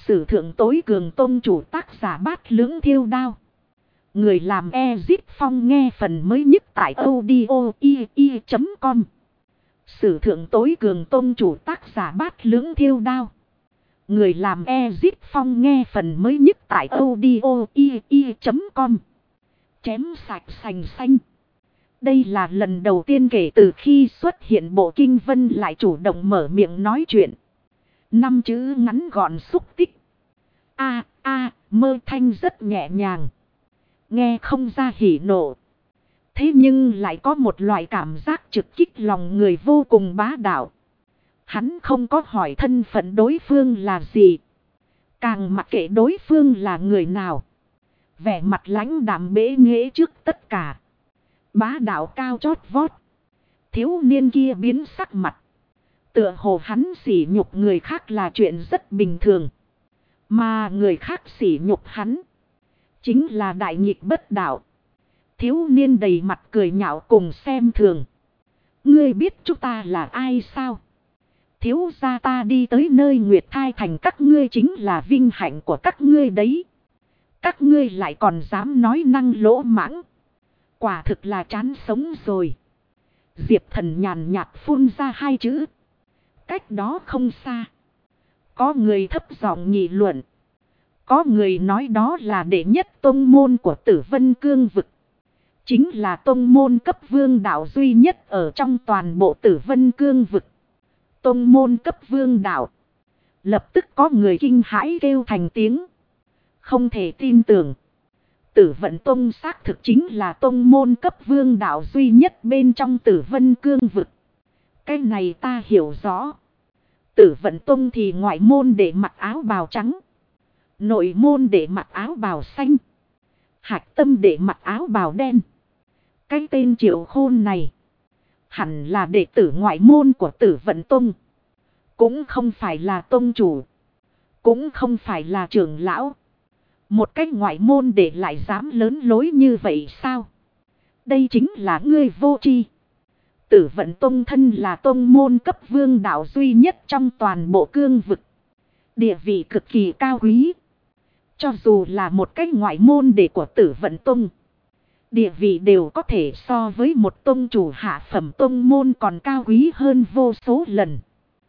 Sử thượng tối cường tông chủ, tác giả Bát Lưỡng Thiêu Đao. Người làm Ezip Phong, nghe phần mới nhất tại audio i.com. Sử thượng tối cường tông chủ, tác giả Bát Lưỡng Thiêu Đao. Người làm Ezip Phong, nghe phần mới nhất tại audio i.com. Chém sạch sành xanh. Đây là lần đầu tiên kể từ khi xuất hiện bộ kinh vân lại chủ động mở miệng nói chuyện. 5 chữ ngắn gọn xúc tích. Mơ thanh rất nhẹ nhàng. Nghe không ra hỉ nộ. Thế nhưng lại có một loại cảm giác trực kích lòng người vô cùng bá đạo. Hắn không có hỏi thân phận đối phương là gì. Càng mặc kệ đối phương là người nào. Vẻ mặt lãnh đạm bế nghễ trước tất cả. Bá đạo cao chót vót. Thiếu niên kia biến sắc mặt. Tựa hồ hắn sỉ nhục người khác là chuyện rất bình thường. Mà người khác sỉ nhục hắn chính là đại nghịch bất đạo. Thiếu niên đầy mặt cười nhạo cùng xem thường. Ngươi biết chúng ta là ai sao? Thiếu gia ta đi tới nơi Nguyệt Thai Thành các ngươi chính là vinh hạnh của các ngươi đấy. Các ngươi lại còn dám nói năng lỗ mãng. Quả thực là chán sống rồi. Diệp Thần nhàn nhạt phun ra 2 chữ. Cách đó không xa. Có người thấp giọng nghị luận. Có người nói đó là đệ nhất tông môn của Tử Vân Cương vực. Chính là tông môn cấp vương đạo duy nhất ở trong toàn bộ Tử Vân Cương vực. Tông môn cấp vương đạo. Lập tức có người kinh hãi kêu thành tiếng. Không thể tin tưởng. Tử Vận Tông xác thực chính là tông môn cấp vương đạo duy nhất bên trong Tử Vân Cương vực. Cái này ta hiểu rõ. Tử Vận Tông thì ngoại môn để mặc áo bào trắng. Nội môn để mặc áo bào xanh. Hạch tâm để mặc áo bào đen. Cái tên Triệu Khôn này hẳn là đệ tử ngoại môn của Tử Vận Tông. Cũng không phải là tông chủ. Cũng không phải là trưởng lão. Một cách ngoại môn để lại dám lớn lối như vậy sao? Đây chính là ngươi vô tri. Tử Vận Tông thân là tông môn cấp vương đạo duy nhất trong toàn bộ cương vực. Địa vị cực kỳ cao quý. Cho dù là một cách ngoại môn để của Tử Vận Tông. Địa vị đều có thể so với một tông chủ hạ phẩm tông môn còn cao quý hơn vô số lần.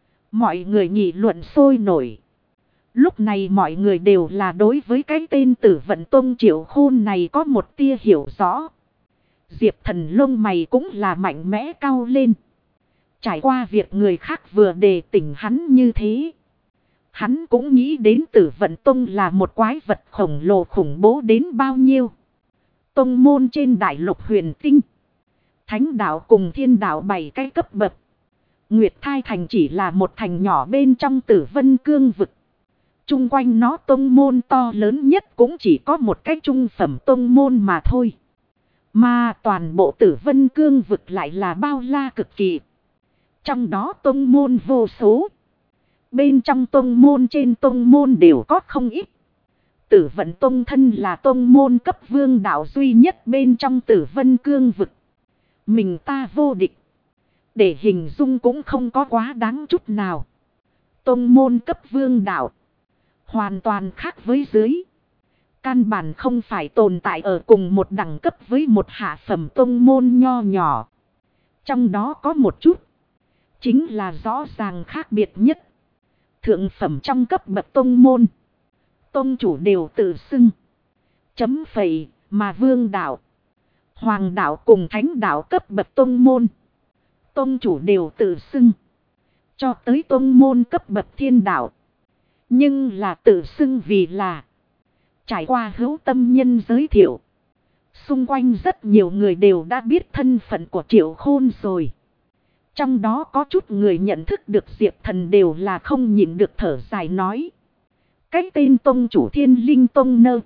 Mọi người nghị luận sôi nổi. Lúc này mọi người đều là đối với cái tên Tử Vận Tông Triệu Khôn này có một tia hiểu rõ. Diệp Thần lông mày cũng là mạnh mẽ cao lên. Trải qua việc người khác vừa đề tỉnh hắn như thế. Hắn cũng nghĩ đến Tử Vận Tông là một quái vật khổng lồ khủng bố đến bao nhiêu. Tông môn trên đại lục huyền tinh. Thánh đạo cùng thiên đạo 7 cái cấp bậc. Nguyệt Thai Thành chỉ là một thành nhỏ bên trong Tử Vân Cương vực. Trung quanh nó tông môn to lớn nhất cũng chỉ có một cái trung phẩm tông môn mà thôi. Mà toàn bộ Tử Vân Cương vực lại là bao la cực kỳ. Trong đó tông môn vô số. Bên trong tông môn trên tông môn đều có không ít. Tử Vận Tông thân là tông môn cấp vương đạo duy nhất bên trong Tử Vân Cương vực. Mình ta vô địch. Để hình dung cũng không có quá đáng chút nào. Tông môn cấp vương đạo. Hoàn toàn khác với dưới. Căn bản không phải tồn tại ở cùng một đẳng cấp với một hạ phẩm tông môn nho nhỏ. Trong đó có một chút. Chính là rõ ràng khác biệt nhất. Thượng phẩm trong cấp bậc tông môn. Tông chủ đều tự xưng. Chấm phẩy mà vương đạo. Hoàng đạo cùng thánh đạo cấp bậc tông môn. Tông chủ đều tự xưng. Cho tới tông môn cấp bậc thiên đạo. Nhưng là tự xưng vì là. Trải qua hữu tâm nhân giới thiệu. Xung quanh rất nhiều người đều đã biết thân phận của Triệu Khôn rồi. Trong đó có chút người nhận thức được Diệp Thần đều là không nhịn được thở dài nói. Cái tên tông chủ Thiên Linh Tông nơ.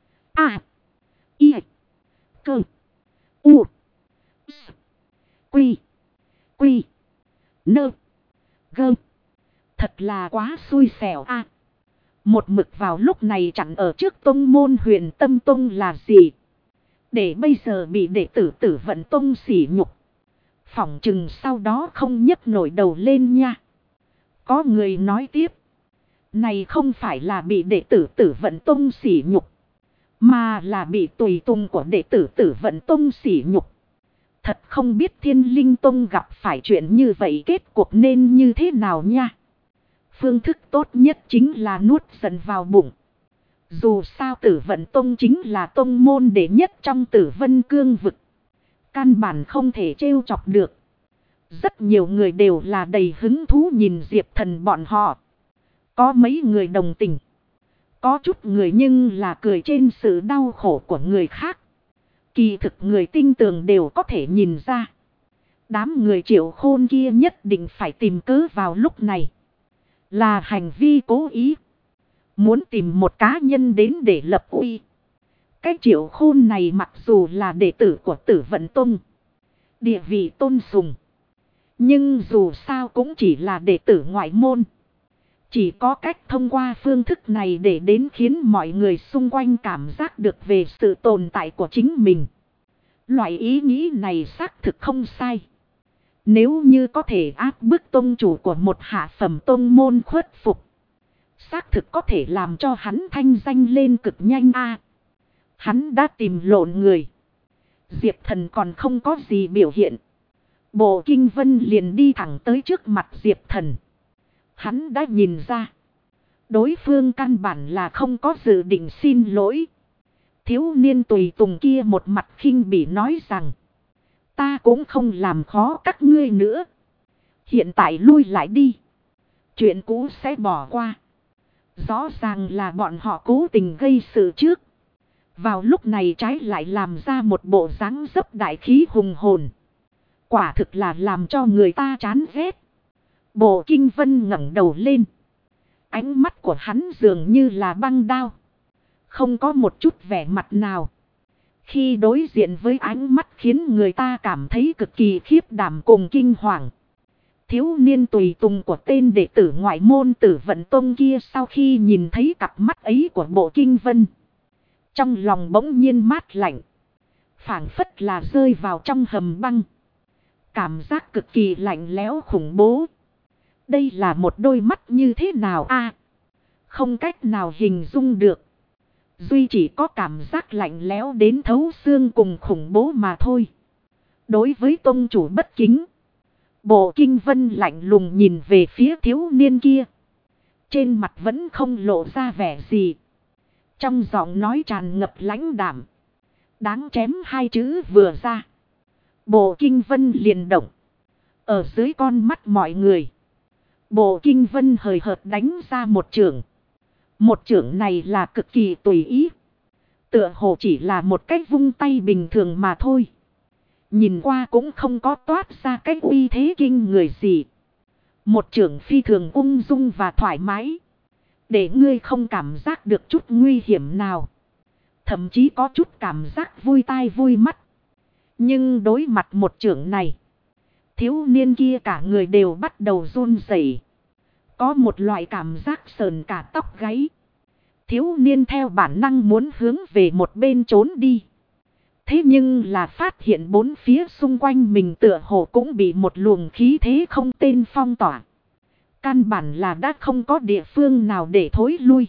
I. Cơ. U. S. Quy. Quy. Nơ. Gơ. Thật là quá xui xẻo a. Một mực vào lúc này chẳng ở trước tông môn Huyền Tâm Tông là gì. Để bây giờ bị đệ tử Tử Vận Tông sỉ nhục. Phỏng chừng sau đó không nhấc nổi đầu lên nha. Có người nói tiếp. Này không phải là bị đệ tử Tử Vận Tông sỉ nhục, mà là bị tùy tùng của đệ tử Tử Vận Tông sỉ nhục. Thật không biết Thiên Linh Tông gặp phải chuyện như vậy kết cuộc nên như thế nào nha. Phương thức tốt nhất chính là nuốt giận vào bụng. Dù sao Tử Vận Tông chính là tông môn đệ nhất trong Tử Vân Cương vực. Căn bản không thể trêu chọc được. Rất nhiều người đều là đầy hứng thú nhìn Diệp Thần bọn họ. Có mấy người đồng tình. Có chút người nhưng là cười trên sự đau khổ của người khác. Kỳ thực người tinh tường đều có thể nhìn ra. Đám người Triệu Khôn kia nhất định phải tìm cớ vào lúc này. Là hành vi cố ý. Muốn tìm một cá nhân đến để lập uy. Cái Triệu Khôn này mặc dù là đệ tử của Tử Vận Tông, địa vị tôn sùng, nhưng dù sao cũng chỉ là đệ tử ngoại môn. Chỉ có cách thông qua phương thức này để đến khiến mọi người xung quanh cảm giác được về sự tồn tại của chính mình. Loại ý nghĩ này xác thực không sai. Nếu như có thể áp bức tông chủ của một hạ phẩm tông môn khuất phục, xác thực có thể làm cho hắn thanh danh lên cực nhanh a. Hắn đã tìm lộn người. Diệp Thần còn không có gì biểu hiện. Bộ Kinh Vân liền đi thẳng tới trước mặt Diệp Thần. Hắn đã nhìn ra. Đối phương căn bản là không có dự định xin lỗi. Thiếu niên tùy tùng kia một mặt khinh bỉ nói rằng. Ta cũng không làm khó các ngươi nữa. Hiện tại lui lại đi. Chuyện cũ sẽ bỏ qua. Rõ ràng là bọn họ cố tình gây sự trước. Vào lúc này trái lại làm ra một bộ dáng dấp đại khí hùng hồn. Quả thực là làm cho người ta chán ghét. Bộ Kinh Vân ngẩng đầu lên. Ánh mắt của hắn dường như là băng đao. Không có một chút vẻ mặt nào. Khi đối diện với ánh mắt khiến người ta cảm thấy cực kỳ khiếp đảm cùng kinh hoàng. Thiếu niên tùy tùng của tên đệ tử ngoại môn Tử Vận Tông kia sau khi nhìn thấy cặp mắt ấy của Bộ Kinh Vân, trong lòng bỗng nhiên mát lạnh. Phảng phất là rơi vào trong hầm băng. Cảm giác cực kỳ lạnh lẽo khủng bố. Đây là một đôi mắt như thế nào a? Không cách nào hình dung được. Duy chỉ có cảm giác lạnh lẽo đến thấu xương cùng khủng bố mà thôi. Đối với tông chủ bất kính, Bộ Kinh Vân lạnh lùng nhìn về phía thiếu niên kia. Trên mặt vẫn không lộ ra vẻ gì. Trong giọng nói tràn ngập lãnh đạm. Đáng chém hai chữ vừa ra, Bộ Kinh Vân liền động. Ở dưới con mắt mọi người, Bộ Kinh Vân hời hợt đánh ra một chưởng. Một chưởng này là cực kỳ tùy ý. Tựa hồ chỉ là một cách vung tay bình thường mà thôi. Nhìn qua cũng không có toát ra cái uy thế kinh người gì. Một chưởng phi thường ung dung và thoải mái. Để ngươi không cảm giác được chút nguy hiểm nào. Thậm chí có chút cảm giác vui tai vui mắt. Nhưng đối mặt một chưởng này, thiếu niên kia cả người đều bắt đầu run rẩy. Có một loại cảm giác sờn cả tóc gáy. Thiếu niên theo bản năng muốn hướng về một bên trốn đi. Thế nhưng là phát hiện bốn phía xung quanh mình tựa hồ cũng bị một luồng khí thế không tên phong tỏa. Căn bản là đã không có địa phương nào để thối lui.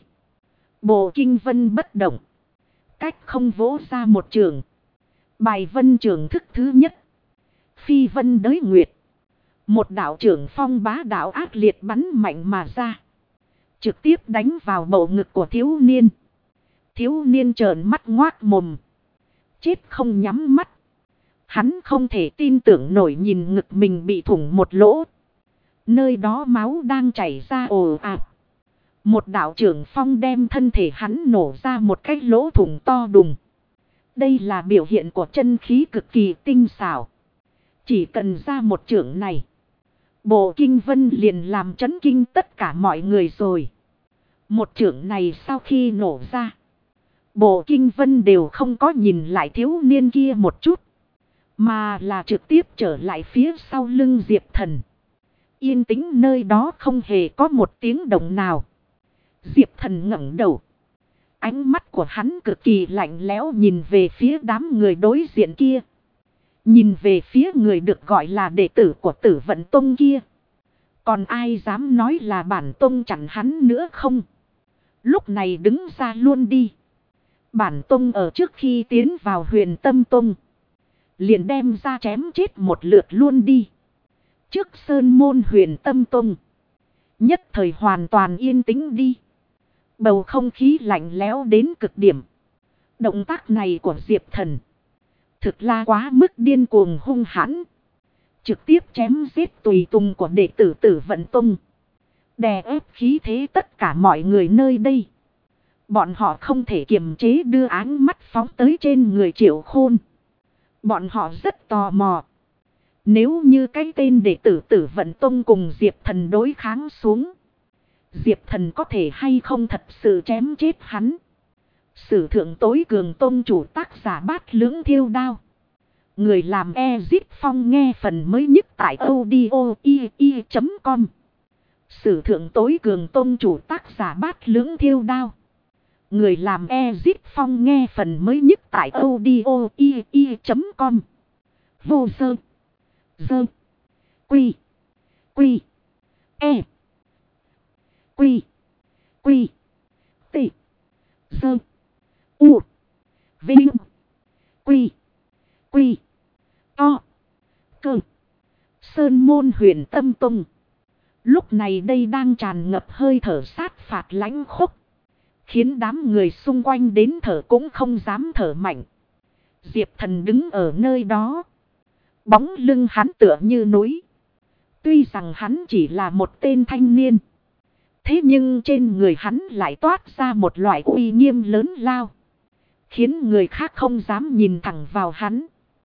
Bộ Kinh Vân bất động. Cách không vỗ ra một trường. Bài vân trường thức thứ nhất. Phi vân đới nguyệt. Một đạo trưởng phong bá đạo ác liệt bắn mạnh mà ra. Trực tiếp đánh vào bầu ngực của thiếu niên. Thiếu niên trợn mắt ngoác mồm. Chết không nhắm mắt. Hắn không thể tin tưởng nổi nhìn ngực mình bị thủng một lỗ. Nơi đó máu đang chảy ra ồ ạt. Một đạo trưởng phong đem thân thể hắn nổ ra một cái lỗ thủng to đùng. Đây là biểu hiện của chân khí cực kỳ tinh xảo. Chỉ cần ra một trưởng này, Bộ Kinh Vân liền làm chấn kinh tất cả mọi người rồi. Một trưởng này sau khi nổ ra, Bộ Kinh Vân đều không có nhìn lại thiếu niên kia một chút, mà là trực tiếp trở lại phía sau lưng Diệp Thần. Yên tĩnh nơi đó không hề có một tiếng động nào. Diệp Thần ngẩng đầu. Ánh mắt của hắn cực kỳ lạnh lẽo nhìn về phía đám người đối diện kia. Nhìn về phía người được gọi là đệ tử của Tử Vận Tông kia. Còn ai dám nói là bản tông chặn hắn nữa không? Lúc này đứng ra luôn đi. Bản tông ở trước khi tiến vào Huyền Tâm Tông, liền đem ra chém chết một lượt luôn đi. Trước sơn môn Huyền Tâm Tông, nhất thời hoàn toàn yên tĩnh đi. Bầu không khí lạnh lẽo đến cực điểm. Động tác này của Diệp Thần thực là quá mức điên cuồng hung hãn. Trực tiếp chém giết tùy tùng của đệ tử Tử Vận Tông, đè ép khí thế tất cả mọi người nơi đây. Bọn họ không thể kiềm chế đưa áng mắt phóng tới trên người Triệu Khôn. Bọn họ rất tò mò. Nếu như cái tên đệ tử Tử Vận Tông cùng Diệp Thần đối kháng xuống, Diệp Thần có thể hay không thật sự chém chết hắn. Sử thượng tối cường tông chủ tác giả Bát Lưỡng Thiêu Đao. Người làm Ezip Phong nghe phần mới nhất tại audio.com. Sử thượng tối cường tông chủ tác giả Bát Lưỡng Thiêu Đao. Người làm Ezip Phong nghe phần mới nhất tại audio.com. Vô sơ. Dơ. Quy. Quy. E. Quy. Quy. T. Sơ. U. Vinh. Quy. Quy. O. Cơ. Sơn môn Huyền Tâm Tông lúc này đây đang tràn ngập hơi thở sát phạt lãnh khốc, khiến đám người xung quanh đến thở cũng không dám thở mạnh. Diệp Thần đứng ở nơi đó, bóng lưng hắn tựa như núi. Tuy rằng hắn chỉ là một tên thanh niên, thế nhưng trên người hắn lại toát ra một loại uy nghiêm lớn lao, khiến người khác không dám nhìn thẳng vào hắn.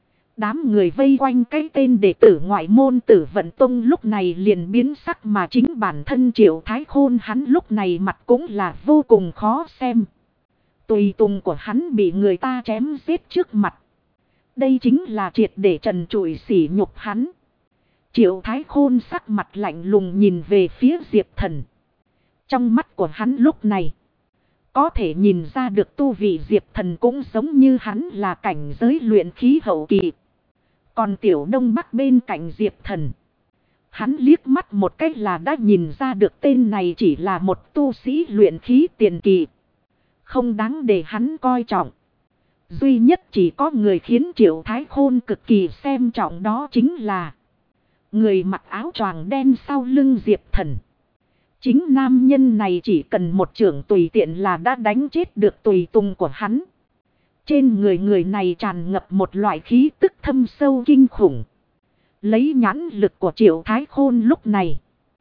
Đám người vây quanh cái tên đệ tử ngoại môn Tử Vận Tông lúc này liền biến sắc, mà chính bản thân Triệu Thái Khôn hắn lúc này mặt cũng là vô cùng khó xem. Tùy tùng của hắn bị người ta chém giết trước mặt. Đây chính là triệt để trần trụi sỉ nhục hắn. Triệu Thái Khôn sắc mặt lạnh lùng nhìn về phía Diệp Thần. Trong mắt của hắn lúc này, có thể nhìn ra được tu vị Diệp Thần cũng giống như hắn là cảnh giới luyện khí hậu kỳ. Còn Tiểu Đông Bắc bên cạnh Diệp Thần, hắn liếc mắt một cách là đã nhìn ra được tên này chỉ là một tu sĩ luyện khí tiền kỳ, không đáng để hắn coi trọng. Duy nhất chỉ có người khiến Triệu Thái Khôn cực kỳ xem trọng, đó chính là người mặc áo choàng đen sau lưng Diệp Thần. Chính nam nhân này chỉ cần một chưởng tùy tiện là đã đánh chết được tùy tùng của hắn. Trên người này tràn ngập một loại khí tức thâm sâu kinh khủng. Lấy nhãn lực của Triệu Thái Khôn lúc này,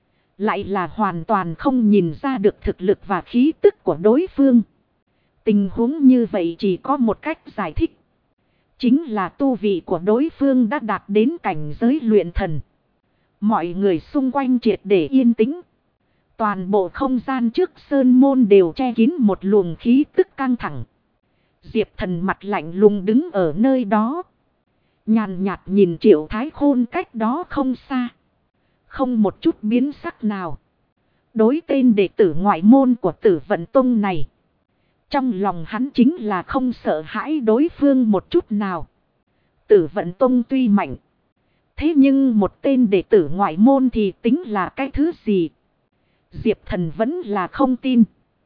lại là hoàn toàn không nhìn ra được thực lực và khí tức của đối phương. Tình huống như vậy chỉ có một cách giải thích, chính là tu vị của đối phương đã đạt đến cảnh giới luyện thần. Mọi người xung quanh triệt để yên tĩnh. Toàn bộ không gian trước sơn môn đều che kín một luồng khí tức căng thẳng. Diệp Thần mặt lạnh lùng đứng ở nơi đó, nhàn nhạt nhìn Triệu Thái Khôn cách đó không xa, không một chút biến sắc nào. Đối tên đệ tử ngoại môn của Tử Vận Tông này, trong lòng hắn chính là không sợ hãi đối phương một chút nào. Tử Vận Tông tuy mạnh, thế nhưng một tên đệ tử ngoại môn thì tính là cái thứ gì? Diệp Thần vẫn là không tin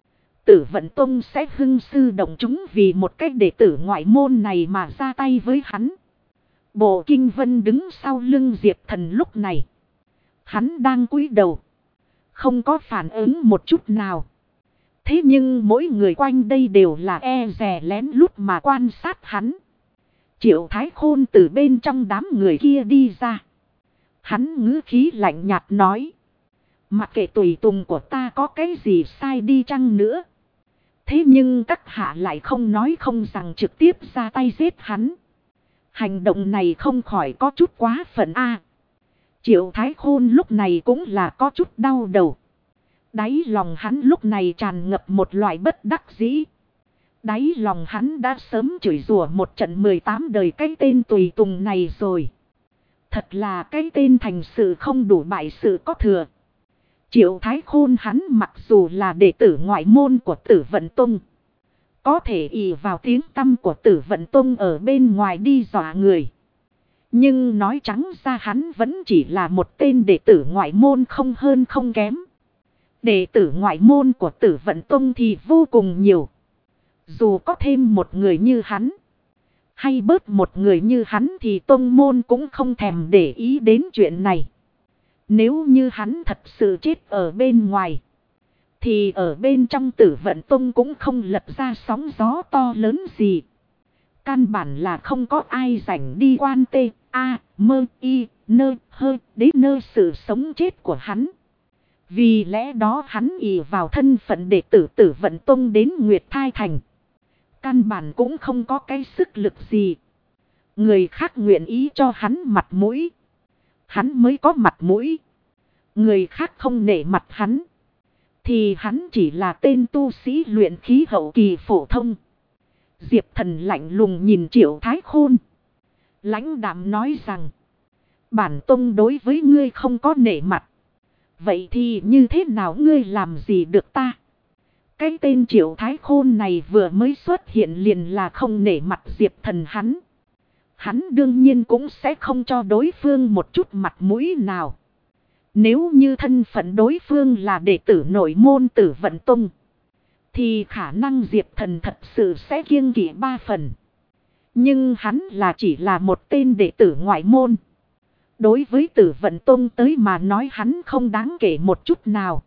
Tử Vận Tông sẽ hưng sư động chúng vì một cách đệ tử ngoại môn này mà ra tay với hắn. Bộ Kinh Vân đứng sau lưng Diệp Thần lúc này, hắn đang cúi đầu, không có phản ứng một chút nào. Thế nhưng mỗi người quanh đây đều là e dè lén lút mà quan sát hắn. Triệu Thái Khôn từ bên trong đám người kia đi ra. Hắn ngữ khí lạnh nhạt nói: mặc kệ tùy tùng của ta có cái gì sai đi chăng nữa, thế nhưng các hạ lại không nói không rằng trực tiếp ra tay giết hắn. Hành động này không khỏi có chút quá phận a. Triệu Thái Khôn lúc này cũng là có chút đau đầu. Đáy lòng hắn lúc này tràn ngập một loại bất đắc dĩ. Đáy lòng hắn đã sớm chửi rủa một trận 18 đời cái tên tùy tùng này rồi. Thật là cái tên thành sự không đủ bại sự có thừa. Triệu Thái Khôn hắn mặc dù là đệ tử ngoại môn của Tử Vận Tông, có thể ỷ vào tiếng tăm của Tử Vận Tông ở bên ngoài đi dọa người. Nhưng nói trắng ra hắn vẫn chỉ là một tên đệ tử ngoại môn không hơn không kém. Đệ tử ngoại môn của Tử Vận Tông thì vô cùng nhiều. Dù có thêm một người như hắn, hay bớt một người như hắn thì tông môn cũng không thèm để ý đến chuyện này. Nếu như hắn thật sự chết ở bên ngoài, thì ở bên trong Tử Vận Tông cũng không lật ra sóng gió to lớn gì. Căn bản là không có ai rảnh đi quan tê, a, mơ, y, nơ, hơ, đến nơi sự sống chết của hắn. Vì lẽ đó hắn ỷ vào thân phận đệ tử Tử Vận Tông đến Nguyệt Thai Thành. Căn bản cũng không có cái sức lực gì. Người khác nguyện ý cho hắn mặt mũi, hắn mới có mặt mũi. Người khác không nể mặt hắn, thì hắn chỉ là tên tu sĩ luyện khí hậu kỳ phổ thông. Diệp Thần lạnh lùng nhìn Triệu Thái Khôn, lãnh đạm nói rằng: bản tông đối với ngươi không có nể mặt. Vậy thì như thế nào ngươi làm gì được ta? Cái tên Triệu Thái Khôn này vừa mới xuất hiện liền là không nể mặt Diệp Thần hắn. Hắn đương nhiên cũng sẽ không cho đối phương một chút mặt mũi nào. Nếu như thân phận đối phương là đệ tử nội môn Tử Vận Tông, thì khả năng Diệp Thần thật sự sẽ kiêng kỵ 3 phần. Nhưng hắn là chỉ là một tên đệ tử ngoại môn. Đối với Tử Vận Tông tới mà nói hắn không đáng kể một chút nào.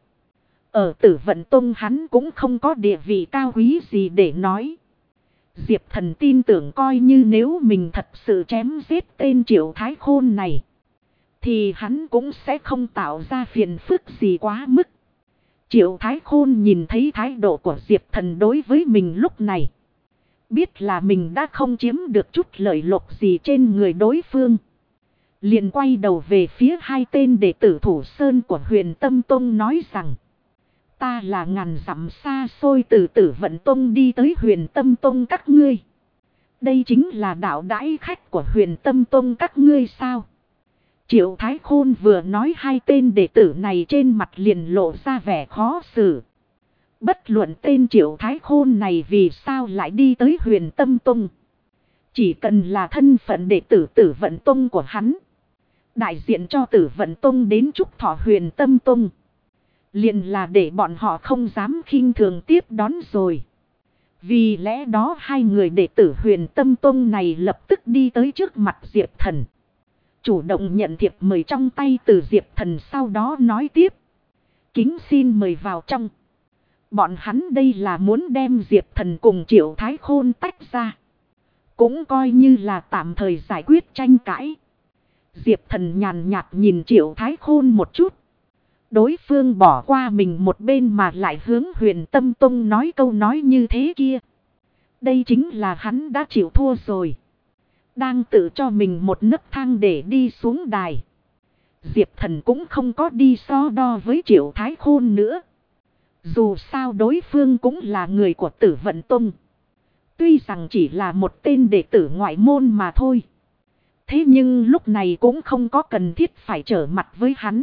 Ở Tử Vận Tông hắn cũng không có địa vị cao quý gì để nói. Diệp Thần tin tưởng coi như nếu mình thật sự chém giết tên Triệu Thái Khôn này, thì hắn cũng sẽ không tạo ra phiền phức gì quá mức. Triệu Thái Khôn nhìn thấy thái độ của Diệp Thần đối với mình lúc này, biết là mình đã không chiếm được chút lợi lộc gì trên người đối phương. Liền quay đầu về phía hai tên đệ tử thủ sơn của Huyền Tâm Tông nói rằng: ta là ngàn dặm xa xôi từ Tử Vận Tông đi tới Huyền Tâm Tông các ngươi. Đây chính là đạo đãi khách của Huyền Tâm Tông các ngươi sao? Triệu Thái Khôn vừa nói hai tên đệ tử này trên mặt liền lộ ra vẻ khó xử. Bất luận tên Triệu Thái Khôn này vì sao lại đi tới Huyền Tâm Tông, chỉ cần là thân phận đệ tử Tử Vận Tông của hắn, đại diện cho Tử Vận Tông đến chúc thọ Huyền Tâm Tông, liền là để bọn họ không dám khinh thường tiếp đón rồi. Vì lẽ đó hai người đệ tử Huyền Tâm Tông này lập tức đi tới trước mặt Diệp Thần, chủ động nhận thiệp mời trong tay từ Diệp Thần, sau đó nói tiếp: kính xin mời vào trong. Bọn hắn đây là muốn đem Diệp Thần cùng Triệu Thái Khôn tách ra, cũng coi như là tạm thời giải quyết tranh cãi. Diệp Thần nhàn nhạt nhìn Triệu Thái Khôn một chút. Đối phương bỏ qua mình một bên mà lại hướng Huyền Tâm Tông nói câu nói như thế kia. Đây chính là hắn đã chịu thua rồi, đang tự cho mình một nấc thang để đi xuống đài. Diệp Thần cũng không có đi so đo với Triệu Thái Khôn nữa. Dù sao đối phương cũng là người của Tử Vận Tông, tuy rằng chỉ là một tên đệ tử ngoại môn mà thôi. Thế nhưng lúc này cũng không có cần thiết phải trở mặt với hắn.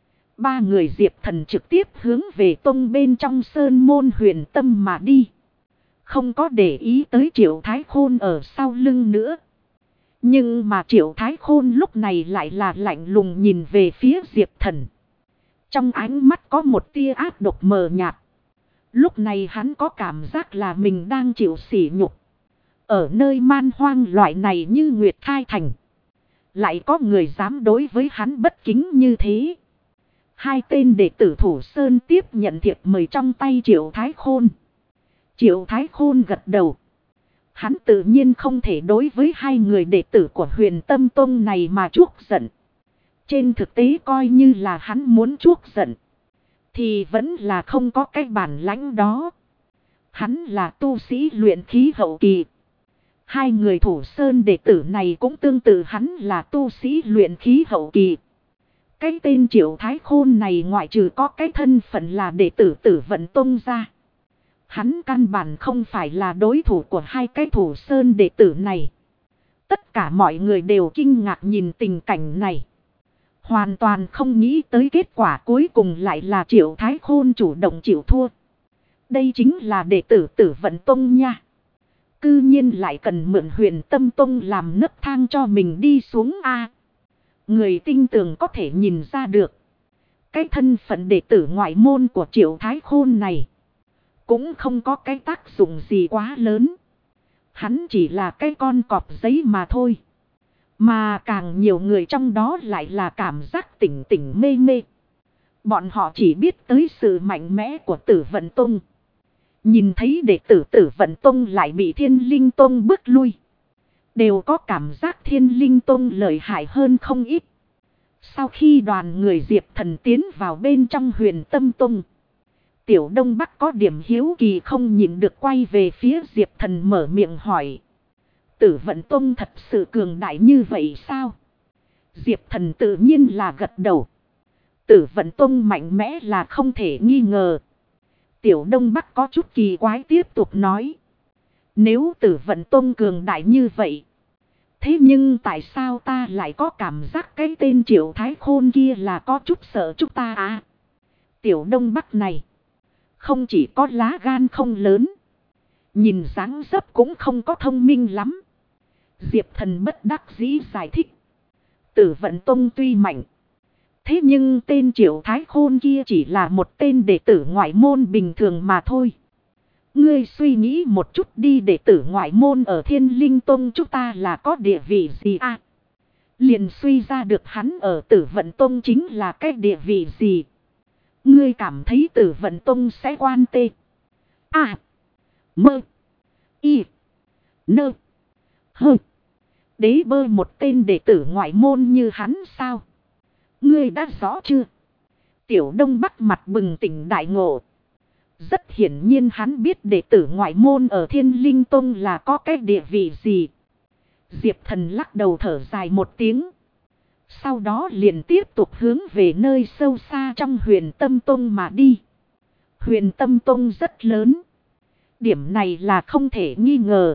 Ba người Diệp Thần trực tiếp hướng về tông bên trong sơn môn Huyền Tâm mà đi, không có để ý tới Triệu Thái Khôn ở sau lưng nữa. Nhưng mà Triệu Thái Khôn lúc này lại là lạnh lùng nhìn về phía Diệp Thần. Trong ánh mắt có một tia ác độc mờ nhạt. Lúc này hắn có cảm giác là mình đang chịu sỉ nhục. Ở nơi man hoang loại này như Nguyệt Thai Thành, lại có người dám đối với hắn bất kính như thế. Hai tên đệ tử thủ sơn tiếp nhận thiệp mời trong tay Triệu Thái Khôn. Triệu Thái Khôn gật đầu. Hắn tự nhiên không thể đối với hai người đệ tử của Huyền Tâm Tông này mà chuốc giận. Trên thực tế coi như là hắn muốn chuốc giận, thì vẫn là không có cái bản lãnh đó. Hắn là tu sĩ luyện khí hậu kỳ. Hai người thủ sơn đệ tử này cũng tương tự hắn là tu sĩ luyện khí hậu kỳ. Cái tên Triệu Thái Khôn này ngoại trừ có cái thân phận là đệ tử Tử Vận Tông ra, hắn căn bản không phải là đối thủ của hai cái thủ sơn đệ tử này. Tất cả mọi người đều kinh ngạc nhìn tình cảnh này, hoàn toàn không nghĩ tới kết quả cuối cùng lại là Triệu Thái Khôn chủ động chịu thua. Đây chính là đệ tử Tử Vận Tông nha. Cư nhiên lại cần mượn Huyền Tâm Tông làm nấc thang cho mình đi xuống a. Người tinh tường có thể nhìn ra được. Cái thân phận đệ tử ngoại môn của Triệu Thái Khôn này cũng không có cái tác dụng gì quá lớn. Hắn chỉ là cái con cọp giấy mà thôi. Mà càng nhiều người trong đó lại là cảm giác tỉnh tỉnh mê mê. Bọn họ chỉ biết tới sự mạnh mẽ của Tử Vận Tông. Nhìn thấy đệ tử Tử Vận Tông lại bị Thiên Linh Tông bước lui. Đều có cảm giác Thiên Linh Tông lợi hại hơn không ít. Sau khi đoàn người Diệp Thần tiến vào bên trong Huyền Tâm Tông, Tiểu Đông Bắc có điểm hiếu kỳ không nhịn được quay về phía Diệp Thần mở miệng hỏi. Tử Vận Tông thật sự cường đại như vậy sao? Diệp Thần tự nhiên là gật đầu. Tử Vận Tông mạnh mẽ là không thể nghi ngờ. Tiểu Đông Bắc có chút kỳ quái tiếp tục nói. Nếu Tử Vận Tông cường đại như vậy, thế nhưng tại sao ta lại có cảm giác cái tên Triệu Thái Khôn kia là có chút sợ chúng ta à? Tiểu Đông Bắc này không chỉ có lá gan không lớn, nhìn dáng dấp cũng không có thông minh lắm. Diệp Thần bất đắc dĩ giải thích. Tử Vận Tông tuy mạnh, thế nhưng tên Triệu Thái Khôn kia chỉ là một tên đệ tử ngoại môn bình thường mà thôi. Ngươi suy nghĩ một chút đi, đệ tử ngoại môn ở Thiên Linh Tông chúng ta là có địa vị gì à? Liền suy ra được hắn ở Tử Vận Tông chính là cái địa vị gì. Ngươi cảm thấy Tử Vận Tông sẽ quan tê à mơ y nơ hơ đế bơ một tên đệ tử ngoại môn như hắn sao? Ngươi đã rõ chưa? Tiểu Đông Bắc mặt bừng tỉnh đại ngộ. Rất hiển nhiên hắn biết đệ tử ngoại môn ở Thiên Linh Tông là có cái địa vị gì. Diệp Thần lắc đầu thở dài một tiếng. Sau đó liền tiếp tục hướng về nơi sâu xa trong Huyền Tâm Tông mà đi. Huyền Tâm Tông rất lớn. Điểm này là không thể nghi ngờ.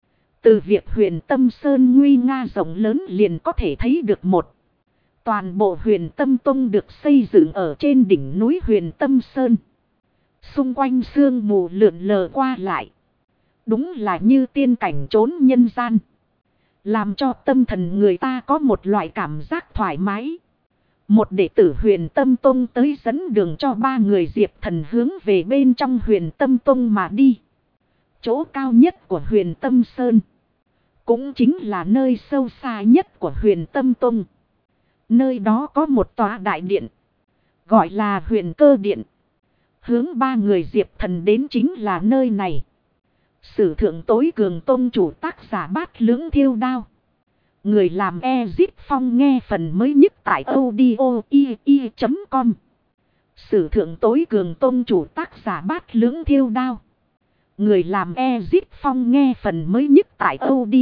Từ việc Huyền Tâm Sơn nguy nga rộng lớn liền có thể thấy được một. Toàn bộ Huyền Tâm Tông được xây dựng ở trên đỉnh núi Huyền Tâm Sơn. Xung quanh sương mù lượn lờ qua lại. Đúng là như tiên cảnh trốn nhân gian. Làm cho tâm thần người ta có một loại cảm giác thoải mái. Một đệ tử Huyền Tâm Tông tới dẫn đường cho ba người Diệp Thần hướng về bên trong Huyền Tâm Tông mà đi. Chỗ cao nhất của Huyền Tâm Sơn cũng chính là nơi sâu xa nhất của Huyền Tâm Tông. Nơi đó có một tòa đại điện, gọi là Huyền Cơ Điện. Hướng ba người Diệp Thần đến chính là nơi này. Sử thượng tối cường tông chủ tác giả Bát Lưỡng Thiêu Đao. Người làm Ezip Phong nghe phần mới nhất tại audio.com. Sử thượng tối cường tông chủ tác giả Bát Lưỡng Thiêu Đao. Người làm Ezip Phong nghe phần mới nhất tại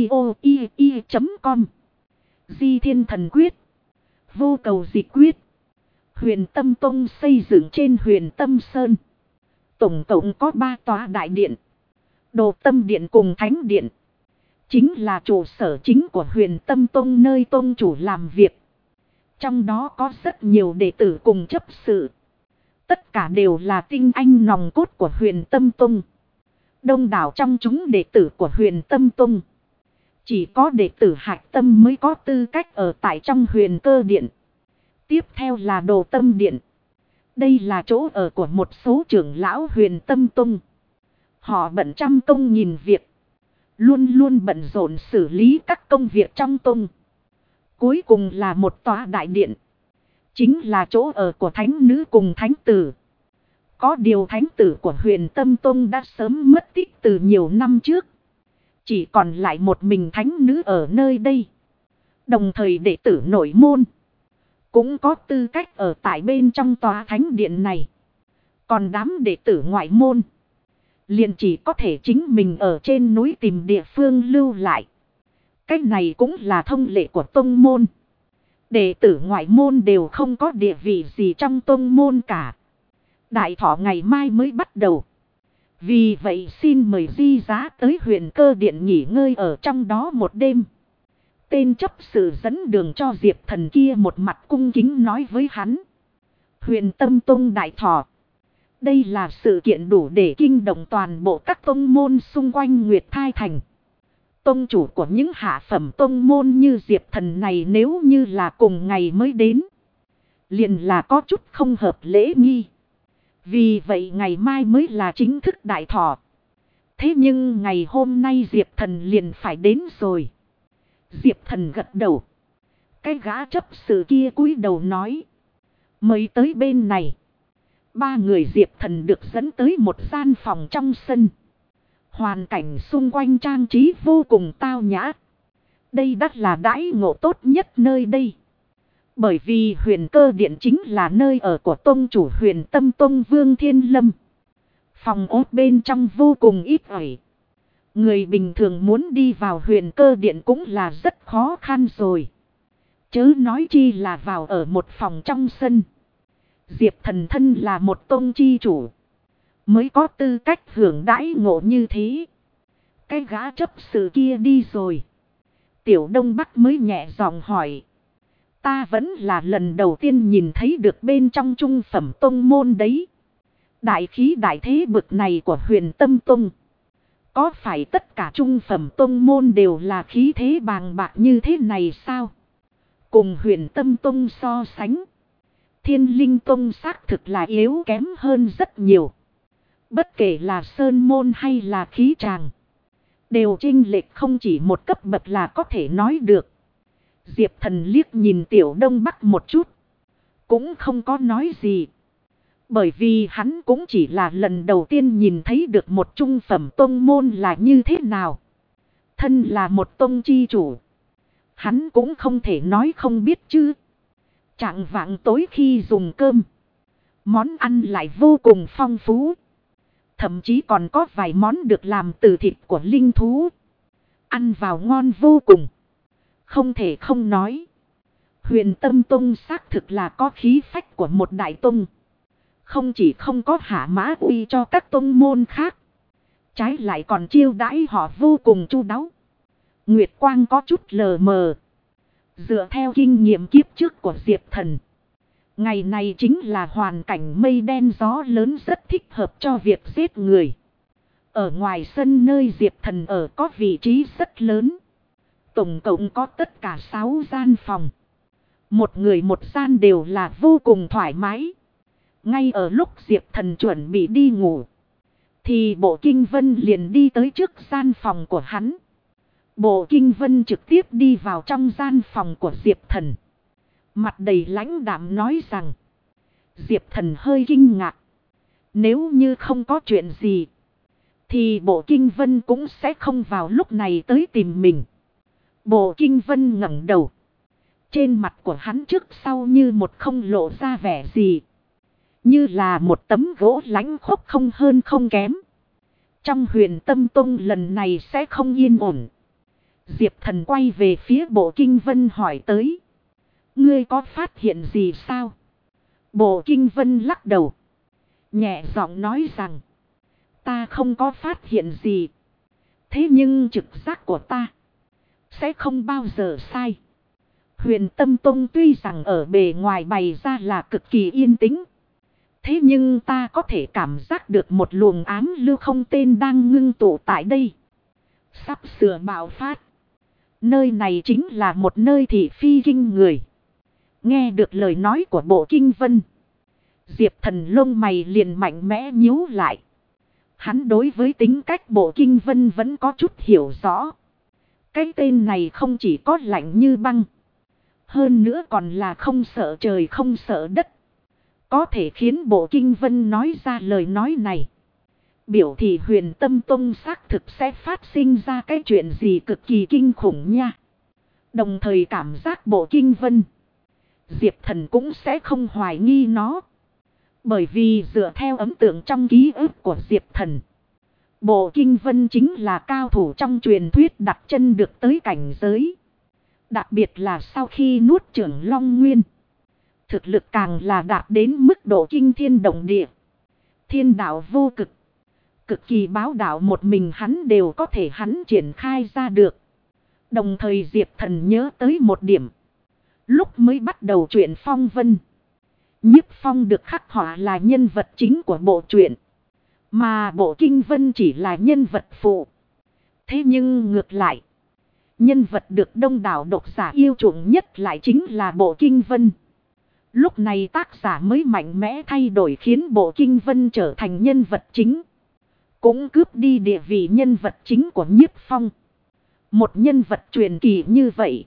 audio.com. Di Thiên Thần Quyết. Vô Cầu Dịch Quyết. Huyền Tâm Tông xây dựng trên Huyền Tâm Sơn. Tổng cộng có 3 tòa đại điện. Đồ Tâm Điện cùng Thánh Điện. Chính là trụ sở chính của Huyền Tâm Tông nơi tông chủ làm việc. Trong đó có rất nhiều đệ tử cùng chấp sự. Tất cả đều là tinh anh nòng cốt của Huyền Tâm Tông. Đông đảo trong chúng đệ tử của Huyền Tâm Tông. Chỉ có đệ tử Hạch Tâm mới có tư cách ở tại trong Huyền Cơ Điện. Tiếp theo là Đồ Tâm Điện. Đây là chỗ ở của một số trưởng lão Huyền Tâm Tông. Họ bận trăm công nghìn việc. Luôn luôn bận rộn xử lý các công việc trong tông. Cuối cùng là một tòa đại điện. Chính là chỗ ở của thánh nữ cùng thánh tử. Có điều thánh tử của Huyền Tâm Tông đã sớm mất tích từ nhiều năm trước. Chỉ còn lại một mình thánh nữ ở nơi đây. Đồng thời đệ tử nội môn cũng có tư cách ở tại bên trong tòa thánh điện này. Còn đám đệ tử ngoại môn liền chỉ có thể chính mình ở trên núi tìm địa phương lưu lại. Cách này cũng là thông lệ của tông môn. Đệ tử ngoại môn đều không có địa vị gì trong tông môn cả. Đại thọ ngày mai mới bắt đầu. Vì vậy xin mời Di Giá tới Huyền Cơ Điện nghỉ ngơi ở trong đó một đêm. Tên chấp sự dẫn đường cho Diệp Thần kia một mặt cung kính nói với hắn. Huyền Tâm Tông đại thọ. Đây là sự kiện đủ để kinh động toàn bộ các tông môn xung quanh Nguyệt Thai Thành. Tông chủ của những hạ phẩm tông môn như Diệp Thần này nếu như là cùng ngày mới đến, liền là có chút không hợp lễ nghi. Vì vậy ngày mai mới là chính thức đại thọ. Thế nhưng ngày hôm nay Diệp Thần liền phải đến rồi. Diệp Thần gật đầu. Cái gã chấp sự kia cúi đầu nói. Mới tới bên này. Ba người Diệp Thần được dẫn tới một gian phòng trong sân. Hoàn cảnh xung quanh trang trí vô cùng tao nhã. Đây đắt là đãi ngộ tốt nhất nơi đây. Bởi vì Huyền Cơ Điện chính là nơi ở của tông chủ Huyền Tâm Tông Vương Thiên Lâm. Phòng ốt bên trong vô cùng ít ỏi. Người bình thường muốn đi vào Huyền Cơ Điện cũng là rất khó khăn rồi. Chớ nói chi là vào ở một phòng trong sân. Diệp Thần thân là một tông chi chủ, mới có tư cách hưởng đãi ngộ như thế. Cái gã chấp sự kia đi rồi. Tiểu Đông Bắc mới nhẹ giọng hỏi. Ta vẫn là lần đầu tiên nhìn thấy được bên trong trung phẩm tông môn đấy. Đại khí đại thế bực này của Huyền Tâm Tông. Có phải tất cả trung phẩm tông môn đều là khí thế bàng bạc như thế này sao? Cùng Huyền Tâm Tông so sánh, Thiên Linh Tông xác thực là yếu kém hơn rất nhiều. Bất kể là sơn môn hay là khí tràng, đều chênh lệch không chỉ một cấp bậc là có thể nói được. Diệp Thần liếc nhìn Tiểu Đông Bắc một chút, cũng không có nói gì. Bởi vì hắn cũng chỉ là lần đầu tiên nhìn thấy được một trung phẩm tông môn là như thế nào. Thân là một tông chi chủ, hắn cũng không thể nói không biết chứ. Trạng vạng tối khi dùng cơm, món ăn lại vô cùng phong phú. Thậm chí còn có vài món được làm từ thịt của linh thú. Ăn vào ngon vô cùng. Không thể không nói. Huyền Tâm Tông xác thực là có khí phách của một đại tông. Không chỉ không có hạ mã uy cho các tông môn khác, trái lại còn chiêu đãi họ vô cùng chu đáo. Nguyệt quang có chút lờ mờ. Dựa theo kinh nghiệm kiếp trước của Diệp Thần, ngày này chính là hoàn cảnh mây đen gió lớn rất thích hợp cho việc giết người. Ở ngoài sân nơi Diệp Thần ở có vị trí rất lớn. Tổng cộng có tất cả 6 gian phòng. Một người một gian đều là vô cùng thoải mái. Ngay ở lúc Diệp Thần chuẩn bị đi ngủ, thì Bộ Kinh Vân liền đi tới trước gian phòng của hắn. Bộ Kinh Vân trực tiếp đi vào trong gian phòng của Diệp Thần. Mặt đầy lãnh đạm nói rằng. Diệp Thần hơi kinh ngạc. Nếu như không có chuyện gì, thì Bộ Kinh Vân cũng sẽ không vào lúc này tới tìm mình. Bộ Kinh Vân ngẩng đầu. Trên mặt của hắn trước sau như một không lộ ra vẻ gì. Như là một tấm gỗ lãnh khốc không hơn không kém. Trong Huyền Tâm Tông lần này sẽ không yên ổn. Diệp Thần quay về phía Bộ Kinh Vân hỏi tới. Ngươi có phát hiện gì sao? Bộ Kinh Vân lắc đầu. Nhẹ giọng nói rằng. Ta không có phát hiện gì. Thế nhưng trực giác của ta sẽ không bao giờ sai. Huyền Tâm Tông tuy rằng ở bề ngoài bày ra là cực kỳ yên tĩnh. Thế nhưng ta có thể cảm giác được một luồng ám lưu không tên đang ngưng tụ tại đây. Sắp sửa bạo phát. Nơi này chính là một nơi thị phi kinh người. Nghe được lời nói của Bộ Kinh Vân, Diệp Thần lông mày liền mạnh mẽ nhíu lại. Hắn đối với tính cách Bộ Kinh Vân vẫn có chút hiểu rõ. Cái tên này không chỉ có lạnh như băng, hơn nữa còn là không sợ trời không sợ đất. Có thể khiến Bộ Kinh Vân nói ra lời nói này, biểu thị Huyền Tâm Tông xác thực sẽ phát sinh ra cái chuyện gì cực kỳ kinh khủng nha. Đồng thời cảm giác Bộ Kinh Vân, Diệp Thần cũng sẽ không hoài nghi nó. Bởi vì dựa theo ấn tượng trong ký ức của Diệp Thần, Bộ Kinh Vân chính là cao thủ trong truyền thuyết đặt chân được tới cảnh giới. Đặc biệt là sau khi nuốt chửng Long Nguyên, thực lực càng là đạt đến mức độ kinh thiên động địa. Thiên đạo vô cực, cực kỳ bá đạo một mình hắn đều có thể hắn triển khai ra được. Đồng thời Diệp Thần nhớ tới một điểm. Lúc mới bắt đầu truyện Phong Vân, Nhiếp Phong được khắc họa là nhân vật chính của bộ truyện, mà Bộ Kinh Vân chỉ là nhân vật phụ. Thế nhưng ngược lại, Nhân vật được đông đảo độc giả yêu chuộng nhất lại chính là Bộ Kinh Vân. Lúc này tác giả mới mạnh mẽ thay đổi khiến Bộ Kinh Vân trở thành nhân vật chính. Cũng cướp đi địa vị nhân vật chính của Nhiếp Phong. Một nhân vật truyền kỳ như vậy.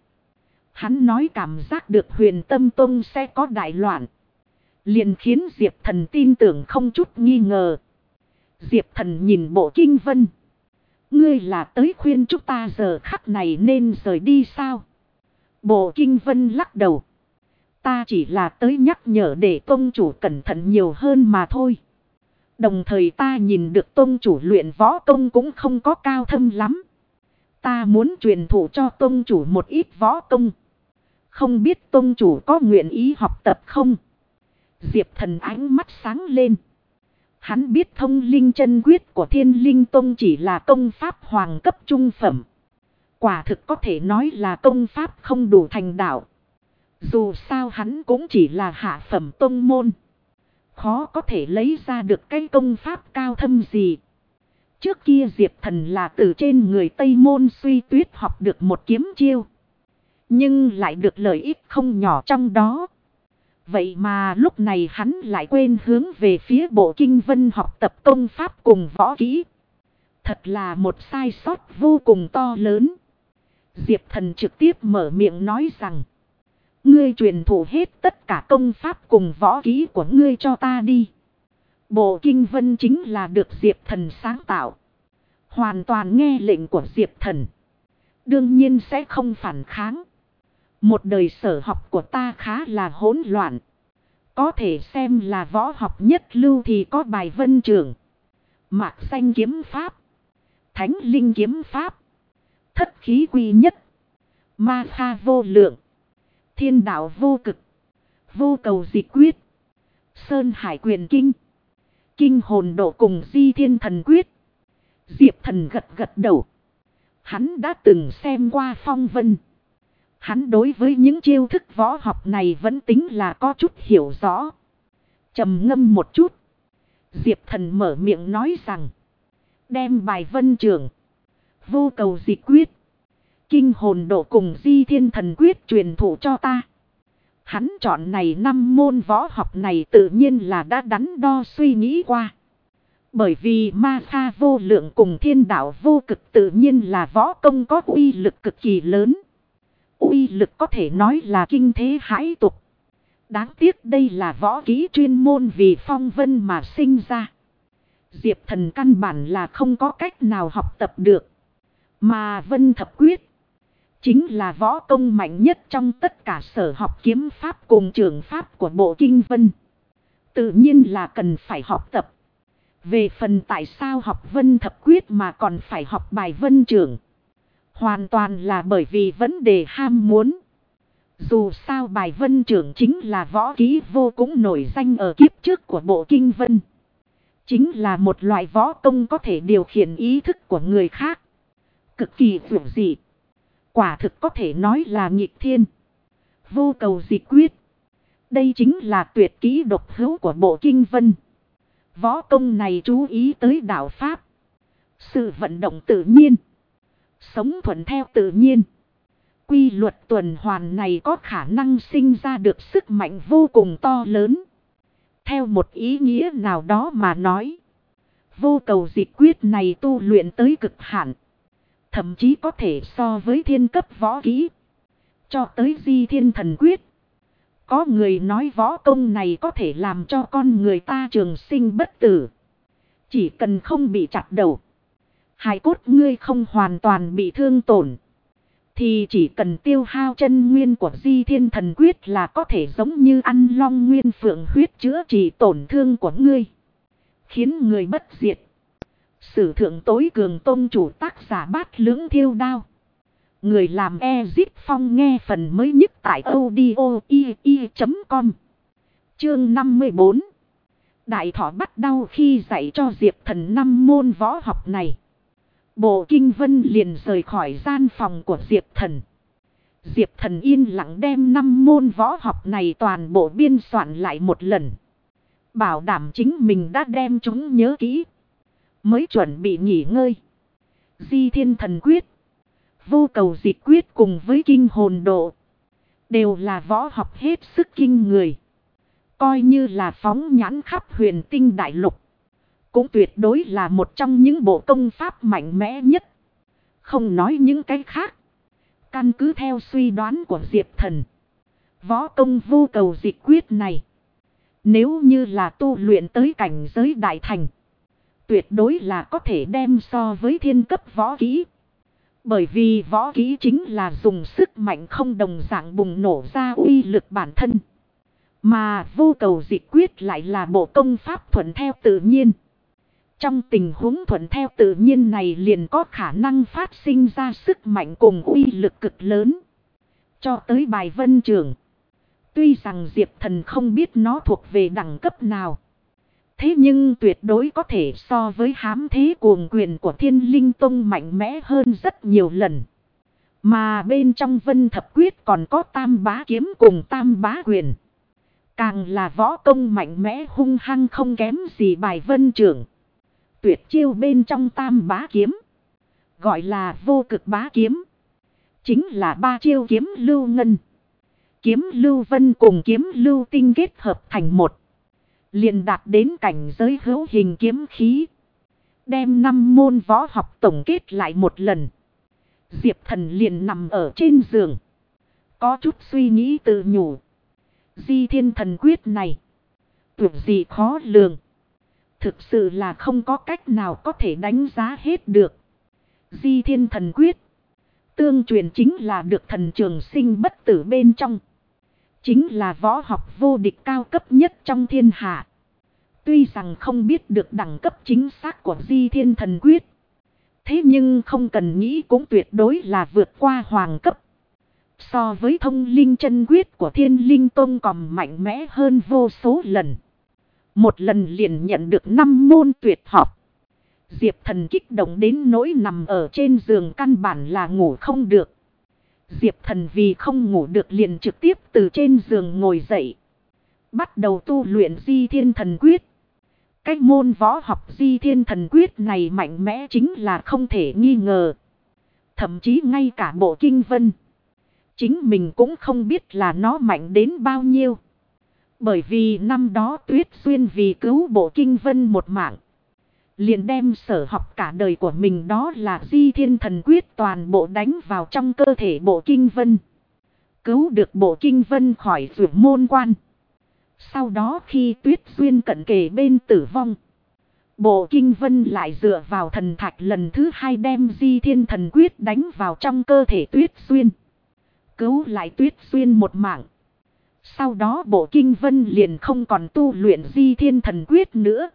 Hắn nói cảm giác được Huyền Tâm Tông sẽ có đại loạn. Liền khiến Diệp Thần tin tưởng không chút nghi ngờ. Diệp Thần nhìn Bộ Kinh Vân. Ngươi là tới khuyên chúng ta giờ khắc này nên rời đi sao? Bộ Kinh Vân lắc đầu. Ta chỉ là tới nhắc nhở để tông chủ cẩn thận nhiều hơn mà thôi. Đồng thời ta nhìn được tông chủ luyện võ công cũng không có cao thâm lắm. Ta muốn truyền thụ cho tông chủ một ít võ công. Không biết tông chủ có nguyện ý học tập không? Diệp Thần ánh mắt sáng lên. Hắn biết Thông Linh Chân Quyết của Thiên Linh Tông chỉ là công pháp hoàng cấp trung phẩm. Quả thực có thể nói là công pháp không đủ thành đạo. Dù sao hắn cũng chỉ là hạ phẩm tông môn. Khó có thể lấy ra được cái công pháp cao thâm gì. Trước kia Diệp Thần là từ trên người Tây Môn Suy Tuyết học được một kiếm chiêu. Nhưng lại được lợi ích không nhỏ trong đó. Vậy mà lúc này hắn lại quên hướng về phía Bộ Kinh Vân học tập công pháp cùng võ kỹ. Thật là một sai sót vô cùng to lớn. Diệp Thần trực tiếp mở miệng nói rằng. Ngươi truyền thụ hết tất cả công pháp cùng võ kỹ của ngươi cho ta đi. Bộ Kinh Vân chính là được Diệp Thần sáng tạo. Hoàn toàn nghe lệnh của Diệp Thần. Đương nhiên sẽ không phản kháng. Một đời sở học của ta khá là hỗn loạn. Có thể xem là võ học nhất lưu thì có bài Vân Trường, Mạc Xanh kiếm pháp, Thánh Linh kiếm pháp, Thất khí quy nhất, Ma Kha vô lượng, Thiên đạo vô cực, Vô cầu dịch quyết, Sơn Hải quyền kinh, Kinh hồn độ cùng Di Thiên thần quyết. Diệp Thần gật gật đầu. Hắn đã từng xem qua phong vân. Hắn đối với những chiêu thức võ học này vẫn tính là có chút hiểu rõ. Trầm ngâm một chút. Diệp Thần mở miệng nói rằng. Đem bài Vân Trường, Vô cầu dịch quyết, Kinh hồn độ cùng Di Thiên thần quyết truyền thụ cho ta. Hắn chọn này 5 môn võ học này tự nhiên là đã đắn đo suy nghĩ qua. Bởi vì Ma Kha vô lượng cùng Thiên đạo vô cực tự nhiên là võ công có uy lực cực kỳ lớn. Uy lực có thể nói là kinh thế hãi tục. Đáng tiếc đây là võ kỹ chuyên môn vì phong vân mà sinh ra. Diệp Thần căn bản là không có cách nào học tập được. Mà Vân Thập Quyết chính là võ công mạnh nhất trong tất cả sở học kiếm pháp cùng trường pháp của Bộ Kinh Vân. Tự nhiên là cần phải học tập. Về phần tại sao học Vân Thập Quyết mà còn phải học bài Vân Trường, hoàn toàn là bởi vì vấn đề ham muốn. Dù sao bài Vân Trường chính là võ kỹ vô cùng nổi danh ở kiếp trước của Bộ Kinh Vân. Chính là một loại võ công có thể điều khiển ý thức của người khác. Cực kỳ dữ dị. Quả thực có thể nói là nghịch thiên. Vô cầu dịch quyết. Đây chính là tuyệt kỹ độc hữu của Bộ Kinh Vân. Võ công này chú ý tới đạo pháp, sự vận động tự nhiên, sống thuận theo tự nhiên. Quy luật tuần hoàn này có khả năng sinh ra được sức mạnh vô cùng to lớn. Theo một ý nghĩa nào đó mà nói, vô cầu dịch quyết này tu luyện tới cực hạn. Thậm chí có thể so với thiên cấp võ kỹ. Cho tới Di Thiên thần quyết. Có người nói võ công này có thể làm cho con người ta trường sinh bất tử. Chỉ cần không bị chặt đầu, hài cốt ngươi không hoàn toàn bị thương tổn, thì chỉ cần tiêu hao chân nguyên của Di Thiên thần quyết là có thể giống như ăn long nguyên phượng huyết chữa trị tổn thương của ngươi, khiến người bất diệt. Sử thượng tối cường tông chủ tác giả Bát Lưỡng Thiêu Đao. Người làm Ezip Phong nghe phần mới nhất tại audio.com. Chương 54. Đại thọ bắt đau khi dạy cho Diệp Thần 5 môn võ học này. Bộ Kinh Vân liền rời khỏi gian phòng của Diệp Thần. Diệp Thần yên lặng đem 5 môn võ học này toàn bộ biên soạn lại một lần. Bảo đảm chính mình đã đem chúng nhớ kỹ. Mới chuẩn bị nghỉ ngơi. Di Thiên thần quyết, vô cầu dịch quyết cùng với kinh hồn độ. Đều là võ học hết sức kinh người. Coi như là phóng nhãn khắp huyền tinh đại lục. Cũng tuyệt đối là một trong những bộ công pháp mạnh mẽ nhất. Không nói những cái khác. Căn cứ theo suy đoán của Diệp Thần. Võ công vô cầu dịch quyết này. Nếu như là tu luyện tới cảnh giới đại thành. Tuyệt đối là có thể đem so với thiên cấp võ kỹ. Bởi vì võ kỹ chính là dùng sức mạnh không đồng dạng bùng nổ ra uy lực bản thân. Mà vô cầu dịch quyết lại là bộ công pháp thuận theo tự nhiên. Trong tình huống thuận theo tự nhiên này liền có khả năng phát sinh ra sức mạnh cùng uy lực cực lớn. Cho tới bài vân trường. Tuy rằng Diệp Thần không biết nó thuộc về đẳng cấp nào. Thế nhưng tuyệt đối có thể so với hám thế cuồng quyền của Thiên Linh Tông mạnh mẽ hơn rất nhiều lần. Mà bên trong Vân Thập Quyết còn có Tam Bá Kiếm cùng Tam Bá Quyền. Càng là võ công mạnh mẽ hung hăng không kém gì bài vân trưởng. Tuyệt chiêu bên trong Tam Bá Kiếm. Gọi là vô cực bá kiếm. Chính là ba chiêu kiếm lưu ngân. Kiếm lưu vân cùng kiếm lưu tinh kết hợp thành một. Liền đạt đến cảnh giới hữu hình kiếm khí. Đem 5 môn võ học tổng kết lại một lần. Diệp Thần liền nằm ở trên giường. Có chút suy nghĩ tự nhủ. Di Thiên Thần Quyết này. Tuyệt gì khó lường. Thực sự là không có cách nào có thể đánh giá hết được. Di Thiên Thần Quyết. Tương truyền chính là được thần trường sinh bất tử bên trong. Chính là võ học vô địch cao cấp nhất trong thiên hạ. Tuy rằng không biết được đẳng cấp chính xác của Di Thiên Thần Quyết. Thế nhưng không cần nghĩ cũng tuyệt đối là vượt qua hoàng cấp. So với Thông Linh Chân Quyết của Thiên Linh Tông còn mạnh mẽ hơn vô số lần. Một lần liền nhận được 5 môn tuyệt học. Diệp Thần kích động đến nỗi nằm ở trên giường căn bản là ngủ không được. Diệp Thần vì không ngủ được liền trực tiếp từ trên giường ngồi dậy. Bắt đầu tu luyện Di Thiên Thần Quyết. Cái môn võ học Di Thiên Thần Quyết này mạnh mẽ chính là không thể nghi ngờ. Thậm chí ngay cả bộ kinh vân. Chính mình cũng không biết là nó mạnh đến bao nhiêu. Bởi vì năm đó Tuyết Xuyên vì cứu bộ kinh vân một mạng. Liền đem sở học cả đời của mình đó là Di Thiên Thần Quyết toàn bộ đánh vào trong cơ thể bộ kinh vân. Cứu được bộ kinh vân khỏi vượt môn quan. Sau đó khi Tuyết Xuyên cận kề bên tử vong. Bộ kinh vân lại dựa vào thần thạch lần thứ 2 đem Di Thiên Thần Quyết đánh vào trong cơ thể Tuyết Xuyên. Cứu lại Tuyết Xuyên một mạng. Sau đó bộ kinh vân liền không còn tu luyện Di Thiên Thần Quyết nữa.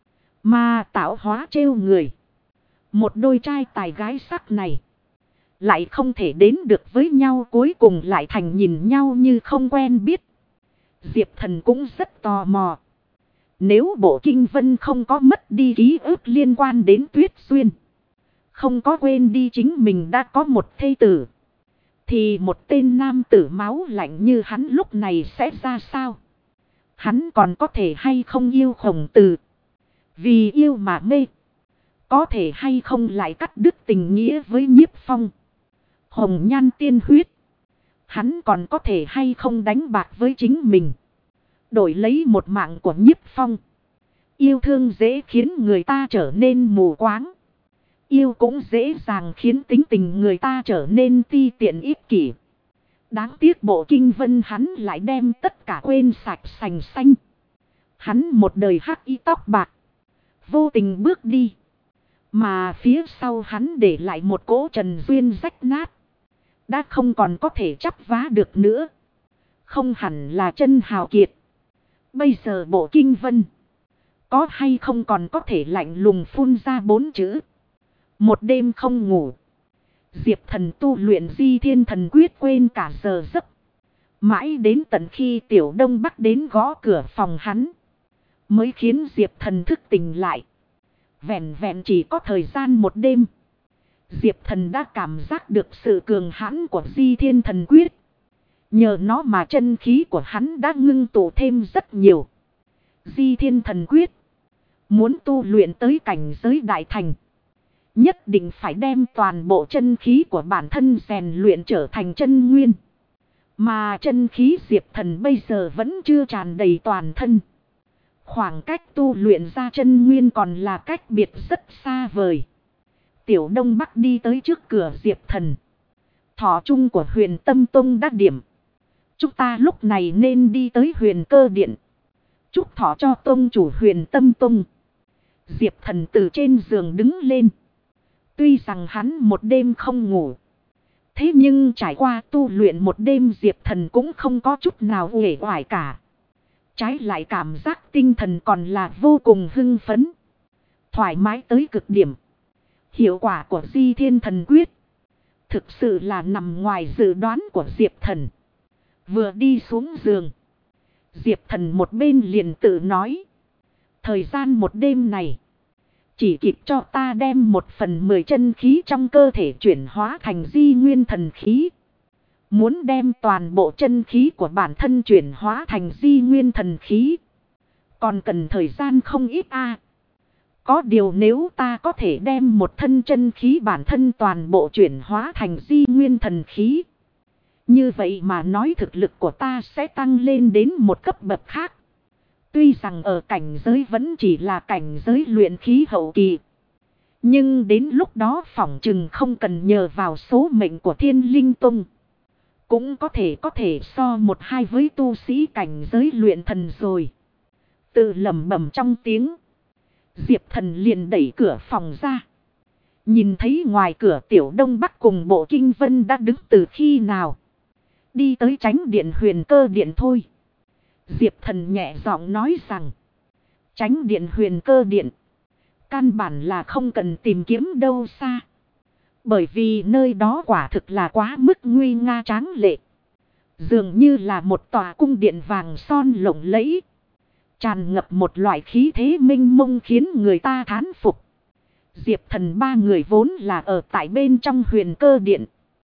Mà tạo hóa trêu người. Một đôi trai tài gái sắc này. Lại không thể đến được với nhau, cuối cùng lại thành nhìn nhau như không quen biết. Diệp Thần cũng rất tò mò. Nếu bộ kinh vân không có mất đi ký ức liên quan đến Tuyết Xuyên. Không có quên đi chính mình đã có một thê tử. Thì một tên nam tử máu lạnh như hắn lúc này sẽ ra sao? Hắn còn có thể hay không yêu Khổng Tử? Vì yêu mà mê. Có thể hay không lại cắt đứt tình nghĩa với Nhiếp Phong? Hồng nhan tiên huyết. Hắn còn có thể hay không đánh bạc với chính mình? Đổi lấy một mạng của Nhiếp Phong. Yêu thương dễ khiến người ta trở nên mù quáng. Yêu cũng dễ dàng khiến tính tình người ta trở nên ti tiện ích kỷ. Đáng tiếc bộ kinh vân hắn lại đem tất cả quên sạch sành xanh. Hắn một đời hắc y tóc bạc. Vô tình bước đi. Mà phía sau hắn để lại một cỗ trần duyên rách nát. Đã không còn có thể chắp vá được nữa. Không hẳn là chân hào kiệt. Bây giờ bộ kinh vân. Có hay không còn có thể lạnh lùng phun ra 4 chữ. Một đêm không ngủ. Diệp Thần tu luyện Di Thiên Thần Quyết quên cả giờ giấc. Mãi đến tận khi Tiểu Đông Bắc đến gõ cửa phòng hắn. Mới khiến Diệp Thần thức tỉnh lại. Vẹn vẹn chỉ có thời gian một đêm. Diệp Thần đã cảm giác được sự cường hãn của Di Thiên Thần Quyết. Nhờ nó mà chân khí của hắn đã ngưng tụ thêm rất nhiều. Di Thiên Thần Quyết. Muốn tu luyện tới cảnh giới đại thành. Nhất định phải đem toàn bộ chân khí của bản thân rèn luyện trở thành chân nguyên. Mà chân khí Diệp Thần bây giờ vẫn chưa tràn đầy toàn thân. Khoảng cách tu luyện ra chân nguyên còn là cách biệt rất xa vời. Tiểu Đông Bắc đi tới trước cửa Diệp Thần. Thọ chung của Huyền Tâm Tông đã điểm. Chúng ta lúc này nên đi tới Huyền Cơ Điện. Chúc thọ cho tông chủ Huyền Tâm Tông. Diệp Thần từ trên giường đứng lên. Tuy rằng hắn một đêm không ngủ. Thế nhưng trải qua tu luyện một đêm Diệp Thần cũng không có chút nào uể oải cả. Trái lại cảm giác tinh thần còn là vô cùng hưng phấn. Thoải mái tới cực điểm. Hiệu quả của Di Thiên Thần Quyết thực sự là nằm ngoài dự đoán của Diệp Thần. Vừa đi xuống giường, Diệp Thần một bên liền tự nói. Thời gian một đêm này, chỉ kịp cho ta đem 1/10 chân khí trong cơ thể chuyển hóa thành di nguyên thần khí. Muốn đem toàn bộ chân khí của bản thân chuyển hóa thành di nguyên thần khí, còn cần thời gian không ít a. Có điều nếu ta có thể đem một thân chân khí bản thân toàn bộ chuyển hóa thành di nguyên thần khí, như vậy mà nói thực lực của ta sẽ tăng lên đến một cấp bậc khác. Tuy rằng ở cảnh giới vẫn chỉ là cảnh giới luyện khí hậu kỳ, nhưng đến lúc đó phỏng chừng không cần nhờ vào số mệnh của Thiên Linh Tông, cũng có thể so 1-2 với tu sĩ cảnh giới luyện thần rồi. Tự lẩm bẩm trong tiếng, Diệp Thần liền đẩy cửa phòng ra. Nhìn thấy ngoài cửa Tiểu Đông Bắc cùng Bộ Kinh Vân đã đứng từ khi nào. Đi tới Chánh Điện Huyền Cơ Điện thôi. Diệp Thần nhẹ giọng nói rằng, Chánh Điện Huyền Cơ Điện, căn bản là không cần tìm kiếm đâu xa. Bởi vì nơi đó quả thực là quá mức nguy nga tráng lệ. Dường như là một tòa cung điện vàng son lộng lẫy. Tràn ngập một loại khí thế minh mông khiến người ta thán phục. Diệp Thần ba người vốn là ở tại bên trong Huyền Cơ Điện.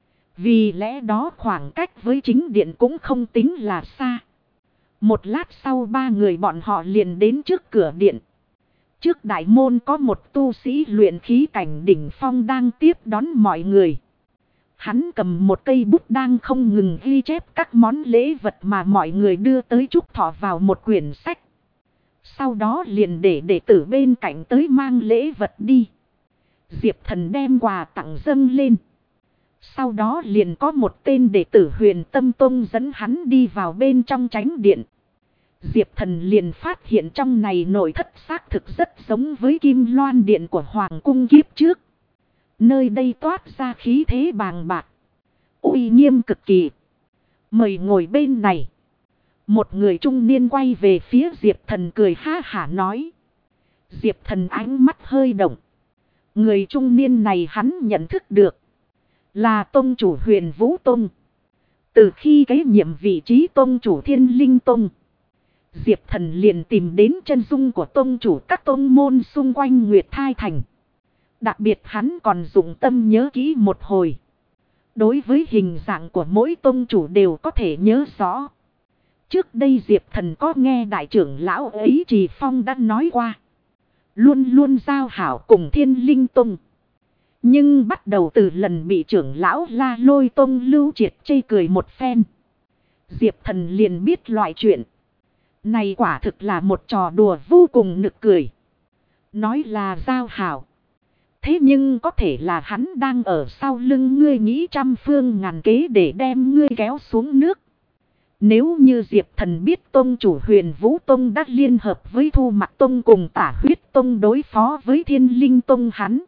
Vì lẽ đó khoảng cách với chính điện cũng không tính là xa. Một lát sau ba người bọn họ liền đến trước cửa điện. Trước đại môn có một tu sĩ luyện khí cảnh đỉnh phong đang tiếp đón mọi người. Hắn cầm một cây bút đang không ngừng ghi chép các món lễ vật mà mọi người đưa tới chúc thọ vào một quyển sách. Sau đó liền để đệ tử bên cạnh tới mang lễ vật đi. Diệp Thần đem quà tặng dâng lên. Sau đó liền có một tên đệ tử Huyền Tâm Tông dẫn hắn đi vào bên trong Chánh Điện. Diệp Thần liền phát hiện trong này nội thất xác thực rất giống với Kim Loan Điện của Hoàng cung kiếp trước. Nơi đây toát ra khí thế bàng bạc, uy nghiêm cực kỳ. Mời ngồi bên này. Một người trung niên quay về phía Diệp Thần cười ha hả nói. Diệp Thần ánh mắt hơi động. Người trung niên này hắn nhận thức được là tông chủ Huyền Vũ Tông. Từ khi kế nhiệm vị trí tông chủ Thiên Linh Tông, Diệp Thần liền tìm đến chân dung của tông chủ các tông môn xung quanh Nguyệt Thai Thành. Đặc biệt hắn còn dụng tâm nhớ kỹ một hồi. Đối với hình dạng của mỗi tông chủ đều có thể nhớ rõ. Trước đây Diệp Thần có nghe đại trưởng lão ấy Trì Phong đã nói qua. Luôn luôn giao hảo cùng Thiên Linh Tông. Nhưng bắt đầu từ lần bị trưởng lão La Lôi Tông Lưu Triệt chê cười một phen, Diệp Thần liền biết loại chuyện này quả thực là một trò đùa vô cùng nực cười. Nói là giao hảo, thế nhưng có thể là hắn đang ở sau lưng ngươi nghĩ trăm phương ngàn kế để đem ngươi kéo xuống nước. Nếu như Diệp Thần biết tông chủ Huyền Vũ Tông đã liên hợp với Thu Mặc Tông cùng Tả Huyết Tông đối phó với Thiên Linh Tông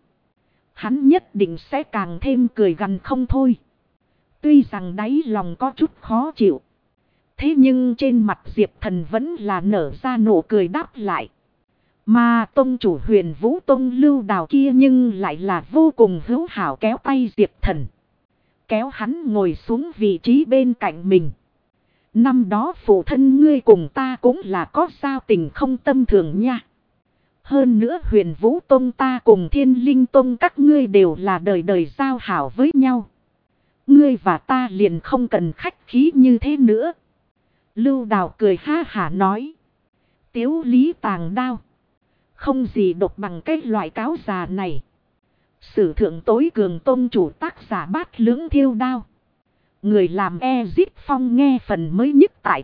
hắn nhất định sẽ càng thêm cười gằn không thôi. Tuy rằng đáy lòng có chút khó chịu, thế nhưng trên mặt Diệp Thần vẫn là nở ra nụ cười đáp lại. Mà tông chủ Huyền Vũ Tông Lưu Đào kia nhưng lại là vô cùng hữu hảo kéo tay Diệp Thần, kéo hắn ngồi xuống vị trí bên cạnh mình. Năm đó phụ thân ngươi cùng ta cũng là có giao tình không tầm thường nha. Hơn nữa Huyền Vũ Tông ta cùng Thiên Linh Tông các ngươi đều là đời đời giao hảo với nhau. Ngươi và ta liền không cần khách khí như thế nữa. Lưu Đào cười ha hả nói. Tiếu lý tàng đao. Không gì độc bằng cái loại cáo già này. Sử thượng tối cường tông chủ tác giả Bát Lưỡng Thiêu Đao. Người làm Ezip Phong nghe phần mới nhất tại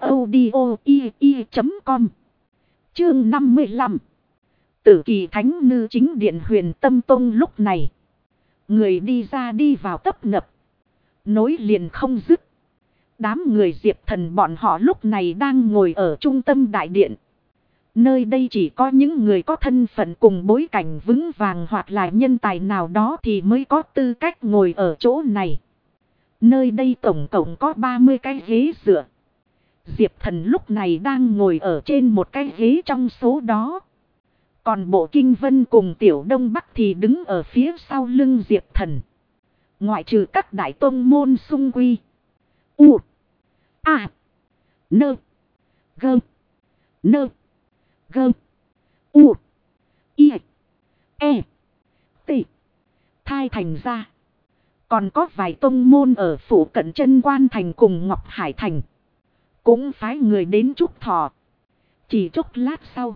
audio.com. Chương 55. Tử Kỳ Thánh Nữ chính điện Huyền Tâm Tông lúc này. Người đi ra đi vào tấp nập. Nối liền không dứt. Đám người Diệp Thần bọn họ lúc này đang ngồi ở trung tâm đại điện. Nơi đây chỉ có những người có thân phận cùng bối cảnh vững vàng hoặc là nhân tài nào đó thì mới có tư cách ngồi ở chỗ này. Nơi đây tổng cộng có 30 cái ghế dựa. Diệp Thần lúc này đang ngồi ở trên một cái ghế trong số đó. Còn Bộ Kinh Vân cùng Tiểu Đông Bắc thì đứng ở phía sau lưng Diệp Thần. Ngoại trừ các đại tông môn xung quy. U. A. Nơ. Gơ. Nơ. Gơ. U. I. E. T. Thai thành ra. Còn có vài tông môn ở phủ cận Chân Quan Thành cùng Ngọc Hải Thành. Cũng phái người đến chúc thọ. Chỉ chốc lát sau.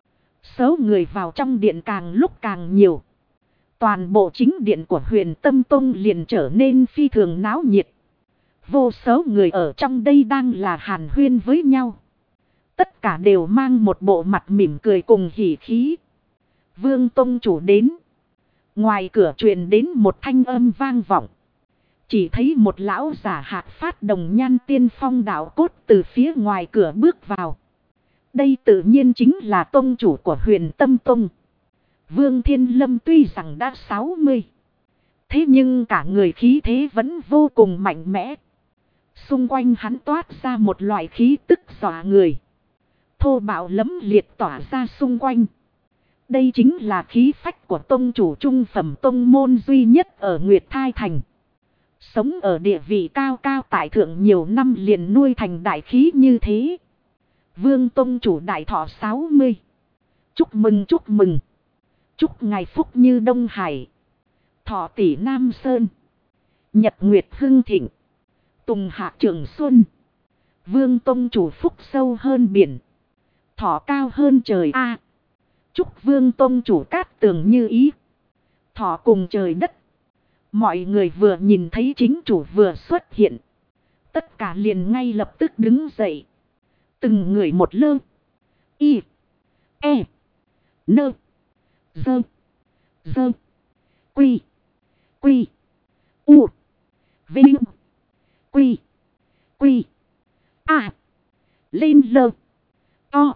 Số người vào trong điện càng lúc càng nhiều. Toàn bộ chính điện của Huyền Tâm Tông liền trở nên phi thường náo nhiệt. Vô số người ở trong đây đang là hàn huyên với nhau. Tất cả đều mang một bộ mặt mỉm cười cùng hỉ khí. Vương Tông chủ đến. Ngoài cửa truyền đến một thanh âm vang vọng. Chỉ thấy một lão giả hạt phát đồng nhan tiên phong đạo cốt từ phía ngoài cửa bước vào. Đây tự nhiên chính là tông chủ của Huyền Tâm Tông. Vương Thiên Lâm tuy rằng đã 60. Thế nhưng cả người khí thế vẫn vô cùng mạnh mẽ. Xung quanh hắn toát ra một loại khí tức dọa người. Thô bạo lẫm liệt tỏa ra xung quanh. Đây chính là khí phách của tông chủ trung phẩm tông môn duy nhất ở Nguyệt Thai Thành. Sống ở địa vị cao cao tại thượng nhiều năm liền nuôi thành đại khí như thế. Vương tông chủ đại thọ 60. Chúc mừng chúc mừng. Chúc ngài phúc như Đông Hải. Thọ tỷ Nam Sơn. Nhật Nguyệt hưng thịnh. Tùng hạ trường xuân. Vương tông chủ phúc sâu hơn biển. Thọ cao hơn trời A. Chúc vương tông chủ cát tường như ý. Thọ cùng trời đất. Mọi người vừa nhìn thấy chính chủ vừa xuất hiện. Tất cả liền ngay lập tức đứng dậy. Từng người một lơ. Y. E. Nơ. Dơ. Dơ. Quy. Quy. U. Vinh. Quy. Quy. A. Lên lơ. O.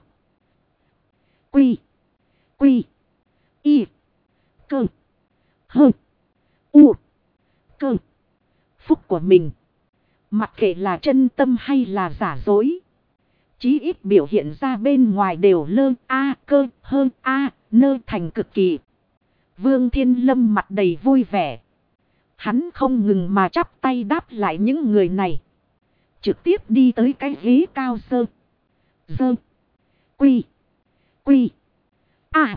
Quy. Quy. Y. Cơ. Hơ. U. Cơ. Phúc của mình. Mặc kệ là chân tâm hay là giả dối. Chí ít biểu hiện ra bên ngoài đều lơ a cơ hơn a nơ thành cực kỳ. Vương Thiên Lâm mặt đầy vui vẻ. Hắn không ngừng mà chắp tay đáp lại những người này. Trực tiếp đi tới cái ghế cao sơ. Dơ. Quy. Quy. A.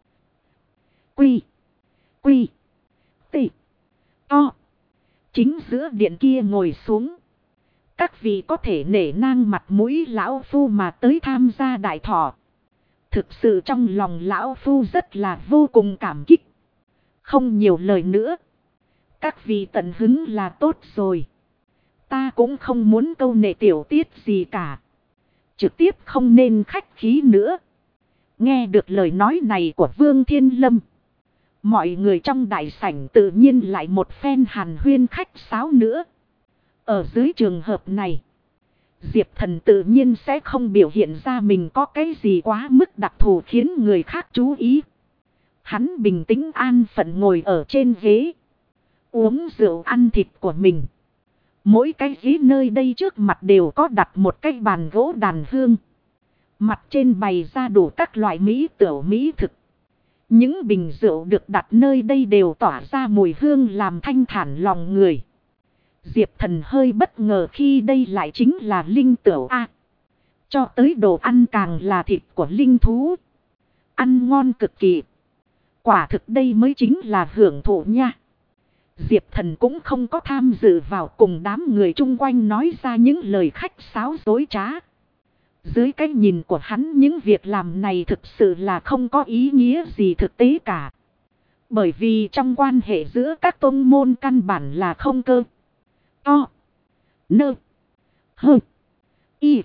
Quy. Quy. T. O. Chính giữa điện kia ngồi xuống. Các vị có thể nể nang mặt mũi lão phu mà tới tham gia đại thọ. Thực sự trong lòng lão phu rất là vô cùng cảm kích. Không nhiều lời nữa. Các vị tận hứng là tốt rồi. Ta cũng không muốn câu nệ tiểu tiết gì cả. Trực tiếp không nên khách khí nữa. Nghe được lời nói này của Vương Thiên Lâm. Mọi người trong đại sảnh tự nhiên lại một phen hàn huyên khách sáo nữa. Ở dưới trường hợp này, Diệp Thần tự nhiên sẽ không biểu hiện ra mình có cái gì quá mức đặc thù khiến người khác chú ý. Hắn bình tĩnh an phận ngồi ở trên ghế, uống rượu ăn thịt của mình. Mỗi cái ghế nơi đây trước mặt đều có đặt một cái bàn gỗ đàn hương. Mặt trên bày ra đủ các loại mỹ tửu mỹ thực. Những bình rượu được đặt nơi đây đều tỏa ra mùi hương làm thanh thản lòng người. Diệp Thần hơi bất ngờ khi đây lại chính là linh tửu A. Cho tới đồ ăn càng là thịt của linh thú. Ăn ngon cực kỳ. Quả thực đây mới chính là hưởng thụ nha. Diệp Thần cũng không có tham dự vào cùng đám người chung quanh nói ra những lời khách sáo dối trá. Dưới cái nhìn của hắn những việc làm này thực sự là không có ý nghĩa gì thực tế cả. Bởi vì trong quan hệ giữa các tôn môn căn bản là không cơ. To. Nơ. Hơ. Y.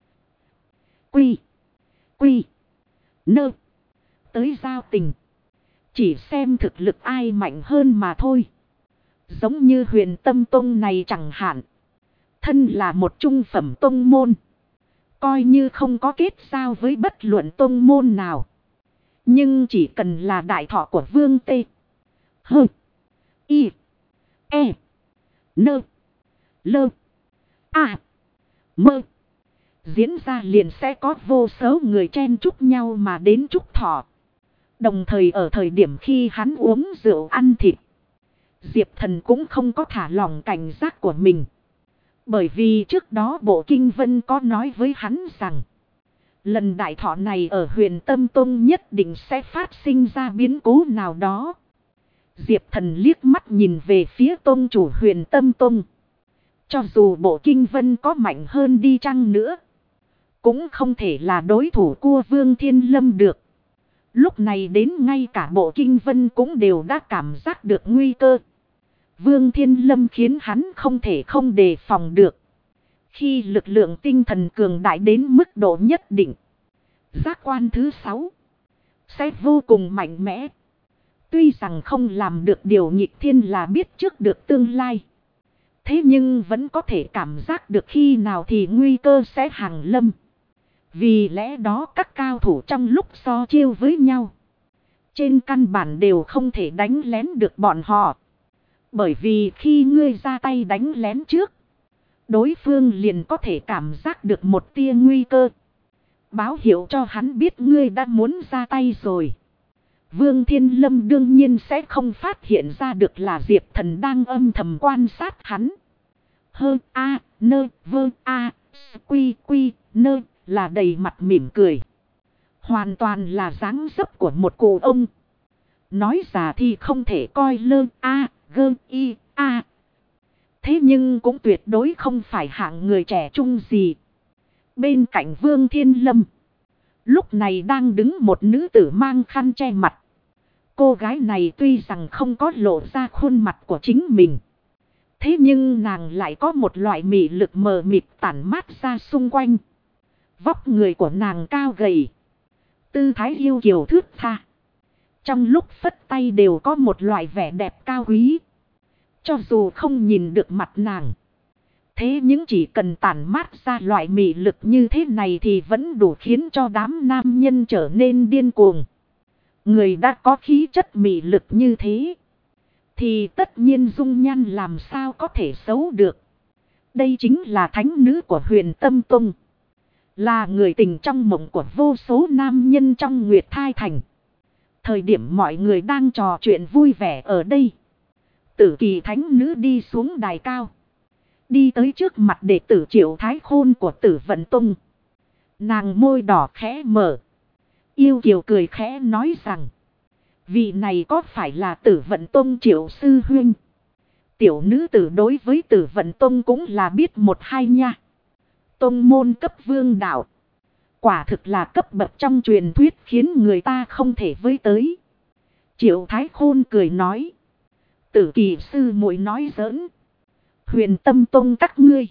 Quy. Quy. Nơ. Tới giao tình. Chỉ xem thực lực ai mạnh hơn mà thôi. Giống như Huyền Tâm Tông này chẳng hạn. Thân là một trung phẩm tông môn. Coi như không có kết giao với bất luận tông môn nào. Nhưng chỉ cần là đại thọ của Vương Tê. Hơ. Y. E. Nơ. Lơ. A. Mơ. Diễn ra liền sẽ có vô số người chen chúc nhau mà đến chúc thọ. Đồng thời ở thời điểm khi hắn uống rượu ăn thịt. Diệp Thần cũng không có thả lỏng cảnh giác của mình. Bởi vì trước đó Bộ Kinh Vân có nói với hắn rằng. Lần đại thọ này ở Huyền Tâm Tông nhất định sẽ phát sinh ra biến cố nào đó. Diệp Thần liếc mắt nhìn về phía tông chủ Huyền Tâm Tông. Cho dù Bộ Kinh Vân có mạnh hơn đi chăng nữa. Cũng không thể là đối thủ của Vương Thiên Lâm được. Lúc này đến ngay cả Bộ Kinh Vân cũng đều đã cảm giác được nguy cơ. Vương Thiên Lâm khiến hắn không thể không đề phòng được. Khi lực lượng tinh thần cường đại đến mức độ nhất định. Giác quan thứ 6 sẽ vô cùng mạnh mẽ. Tuy rằng không làm được điều nghịch thiên là biết trước được tương lai. Thế nhưng vẫn có thể cảm giác được khi nào thì nguy cơ sẽ hàng lâm. Vì lẽ đó các cao thủ trong lúc so chiêu với nhau. Trên căn bản đều không thể đánh lén được bọn họ. Bởi vì khi ngươi ra tay đánh lén trước. Đối phương liền có thể cảm giác được một tia nguy cơ. Báo hiệu cho hắn biết ngươi đã muốn ra tay rồi. Vương Thiên Lâm đương nhiên sẽ không phát hiện ra được là Diệp Thần đang âm thầm quan sát hắn. Hơ a nơ vơ a quy quy nơ là đầy mặt mỉm cười. Hoàn toàn là dáng dấp của một cụ ông. Nói già thì không thể coi lơ a gơ y a. Thế nhưng cũng tuyệt đối không phải hạng người trẻ trung gì. Bên cạnh Vương Thiên Lâm. Lúc này đang đứng một nữ tử mang khăn che mặt. Cô gái này tuy rằng không có lộ ra khuôn mặt của chính mình. Thế nhưng nàng lại có một loại mị lực mờ mịt tản mát ra xung quanh. Vóc người của nàng cao gầy. Tư thái yêu kiều thướt tha. Trong lúc phất tay đều có một loại vẻ đẹp cao quý. Cho dù không nhìn được mặt nàng. Thế nhưng chỉ cần tản mát ra loại mị lực như thế này thì vẫn đủ khiến cho đám nam nhân trở nên điên cuồng. Người đã có khí chất mị lực như thế. Thì tất nhiên dung nhan làm sao có thể xấu được. Đây chính là thánh nữ của Huyền Tâm Tông. Là người tình trong mộng của vô số nam nhân trong Nguyệt Thai Thành. Thời điểm mọi người đang trò chuyện vui vẻ ở đây. Tử Kỳ thánh nữ đi xuống đài cao. Đi tới trước mặt đệ tử Triệu Thái Khôn của Tử Vận Tông. Nàng môi đỏ khẽ mở. Yêu kiều cười khẽ nói rằng. Vị này có phải là Tử Vận Tông Triệu Sư Huynh? Tiểu nữ tử đối với Tử Vận Tông cũng là biết một hai nha. Tông môn cấp vương đạo. Quả thực là cấp bậc trong truyền thuyết khiến người ta không thể với tới. Triệu Thái Khôn cười nói. Tử Kỳ sư muội nói giỡn. Huyền Tâm Tông các ngươi.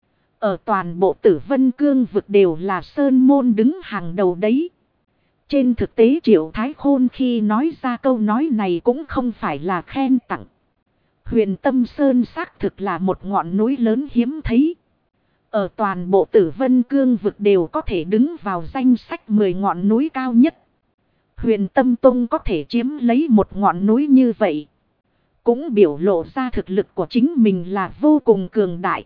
Ở toàn bộ Tử Vân Cương vực đều là sơn môn đứng hàng đầu đấy. Trên thực tế Triệu Thái Khôn khi nói ra câu nói này cũng không phải là khen tặng. Huyền Tâm Sơn xác thực là một ngọn núi lớn hiếm thấy. Ở toàn bộ Tử Vân Cương vực đều có thể đứng vào danh sách 10 ngọn núi cao nhất. Huyền Tâm Tông có thể chiếm lấy một ngọn núi như vậy. Cũng biểu lộ ra thực lực của chính mình là vô cùng cường đại.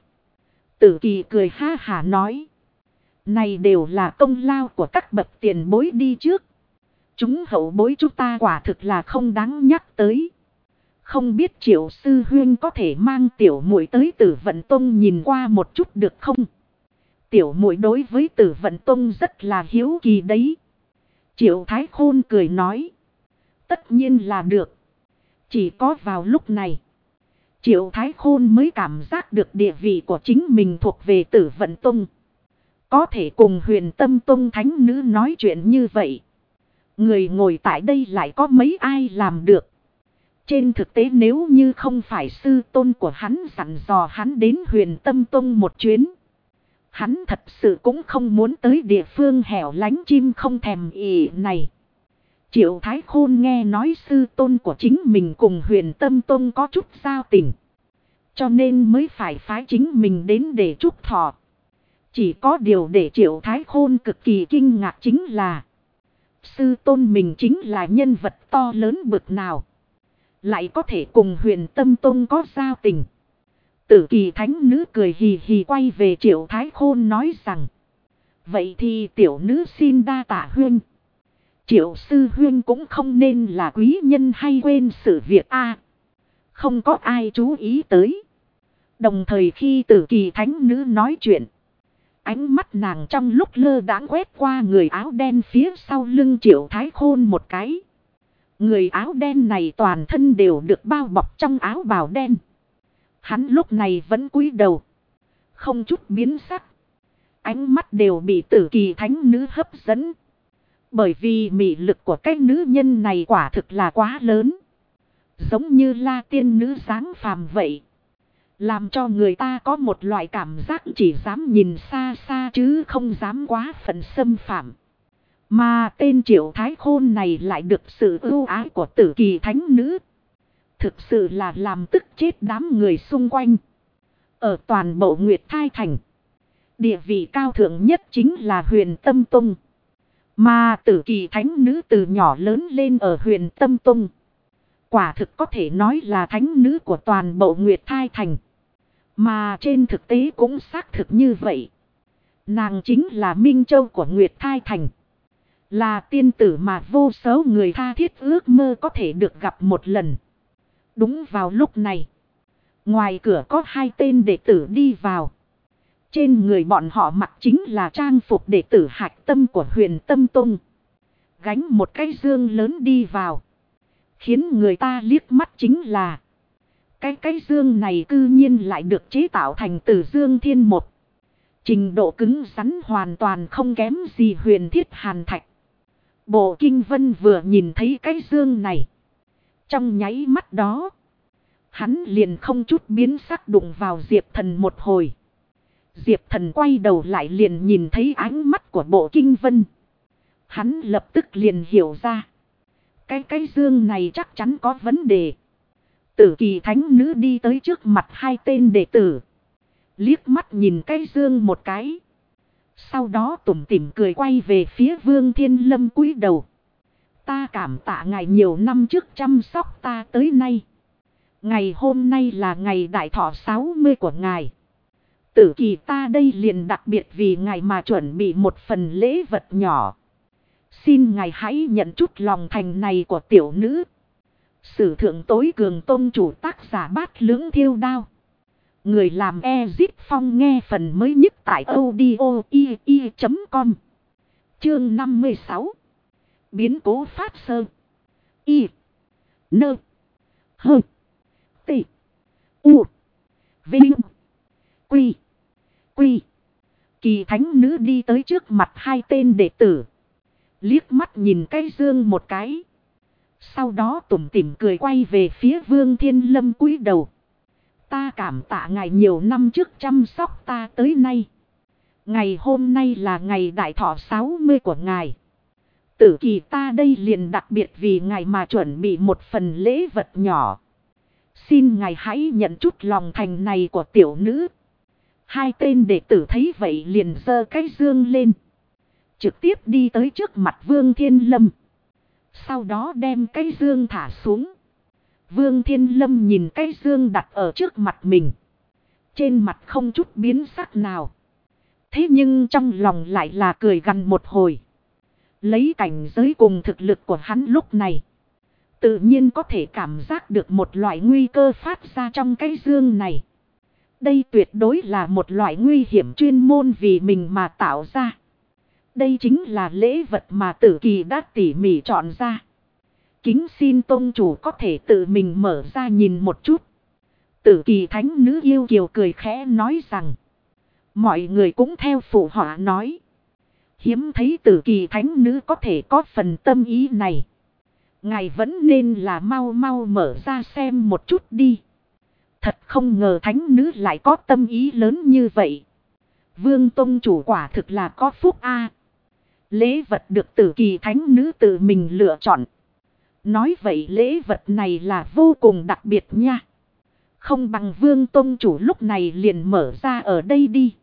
Tử Kỳ cười ha hả nói. Này đều là công lao của các bậc tiền bối đi trước. Chúng hậu bối chúng ta quả thực là không đáng nhắc tới. Không biết Triệu sư huynh có thể mang tiểu muội tới Tử Vận Tông nhìn qua một chút được không? Tiểu muội đối với Tử Vận Tông rất là hiếu kỳ đấy. Triệu Thái Khôn cười nói. Tất nhiên là được. Chỉ có vào lúc này. Triệu Thái Khôn mới cảm giác được địa vị của chính mình thuộc về Tử Vận Tông. Có thể cùng Huyền Tâm Tông thánh nữ nói chuyện như vậy. Người ngồi tại đây lại có mấy ai làm được. Trên thực tế nếu như không phải sư tôn của hắn dặn dò hắn đến Huyền Tâm Tông một chuyến, hắn thật sự cũng không muốn tới địa phương hẻo lánh chim không thèm ỉ này. Triệu Thái Khôn nghe nói sư tôn của chính mình cùng Huyền Tâm Tông có chút giao tình, cho nên mới phải phái chính mình đến để chúc thọ. Chỉ có điều để Triệu Thái Khôn cực kỳ kinh ngạc chính là sư tôn mình chính là nhân vật to lớn bực nào, lại có thể cùng Huyền Tâm Tông có giao tình. Tử Kỳ thánh nữ cười hì hì quay về Triệu Thái Khôn nói rằng, vậy thì tiểu nữ xin đa tạ huynh. Triệu sư huynh cũng không nên là quý nhân hay quên sự việc a. Không có ai chú ý tới. Đồng thời khi Tử Kỳ thánh nữ nói chuyện, ánh mắt nàng trong lúc lơ đãng quét qua người áo đen phía sau lưng Triệu Thái Khôn một cái. Người áo đen này toàn thân đều được bao bọc trong áo bào đen. Hắn lúc này vẫn cúi đầu, không chút biến sắc. Ánh mắt đều bị Tử Kỳ thánh nữ hấp dẫn. Bởi vì mị lực của cái nữ nhân này quả thực là quá lớn. Giống như La tiên nữ dáng phàm vậy. Làm cho người ta có một loại cảm giác chỉ dám nhìn xa xa chứ không dám quá phận xâm phạm. Mà tên Triệu Thái Khôn này lại được sự ưu ái của Tử Kỳ thánh nữ. Thực sự là làm tức chết đám người xung quanh. Ở toàn bộ Nguyệt Thai Thành, địa vị cao thượng nhất chính là Huyền Tâm Tông. Mà Tử Kỳ thánh nữ từ nhỏ lớn lên ở Huyền Tâm Tông, quả thực có thể nói là thánh nữ của toàn bộ Nguyệt Thai Thành. Mà trên thực tế cũng xác thực như vậy. Nàng chính là Minh Châu của Nguyệt Thai Thành, là tiên tử mà vô số người tha thiết ước mơ có thể được gặp một lần. Đúng vào lúc này, ngoài cửa có hai tên đệ tử đi vào. Trên người bọn họ mặc chính là trang phục đệ tử hạch tâm của Huyền Tâm Tông. Gánh một cái dương lớn đi vào, khiến người ta liếc mắt chính là cái dương này cư nhiên lại được chế tạo thành từ dương thiên một. Trình độ cứng rắn hoàn toàn không kém gì huyền thiết hàn thạch. Bộ Kinh Vân vừa nhìn thấy cái dương này, trong nháy mắt đó, hắn liền không chút biến sắc đụng vào Diệp Thần một hồi. Diệp Thần quay đầu lại liền nhìn thấy ánh mắt của Bộ Kinh Vân. Hắn lập tức liền hiểu ra, cái dương này chắc chắn có vấn đề. Tử Kỳ thánh nữ đi tới trước mặt hai tên đệ tử, liếc mắt nhìn cái dương một cái. Sau đó tủm tỉm cười quay về phía Vương Thiên Lâm cúi đầu. Ta cảm tạ ngài nhiều năm trước chăm sóc ta tới nay. Ngày hôm nay là ngày đại thọ 60 của ngài. Tử Kỳ ta đây liền đặc biệt vì ngài mà chuẩn bị một phần lễ vật nhỏ. Xin ngài hãy nhận chút lòng thành này của tiểu nữ. Sử thượng tối cường tông chủ tác giả Bát Lưỡng Thiêu Đao. Người làm Ezip Phong nghe phần mới nhất tại audio.com. Chương 56. Biến cố phát sơ. Y. Nơ. Hơ. Tị. U. Vinh. Quy. Quy. Kỳ thánh nữ đi tới trước mặt hai tên đệ tử, liếc mắt nhìn cái dương một cái. Sau đó tủm tỉm cười quay về phía Vương Thiên Lâm cúi đầu. Ta cảm tạ ngài nhiều năm trước chăm sóc ta tới nay. Ngày hôm nay là ngày đại thọ 60 của ngài. Tử Kỳ ta đây liền đặc biệt vì ngài mà chuẩn bị một phần lễ vật nhỏ. Xin ngài hãy nhận chút lòng thành này của tiểu nữ. Hai tên đệ tử thấy vậy liền giơ cái dương lên, trực tiếp đi tới trước mặt Vương Thiên Lâm. Sau đó đem cái dương thả xuống. Vương Thiên Lâm nhìn cái dương đặt ở trước mặt mình, trên mặt không chút biến sắc nào. Thế nhưng trong lòng lại là cười gằn một hồi. Lấy cảnh giới cùng thực lực của hắn lúc này, tự nhiên có thể cảm giác được một loại nguy cơ phát ra trong cái dương này. Đây tuyệt đối là một loại nguy hiểm chuyên môn vì mình mà tạo ra. Đây chính là lễ vật mà Tử Kỳ đã tỉ mỉ chọn ra. Kính xin tông chủ có thể tự mình mở ra nhìn một chút. Tử Kỳ thánh nữ yêu kiều cười khẽ nói rằng. Mọi người cũng theo phụ họa nói. Hiếm thấy Tử Kỳ thánh nữ có thể có phần tâm ý này. Ngài vẫn nên là mau mau mở ra xem một chút đi. Thật không ngờ thánh nữ lại có tâm ý lớn như vậy. Vương tông chủ quả thực là có phúc a. Lễ vật được Tử Kỳ thánh nữ tự mình lựa chọn. Nói vậy lễ vật này là vô cùng đặc biệt nha. Không bằng Vương tông chủ lúc này liền mở ra ở đây đi.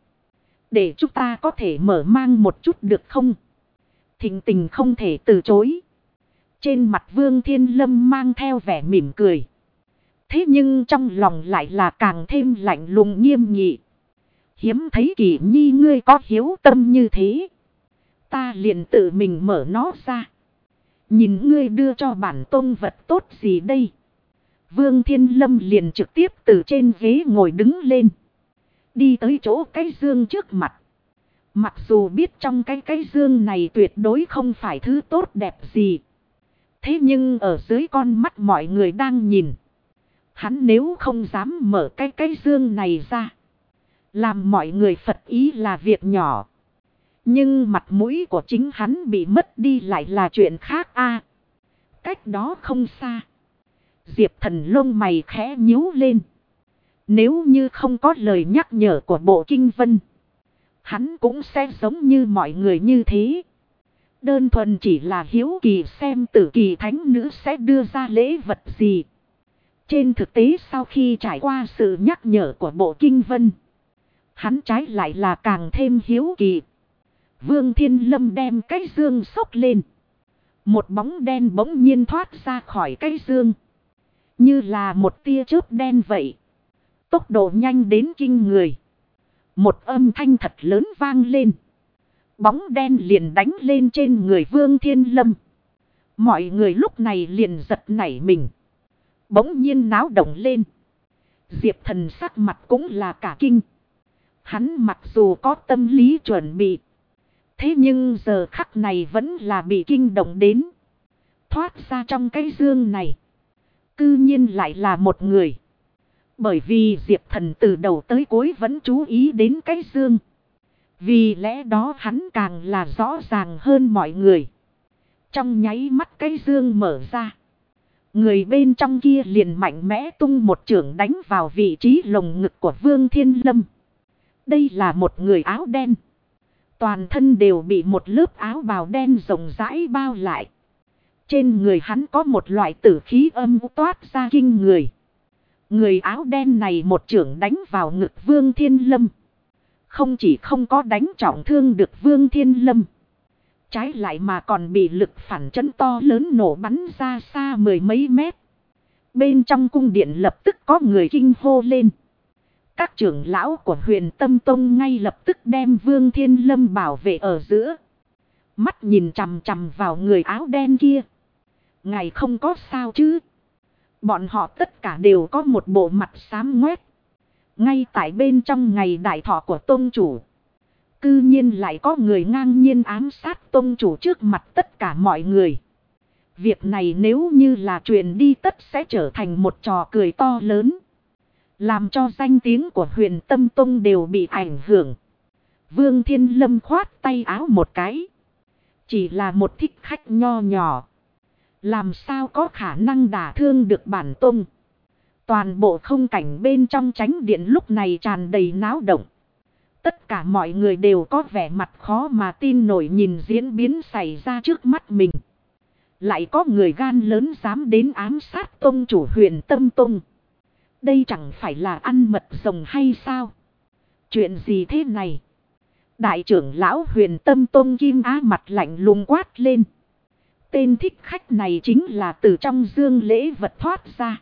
Để chúng ta có thể mở mang một chút được không? Thình tình không thể từ chối. Trên mặt Vương Thiên Lâm mang theo vẻ mỉm cười. Thế nhưng trong lòng lại là càng thêm lạnh lùng nghiêm nghị. Hiếm thấy Kỳ nhi ngươi có hiếu tâm như thế. Ta liền tự mình mở nó ra. Nhìn ngươi đưa cho bản tôn vật tốt gì đây? Vương Thiên Lâm liền trực tiếp từ trên ghế ngồi đứng lên. Đi tới chỗ cái dương trước mặt. Mặc dù biết trong cái dương này tuyệt đối không phải thứ tốt đẹp gì. Thế nhưng ở dưới con mắt mọi người đang nhìn. Hắn nếu không dám mở cái dương này ra. Làm mọi người phật ý là việc nhỏ. Nhưng mặt mũi của chính hắn bị mất đi lại là chuyện khác a. Cách đó không xa. Diệp Thần lông mày khẽ nhíu lên. Nếu như không có lời nhắc nhở của Bộ Kinh Vân. Hắn cũng sẽ giống như mọi người như thế. Đơn thuần chỉ là hiếu kỳ xem Tử Kỳ thánh nữ sẽ đưa ra lễ vật gì. Trên thực tế sau khi trải qua sự nhắc nhở của Bộ Kinh Vân. Hắn trái lại là càng thêm hiếu kỳ. Vương Thiên Lâm đem cái dương xốc lên. Một bóng đen bỗng nhiên thoát ra khỏi cái dương. Như là một tia chớp đen vậy. Tốc độ nhanh đến kinh người. Một âm thanh thật lớn vang lên. Bóng đen liền đánh lên trên người Vương Thiên Lâm. Mọi người lúc này liền giật nảy mình. Bỗng nhiên náo động lên. Diệp Thần sắc mặt cũng là cả kinh. Hắn mặc dù có tâm lý chuẩn bị. Thế nhưng giờ khắc này vẫn là bị kinh động đến. Thoát ra trong cái dương này. Cư nhiên lại là một người. Bởi vì Diệp Thần từ đầu tới cuối vẫn chú ý đến cái dương. Vì lẽ đó hắn càng là rõ ràng hơn mọi người. Trong nháy mắt cái dương mở ra. Người bên trong kia liền mạnh mẽ tung một chưởng đánh vào vị trí lồng ngực của Vương Thiên Lâm. Đây là một người áo đen. Toàn thân đều bị một lớp áo bào đen rộng rãi bao lại. Trên người hắn có một loại tử khí âm toát ra kinh người. Người áo đen này một chưởng đánh vào ngực Vương Thiên Lâm. Không chỉ không có đánh trọng thương được Vương Thiên Lâm. Trái lại mà còn bị lực phản chấn to lớn nổ bắn ra xa mười mấy mét. Bên trong cung điện lập tức có người kinh hô lên. Các trưởng lão của Huyền Tâm Tông ngay lập tức đem Vương Thiên Lâm bảo vệ ở giữa. Mắt nhìn chằm chằm vào người áo đen kia. Ngài không có sao chứ? Bọn họ tất cả đều có một bộ mặt xám ngoét. Ngay tại bên trong ngày đại thọ của Tông chủ. Cư nhiên lại có người ngang nhiên ám sát Tông chủ trước mặt tất cả mọi người. Việc này nếu như là truyền đi tất sẽ trở thành một trò cười to lớn. Làm cho danh tiếng của Huyền Tâm Tông đều bị ảnh hưởng. Vương Thiên Lâm khoát tay áo một cái. Chỉ là một thích khách nho nhỏ. Làm sao có khả năng đả thương được bản tông. Toàn bộ không cảnh bên trong chánh điện lúc này tràn đầy náo động. Tất cả mọi người đều có vẻ mặt khó mà tin nổi nhìn diễn biến xảy ra trước mắt mình. Lại có người gan lớn dám đến ám sát tông chủ Huyền Tâm Tông. Đây chẳng phải là ăn mật rồng hay sao? Chuyện gì thế này? Đại trưởng lão Huyền Tâm Tông Kim Á mặt lạnh lùng quát lên. Tên thích khách này chính là từ trong dương lễ vật thoát ra.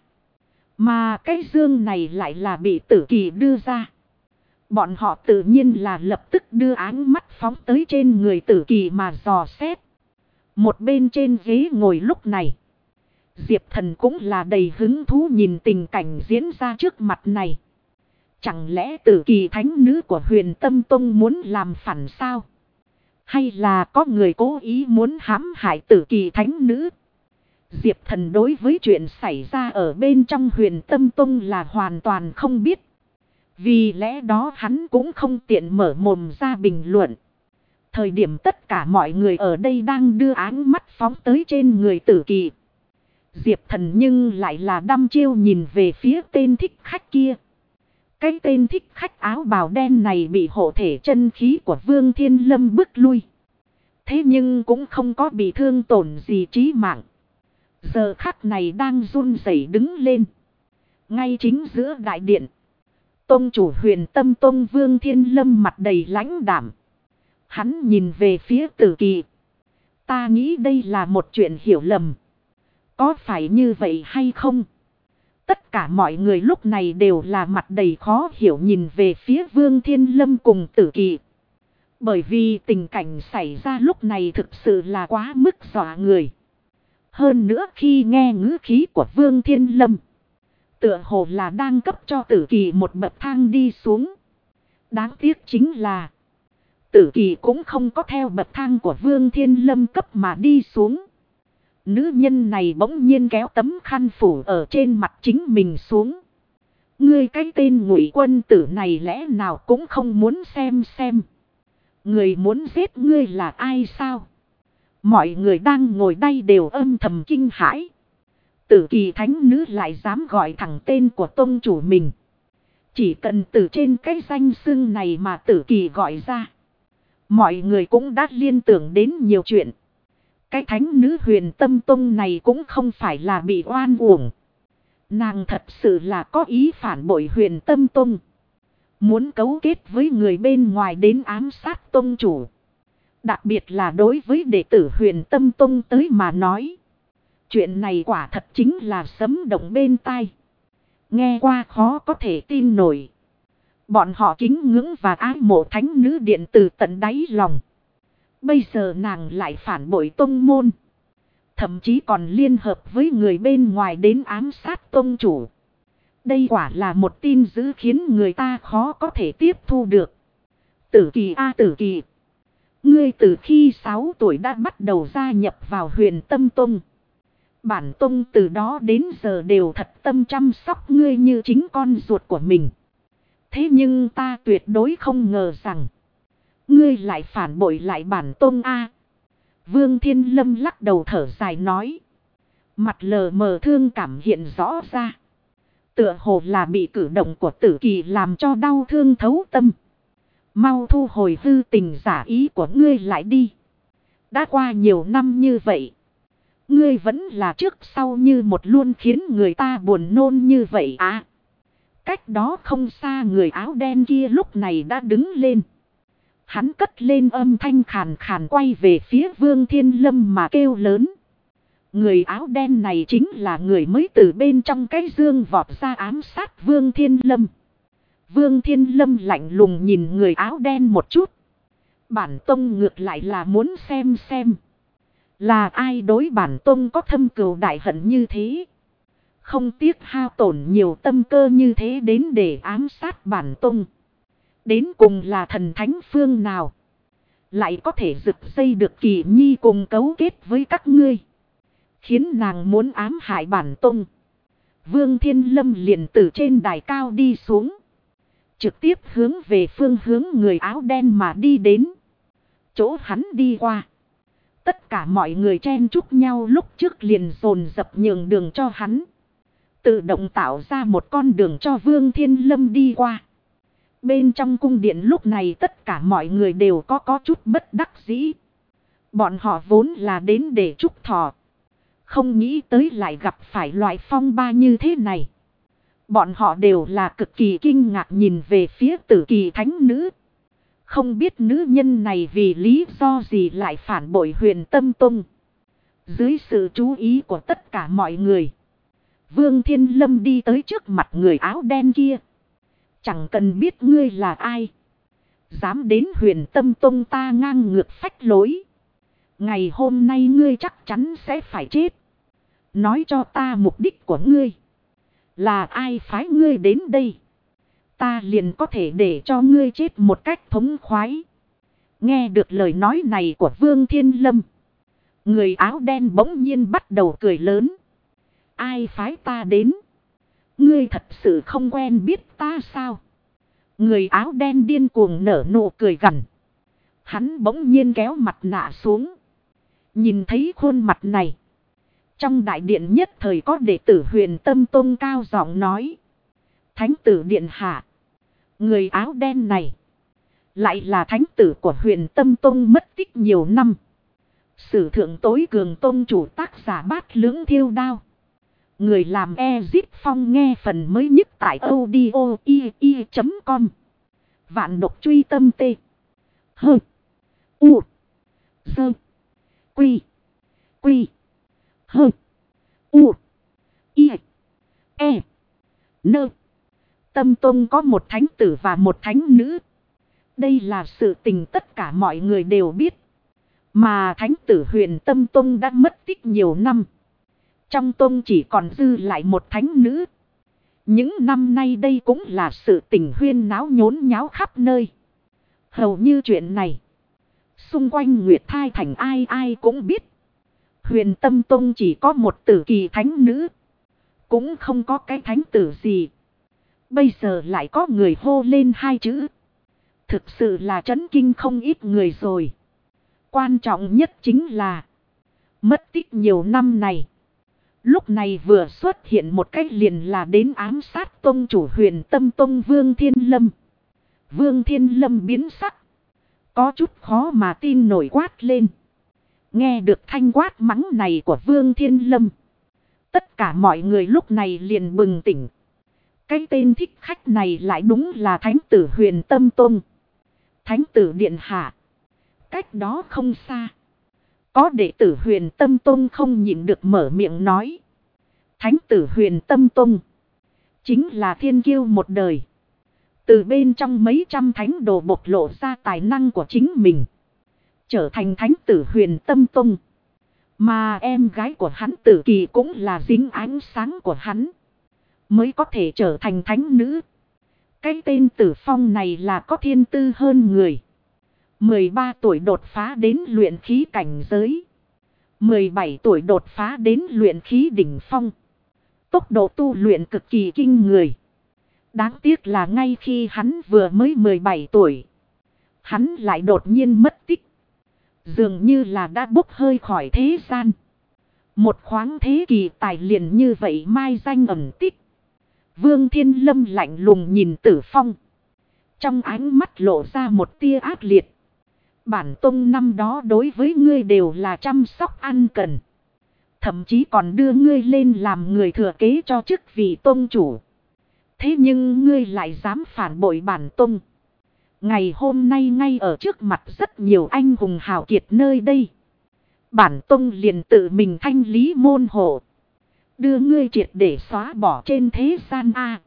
Mà cái dương này lại là bị Tử Kỳ đưa ra. Bọn họ tự nhiên là lập tức đưa áng mắt phóng tới trên người Tử Kỳ mà dò xét. Một bên trên ghế ngồi lúc này. Diệp Thần cũng là đầy hứng thú nhìn tình cảnh diễn ra trước mặt này. Chẳng lẽ Tử Kỳ thánh nữ của Huyền Tâm Tông muốn làm phản sao? Hay là có người cố ý muốn hãm hại Tử Kỳ thánh nữ? Diệp Thần đối với chuyện xảy ra ở bên trong Huyền Tâm Tông là hoàn toàn không biết. Vì lẽ đó hắn cũng không tiện mở mồm ra bình luận. Thời điểm tất cả mọi người ở đây đang đưa áng mắt phóng tới trên người Tử Kỳ. Diệp Thần nhưng lại là đăm chiêu nhìn về phía tên thích khách kia. Cái tên thích khách áo bào đen này bị hộ thể chân khí của Vương Thiên Lâm bức lui. Thế nhưng cũng không có bị thương tổn gì chí mạng. Giờ khắc này đang run rẩy đứng lên. Ngay chính giữa đại điện. Tông chủ Huyền Tâm Tông Vương Thiên Lâm mặt đầy lãnh đạm. Hắn nhìn về phía Tử Kỳ. Ta nghĩ đây là một chuyện hiểu lầm. Có phải như vậy hay không? Tất cả mọi người lúc này đều là mặt đầy khó hiểu nhìn về phía Vương Thiên Lâm cùng Tử Kỳ. Bởi vì tình cảnh xảy ra lúc này thực sự là quá mức dọa người. Hơn nữa khi nghe ngữ khí của Vương Thiên Lâm, tựa hồ là đang cấp cho Tử Kỳ một bậc thang đi xuống. Đáng tiếc chính là Tử Kỳ cũng không có theo bậc thang của Vương Thiên Lâm cấp mà đi xuống. Nữ nhân này bỗng nhiên kéo tấm khăn phủ ở trên mặt chính mình xuống. Ngươi cái tên Ngụy Quân tử này lẽ nào cũng không muốn xem. Người muốn giết ngươi là ai sao? Mọi người đang ngồi đây đều âm thầm kinh hãi. Tử Kỳ thánh nữ lại dám gọi thẳng tên của tông chủ mình. Chỉ cần từ trên cái danh xưng này mà Tử Kỳ gọi ra, mọi người cũng đã liên tưởng đến nhiều chuyện. Cái thánh nữ Huyền Tâm Tông này cũng không phải là bị oan uổng. Nàng thật sự là có ý phản bội Huyền Tâm Tông. Muốn cấu kết với người bên ngoài đến ám sát tông chủ. Đặc biệt là đối với đệ tử Huyền Tâm Tông tới mà nói. Chuyện này quả thật chính là sấm động bên tai. Nghe qua khó có thể tin nổi. Bọn họ kính ngưỡng và ái mộ thánh nữ điện từ tận đáy lòng. Bây giờ nàng lại phản bội tông môn. Thậm chí còn liên hợp với người bên ngoài đến ám sát tông chủ. Đây quả là một tin dữ khiến người ta khó có thể tiếp thu được. Tử Kỳ Tử Kỳ. Ngươi từ khi 6 tuổi đã bắt đầu gia nhập vào Huyền Tâm Tông. Bản tông từ đó đến giờ đều thật tâm chăm sóc ngươi như chính con ruột của mình. Thế nhưng ta tuyệt đối không ngờ rằng ngươi lại phản bội lại bản tông a. Vương Thiên Lâm lắc đầu thở dài nói. Mặt lờ mờ thương cảm hiện rõ ra. Tựa hồ là bị cử động của Tử Kỳ làm cho đau thương thấu tâm. Mau thu hồi hư tình giả ý của ngươi lại đi. Đã qua nhiều năm như vậy. Ngươi vẫn là trước sau như một luôn khiến người ta buồn nôn như vậy à. Cách đó không xa người áo đen kia lúc này đã đứng lên. Hắn cất lên âm thanh khàn khàn quay về phía Vương Thiên Lâm mà kêu lớn. Người áo đen này chính là người mới từ bên trong cái dương vọt ra ám sát Vương Thiên Lâm. Vương Thiên Lâm lạnh lùng nhìn người áo đen một chút. Bản tông ngược lại là muốn xem. Là ai đối bản tông có thâm cừu đại hận như thế. Không tiếc hao tổn nhiều tâm cơ như thế đến để ám sát bản tông. Đến cùng là thần thánh phương nào. Lại có thể rực dây được Kỳ Nhi cùng cấu kết với các ngươi. Khiến nàng muốn ám hại bản tông. Vương Thiên Lâm liền từ trên đài cao đi xuống. Trực tiếp hướng về phương hướng người áo đen mà đi đến. Chỗ hắn đi qua. Tất cả mọi người chen chúc nhau lúc trước liền dồn dập nhường đường cho hắn. Tự động tạo ra một con đường cho Vương Thiên Lâm đi qua. Bên trong cung điện lúc này tất cả mọi người đều có chút bất đắc dĩ. Bọn họ vốn là đến để chúc thọ. Không nghĩ tới lại gặp phải loại phong ba như thế này. Bọn họ đều là cực kỳ kinh ngạc nhìn về phía Tử Kỳ thánh nữ. Không biết nữ nhân này vì lý do gì lại phản bội Huyền Tâm Tông. Dưới sự chú ý của tất cả mọi người. Vương Thiên Lâm đi tới trước mặt người áo đen kia. Chẳng cần biết ngươi là ai. Dám đến Huyền Tâm Tông ta ngang ngược phách lối. Ngày hôm nay ngươi chắc chắn sẽ phải chết. Nói cho ta mục đích của ngươi. Là ai phái ngươi đến đây. Ta liền có thể để cho ngươi chết một cách thống khoái. Nghe được lời nói này của Vương Thiên Lâm. Người áo đen bỗng nhiên bắt đầu cười lớn. Ai phái ta đến? Ngươi thật sự không quen biết ta sao? Người áo đen điên cuồng nở nụ cười gằn. Hắn bỗng nhiên kéo mặt nạ xuống. Nhìn thấy khuôn mặt này. Trong đại điện nhất thời có đệ tử Huyền Tâm Tông cao giọng nói. Thánh tử điện hạ. Người áo đen này. Lại là thánh tử của Huyền Tâm Tông mất tích nhiều năm. Sử thượng tối cường tông chủ tác giả Bát Lưỡng Thiêu Đao. Người làm Ezip Phong nghe phần mới nhất tại audio.com. Vạn độc truy tâm tê. Hơ. U. Dơ. Quy. Quy. Hơ. U. Y. E. Nơ. Tâm Tông có một thánh tử và một thánh nữ. Đây là sự tình tất cả mọi người đều biết. Mà thánh tử Huyền Tâm Tông đã mất tích nhiều năm. Trong tông chỉ còn dư lại một thánh nữ. Những năm nay đây cũng là sự tình huyên náo nhốn nháo khắp nơi. Hầu như chuyện này. Xung quanh Nguyệt Thai Thành ai ai cũng biết. Huyền Tâm Tông chỉ có một tử kỳ thánh nữ. Cũng không có cái thánh tử gì. Bây giờ lại có người hô lên hai chữ. Thực sự là chấn kinh không ít người rồi. Quan trọng nhất chính là. Mất tích nhiều năm này. Lúc này vừa xuất hiện một cách liền là đến ám sát tông chủ Huyền Tâm Tông Vương Thiên Lâm. Vương Thiên Lâm biến sắc. Có chút khó mà tin nổi quát lên. Nghe được thanh quát mắng này của Vương Thiên Lâm. Tất cả mọi người lúc này liền bừng tỉnh. Cái tên thích khách này lại đúng là thánh tử Huyền Tâm Tông. Thánh tử điện hạ. Cách đó không xa. Có đệ tử Huyền Tâm Tông không nhịn được mở miệng nói. Thánh tử Huyền Tâm Tông. Chính là thiên kiêu một đời. Từ bên trong mấy trăm thánh đồ bộc lộ ra tài năng của chính mình. Trở thành thánh tử Huyền Tâm Tông. Mà em gái của hắn Tử Kỳ cũng là dính ánh sáng của hắn. Mới có thể trở thành thánh nữ. Cái tên Tử Phong này là có thiên tư hơn người. 13 tuổi đột phá đến luyện khí cảnh giới. 17 tuổi đột phá đến luyện khí đỉnh phong. Tốc độ tu luyện cực kỳ kinh người. Đáng tiếc là ngay khi hắn vừa mới 17 tuổi. Hắn lại đột nhiên mất tích. Dường như là đã bốc hơi khỏi thế gian. Một khoáng thế kỷ tài liền như vậy mai danh ẩn tích. Vương Thiên Lâm lạnh lùng nhìn Tử Phong. Trong ánh mắt lộ ra một tia ác liệt. Bản tông năm đó đối với ngươi đều là chăm sóc ăn cần. Thậm chí còn đưa ngươi lên làm người thừa kế cho chức vị tông chủ. Thế nhưng ngươi lại dám phản bội bản tông. Ngày hôm nay ngay ở trước mặt rất nhiều anh hùng hào kiệt nơi đây. Bản tông liền tự mình thanh lý môn hộ. Đưa ngươi triệt để xóa bỏ trên thế gian A.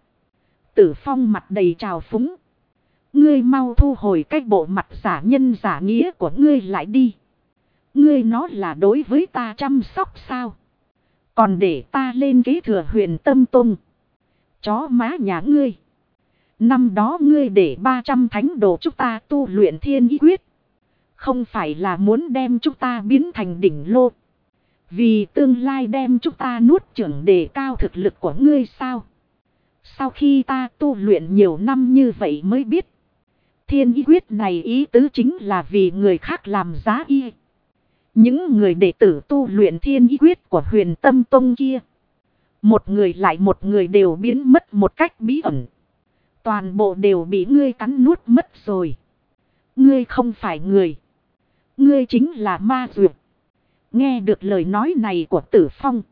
Tử Phong mặt đầy trào phúng. Ngươi mau thu hồi cái bộ mặt giả nhân giả nghĩa của ngươi lại đi. Ngươi nó là đối với ta chăm sóc sao? Còn để ta lên kế thừa Huyền Tâm Tông. Chó má nhà ngươi. Năm đó ngươi để 300 thánh đồ chúng ta tu luyện thiên ý quyết. Không phải là muốn đem chúng ta biến thành đỉnh lô. Vì tương lai đem chúng ta nuốt chửng để cao thực lực của ngươi sao? Sau khi ta tu luyện nhiều năm như vậy mới biết. Thiên ý quyết này ý tứ chính là vì người khác làm giá y. Những người đệ tử tu luyện thiên ý quyết của Huyền Tâm Tông kia. Một người lại một người đều biến mất một cách bí ẩn. Toàn bộ đều bị ngươi cắn nuốt mất rồi. Ngươi không phải người. Ngươi chính là ma dược. Nghe được lời nói này của Tử Phong.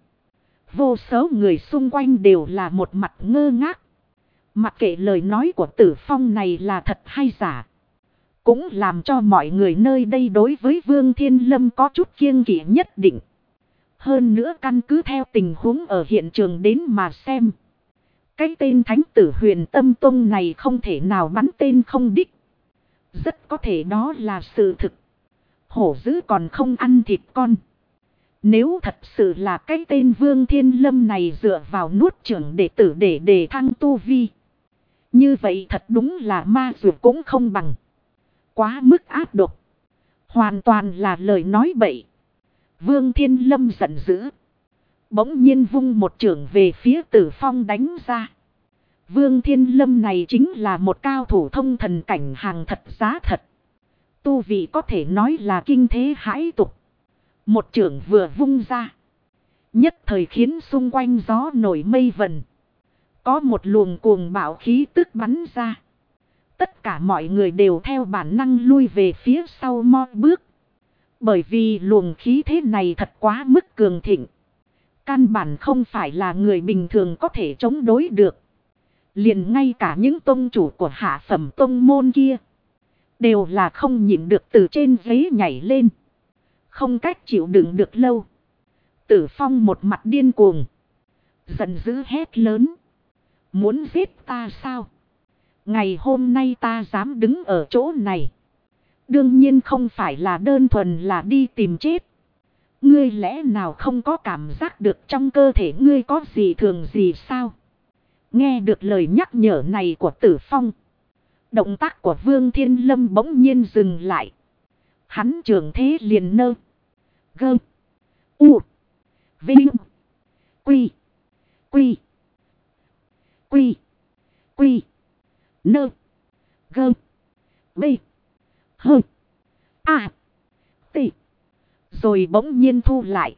Vô số người xung quanh đều là một mặt ngơ ngác. Mặc kệ lời nói của Tử Phong này là thật hay giả. Cũng làm cho mọi người nơi đây đối với Vương Thiên Lâm có chút kiêng kỵ nhất định. Hơn nữa căn cứ theo tình huống ở hiện trường đến mà xem. Cái tên thánh tử Huyền Tâm Tông này không thể nào bắn tên không đích. Rất có thể đó là sự thực. Hổ dữ còn không ăn thịt con. Nếu thật sự là cái tên Vương Thiên Lâm này dựa vào nuốt chửng đệ tử để đề thăng tu vi. Như vậy thật đúng là ma dược cũng không bằng. Quá mức ác độc. Hoàn toàn là lời nói bậy. Vương Thiên Lâm giận dữ. Bỗng nhiên vung một chưởng về phía Tử Phong đánh ra. Vương Thiên Lâm này chính là một cao thủ thông thần cảnh hàng thật giá thật. Tu vị có thể nói là kinh thế hãi tục. Một chưởng vừa vung ra. Nhất thời khiến xung quanh gió nổi mây vần. Có một luồng cuồng bạo khí tức bắn ra. Tất cả mọi người đều theo bản năng lui về phía sau mo bước. Bởi vì luồng khí thế này thật quá mức cường thịnh. Căn bản không phải là người bình thường có thể chống đối được. Liền ngay cả những tông chủ của hạ phẩm tông môn kia. Đều là không nhịn được từ trên ghế nhảy lên. Không cách chịu đựng được lâu. Tử Phong một mặt điên cuồng. Giận dữ hét lớn. Muốn giết ta sao? Ngày hôm nay ta dám đứng ở chỗ này. Đương nhiên không phải là đơn thuần là đi tìm chết. Ngươi lẽ nào không có cảm giác được trong cơ thể ngươi có gì thường gì sao? Nghe được lời nhắc nhở này của Tử Phong. Động tác của Vương Thiên Lâm bỗng nhiên dừng lại. Hắn trường thế liền nơ. Gơ. U. Vinh. Quy. Quy. Quy. Quy. Nơ. Gơ. B. Hơ. A. T. Rồi bỗng nhiên thu lại.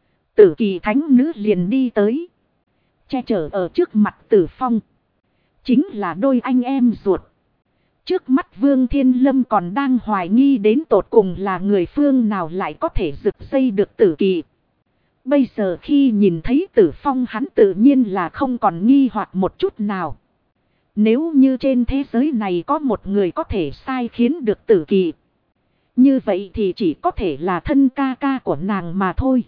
Tử Kỳ thánh nữ liền đi tới. Che chở ở trước mặt Tử Phong. Chính là đôi anh em ruột. Trước mắt Vương Thiên Lâm còn đang hoài nghi đến tột cùng là người phương nào lại có thể rực dây được Tử Kỳ. Bây giờ khi nhìn thấy Tử Phong hắn tự nhiên là không còn nghi hoặc một chút nào. Nếu như trên thế giới này có một người có thể sai khiến được Tử Kỳ. Như vậy thì chỉ có thể là thân ca ca của nàng mà thôi.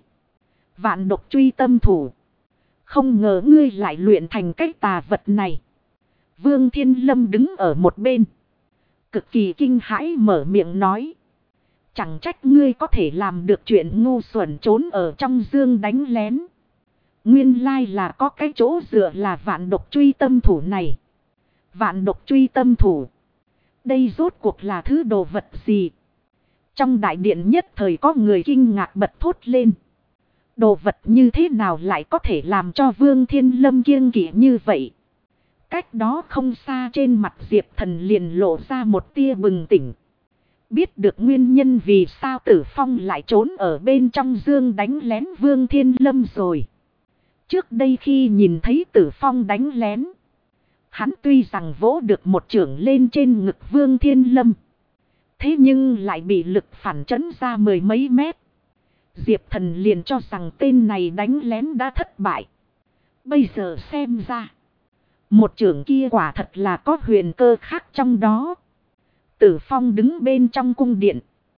Vạn độc truy tâm thủ. Không ngờ ngươi lại luyện thành cái tà vật này. Vương Thiên Lâm đứng ở một bên. Cực kỳ kinh hãi mở miệng nói. Chẳng trách ngươi có thể làm được chuyện ngu xuẩn trốn ở trong dương đánh lén. Nguyên lai là có cái chỗ dựa là vạn độc truy tâm thủ này. Vạn độc truy tâm thủ. Đây rốt cuộc là thứ đồ vật gì? Trong đại điện nhất thời có người kinh ngạc bật thốt lên. Đồ vật như thế nào lại có thể làm cho Vương Thiên Lâm kiêng kỵ như vậy? Cách đó không xa trên mặt Diệp Thần liền lộ ra một tia bừng tỉnh. Biết được nguyên nhân vì sao Tử Phong lại trốn ở bên trong dương đánh lén Vương Thiên Lâm rồi. Trước đây khi nhìn thấy Tử Phong đánh lén. Hắn tuy rằng vỗ được một chưởng lên trên ngực Vương Thiên Lâm. Thế nhưng lại bị lực phản chấn ra mười mấy mét. Diệp Thần liền cho rằng tên này đánh lén đã thất bại. Bây giờ xem ra. Một chưởng kia quả thật là có huyền cơ khác trong đó. Tử Phong đứng bên trong cung điện.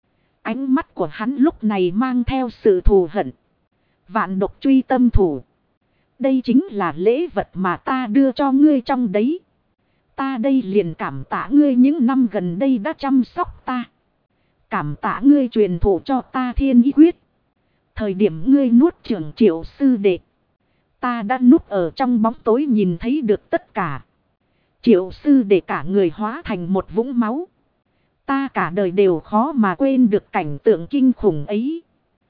Ánh mắt của hắn lúc này mang theo sự thù hận. Vạn độc truy tâm thủ. Đây chính là lễ vật mà ta đưa cho ngươi trong đấy. Ta đây liền cảm tạ ngươi những năm gần đây đã chăm sóc ta. Cảm tạ ngươi truyền thụ cho ta thiên ý quyết. Thời điểm ngươi nuốt trưởng Triệu sư đệ. Ta đã núp ở trong bóng tối nhìn thấy được tất cả. Triệu sư đệ cả người hóa thành một vũng máu. Ta cả đời đều khó mà quên được cảnh tượng kinh khủng ấy.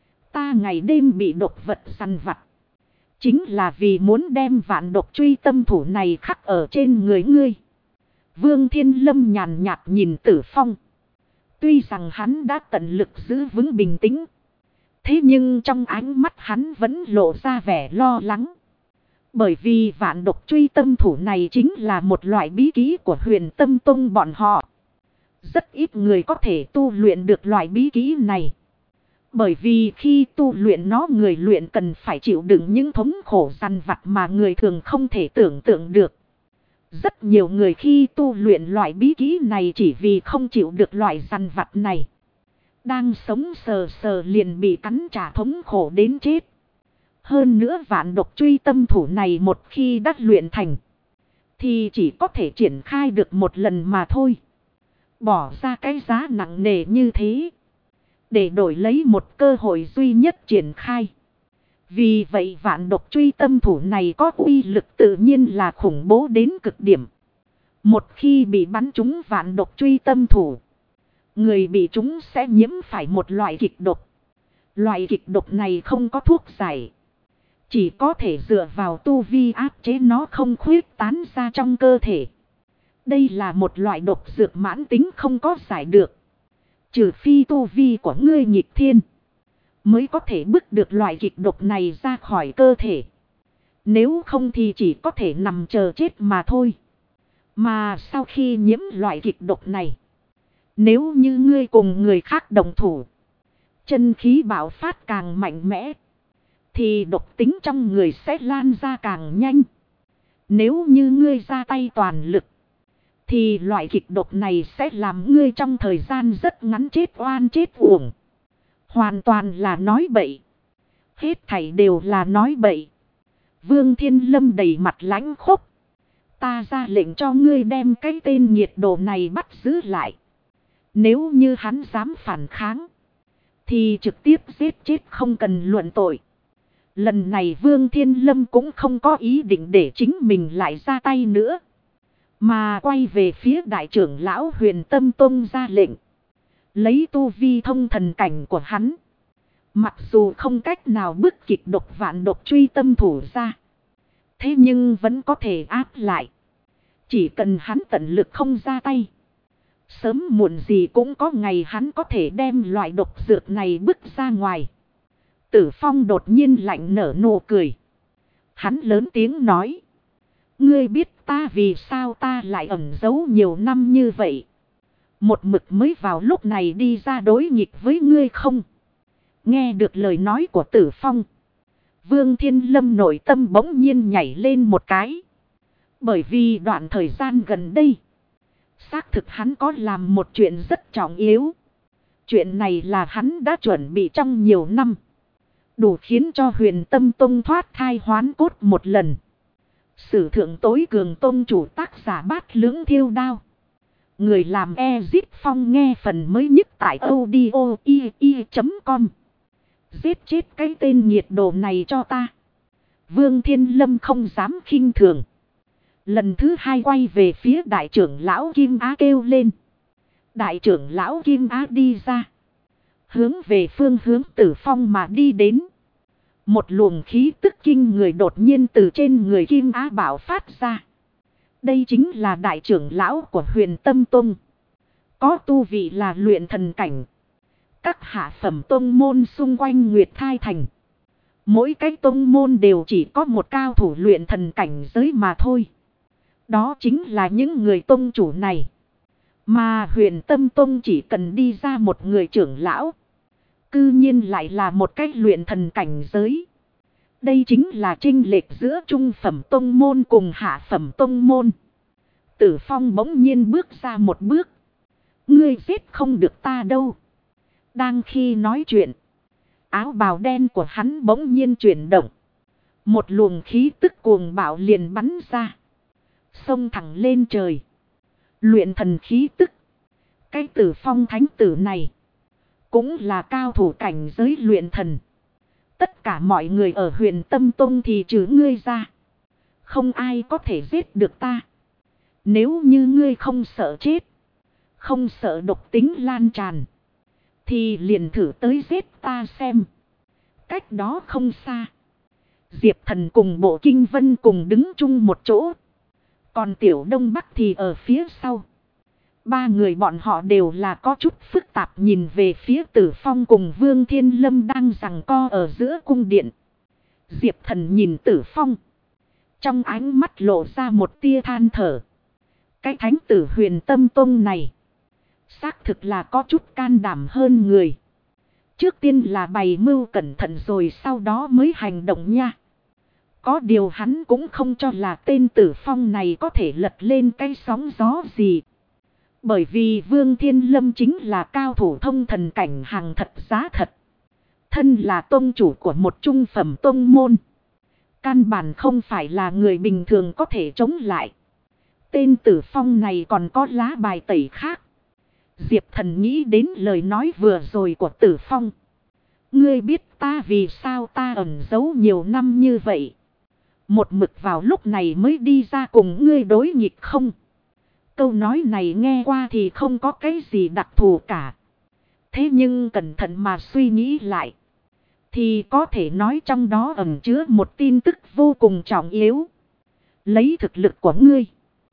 Ta ngày đêm bị độc vật săn vặt. Chính là vì muốn đem vạn độc truy tâm thủ này khắc ở trên người ngươi. Vương Thiên Lâm nhàn nhạt nhìn Tử Phong. Tuy rằng hắn đã tận lực giữ vững bình tĩnh. Thế nhưng trong ánh mắt hắn vẫn lộ ra vẻ lo lắng. Bởi vì vạn độc truy tâm thủ này chính là một loại bí kỹ của Huyền Tâm Tông bọn họ. Rất ít người có thể tu luyện được loại bí kỹ này. Bởi vì khi tu luyện nó người luyện cần phải chịu đựng những thống khổ dằn vặt mà người thường không thể tưởng tượng được. Rất nhiều người khi tu luyện loại bí kỹ này chỉ vì không chịu được loại dằn vặt này. Đang sống sờ sờ liền bị cắn trả thống khổ đến chết. Hơn nữa vạn độc truy tâm thủ này một khi đã luyện thành. Thì chỉ có thể triển khai được một lần mà thôi. Bỏ ra cái giá nặng nề như thế. Để đổi lấy một cơ hội duy nhất triển khai. Vì vậy vạn độc truy tâm thủ này có uy lực tự nhiên là khủng bố đến cực điểm. Một khi bị bắn trúng vạn độc truy tâm thủ. Người bị trúng sẽ nhiễm phải một loại kịch độc. Loại kịch độc này không có thuốc giải. Chỉ có thể dựa vào tu vi áp chế nó không khuyết tán ra trong cơ thể. Đây là một loại độc dược mãn tính không có giải được. Trừ phi tu vi của ngươi nghịch thiên. mới có thể bức được loại kịch độc này ra khỏi cơ thể. Nếu không thì chỉ có thể nằm chờ chết mà thôi. Mà sau khi nhiễm loại kịch độc này, nếu như ngươi cùng người khác đồng thủ, chân khí bạo phát càng mạnh mẽ, thì độc tính trong người sẽ lan ra càng nhanh. Nếu như ngươi ra tay toàn lực, thì loại kịch độc này sẽ làm ngươi trong thời gian rất ngắn chết oan chết uổng. Hoàn toàn là nói bậy. Hết thảy đều là nói bậy. Vương Thiên Lâm đầy mặt lãnh khốc. Ta ra lệnh cho ngươi đem cái tên nhiệt độ này bắt giữ lại. Nếu như hắn dám phản kháng, thì trực tiếp giết chết không cần luận tội. Lần này Vương Thiên Lâm cũng không có ý định để chính mình lại ra tay nữa, mà quay về phía đại trưởng lão Huyền Tâm Tông ra lệnh. Lấy tu vi thông thần cảnh của hắn, mặc dù không cách nào bức kịch độc vạn độc truy tâm thủ ra, thế nhưng vẫn có thể áp lại. Chỉ cần hắn tận lực không ra tay, sớm muộn gì cũng có ngày hắn có thể đem loại độc dược này bức ra ngoài. Tử Phong đột nhiên lạnh nở nụ cười. Hắn lớn tiếng nói. Ngươi biết ta vì sao ta lại ẩn giấu nhiều năm như vậy, một mực mới vào lúc này đi ra đối nghịch với ngươi không? Nghe được lời nói của Tử Phong, Vương Thiên Lâm nội tâm bỗng nhiên nhảy lên một cái. Bởi vì đoạn thời gian gần đây, xác thực hắn có làm một chuyện rất trọng yếu. Chuyện này là hắn đã chuẩn bị trong nhiều năm, đủ khiến cho Huyền Tâm Tông thoát thai hoán cốt một lần. Sử thượng tối cường tông chủ tác giả Bát Lưỡng Thiêu Đao. Người làm Ezip Phong nghe phần mới nhất tại audio.com. Giết chết cái tên nhiệt độ này cho ta. Vương Thiên Lâm không dám khinh thường. Lần thứ hai quay về phía đại trưởng lão Kim Á kêu lên. Đại trưởng lão Kim Á đi ra, hướng về phương hướng Tử Phong mà đi đến. Một luồng khí tức kinh người đột nhiên từ trên người Kim Á bạo phát ra. Đây chính là đại trưởng lão của Huyền Tâm Tông, có tu vị là luyện thần cảnh. Các hạ phẩm tông môn xung quanh Nguyệt Thai Thành, mỗi cái tông môn đều chỉ có một cao thủ luyện thần cảnh giới mà thôi. Đó chính là những người tông chủ này. Mà Huyền Tâm Tông chỉ cần đi ra một người trưởng lão, cư nhiên lại là một cái luyện thần cảnh giới. Đây chính là chênh lệch giữa trung phẩm tông môn cùng hạ phẩm tông môn. Tử Phong bỗng nhiên bước ra một bước. Ngươi giết không được ta đâu. Đang khi nói chuyện, áo bào đen của hắn bỗng nhiên chuyển động. Một luồng khí tức cuồng bạo liền bắn ra, xông thẳng lên trời. Luyện thần khí tức. Cái Tử Phong thánh tử này cũng là cao thủ cảnh giới luyện thần. Tất cả mọi người ở Huyền Tâm Tông thì trừ ngươi ra, không ai có thể giết được ta. Nếu như ngươi không sợ chết, không sợ độc tính lan tràn, thì liền thử tới giết ta xem. Cách đó không xa, Diệp Thần cùng Bộ Kinh Vân cùng đứng chung một chỗ, còn Tiểu Đông Bắc thì ở phía sau. Ba người bọn họ đều là có chút phức tạp nhìn về phía Tử Phong cùng Vương Thiên Lâm đang giằng co ở giữa cung điện. Diệp Thần nhìn Tử Phong, trong ánh mắt lộ ra một tia than thở. Cái thánh tử Huyền Tâm Tông này xác thực là có chút can đảm hơn người. Trước tiên là bày mưu cẩn thận rồi sau đó mới hành động nha. Có điều hắn cũng không cho là tên Tử Phong này có thể lật lên cái sóng gió gì. Bởi vì Vương Thiên Lâm chính là cao thủ thông thần cảnh hàng thật giá thật. Thân là tông chủ của một trung phẩm tông môn, căn bản không phải là người bình thường có thể chống lại. Tên Tử Phong này còn có lá bài tẩy khác. Diệp Thần nghĩ đến lời nói vừa rồi của Tử Phong. Ngươi biết ta vì sao ta ẩn giấu nhiều năm như vậy, một mực vào lúc này mới đi ra cùng ngươi đối nghịch không? Câu nói này nghe qua thì không có cái gì đặc thù cả. Thế nhưng cẩn thận mà suy nghĩ lại, thì có thể nói trong đó ẩn chứa một tin tức vô cùng trọng yếu. Lấy thực lực của ngươi,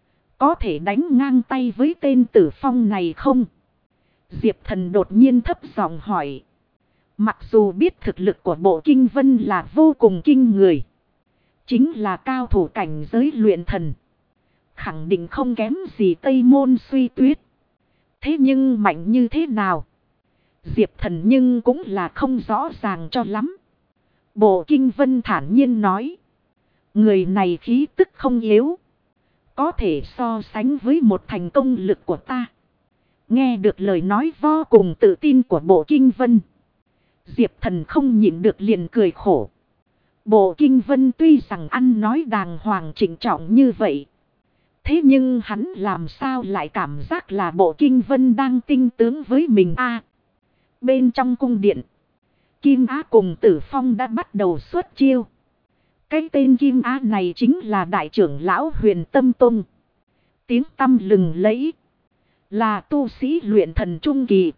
có thể đánh ngang tay với tên Tử Phong này không? Diệp Thần đột nhiên thấp giọng hỏi. Mặc dù biết thực lực của Bộ Kinh Vân là vô cùng kinh người. Chính là cao thủ cảnh giới luyện thần. Khẳng định không kém gì Tây Môn Suy Tuyết. Thế nhưng mạnh như thế nào? Diệp Thần nhưng cũng là không rõ ràng cho lắm. Bộ Kinh Vân thản nhiên nói. Người này khí tức không yếu. Có thể so sánh với một thành công lực của ta. Nghe được lời nói vô cùng tự tin của Bộ Kinh Vân. Diệp Thần không nhịn được liền cười khổ. Bộ Kinh Vân tuy rằng ăn nói đàng hoàng trịnh trọng như vậy. Thế nhưng hắn làm sao lại cảm giác là Bộ Kinh Vân đang tinh tướng với mình a? Bên trong cung điện, Kim Á cùng Tử Phong đã bắt đầu xuất chiêu. Cái tên Kim Á này chính là đại trưởng lão Huyền Tâm Tông. Tiếng tăm lừng lẫy. Là tu sĩ luyện thần trung kỳ.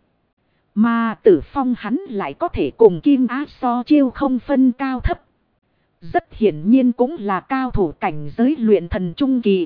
Mà Tử Phong hắn lại có thể cùng Kim Á so chiêu không phân cao thấp. Rất hiển nhiên cũng là cao thủ cảnh giới luyện thần trung kỳ.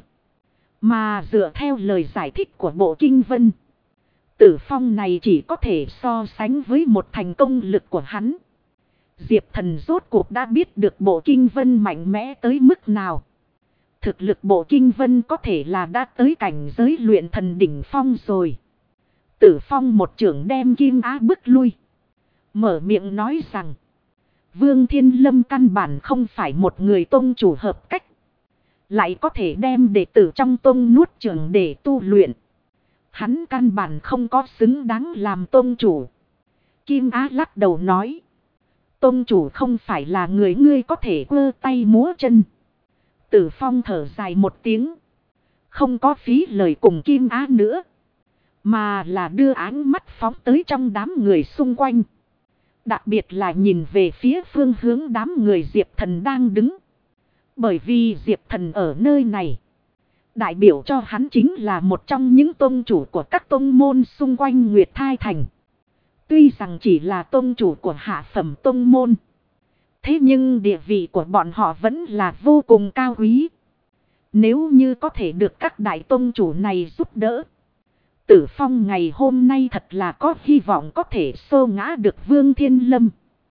Mà dựa theo lời giải thích của Bộ Kinh Vân, Tử Phong này chỉ có thể so sánh với một thành công lực của hắn. Diệp Thần rốt cuộc đã biết được Bộ Kinh Vân mạnh mẽ tới mức nào. Thực lực Bộ Kinh Vân có thể là đã tới cảnh giới luyện thần đỉnh phong rồi. Tử Phong một chưởng đem Kim Á bước lui. Mở miệng nói rằng. Vương Thiên Lâm căn bản không phải một người tông chủ hợp cách. Lại có thể đem đệ tử trong tông nuốt chửng để tu luyện. Hắn căn bản không có xứng đáng làm tông chủ. Kim Á lắc đầu nói. Tông chủ không phải là người ngươi có thể quơ tay múa chân. Tử Phong thở dài một tiếng. Không có phí lời cùng Kim Á nữa. Mà là đưa ánh mắt phóng tới trong đám người xung quanh. Đặc biệt là nhìn về phía phương hướng đám người Diệp Thần đang đứng. Bởi vì Diệp Thần ở nơi này. Đại biểu cho hắn chính là một trong những tông chủ của các tông môn xung quanh Nguyệt Thai Thành. Tuy rằng chỉ là tông chủ của hạ phẩm tông môn. Thế nhưng địa vị của bọn họ vẫn là vô cùng cao quý. Nếu như có thể được các đại tông chủ này giúp đỡ. Tử Phong ngày hôm nay thật là có hy vọng có thể xô ngã được Vương Thiên Lâm.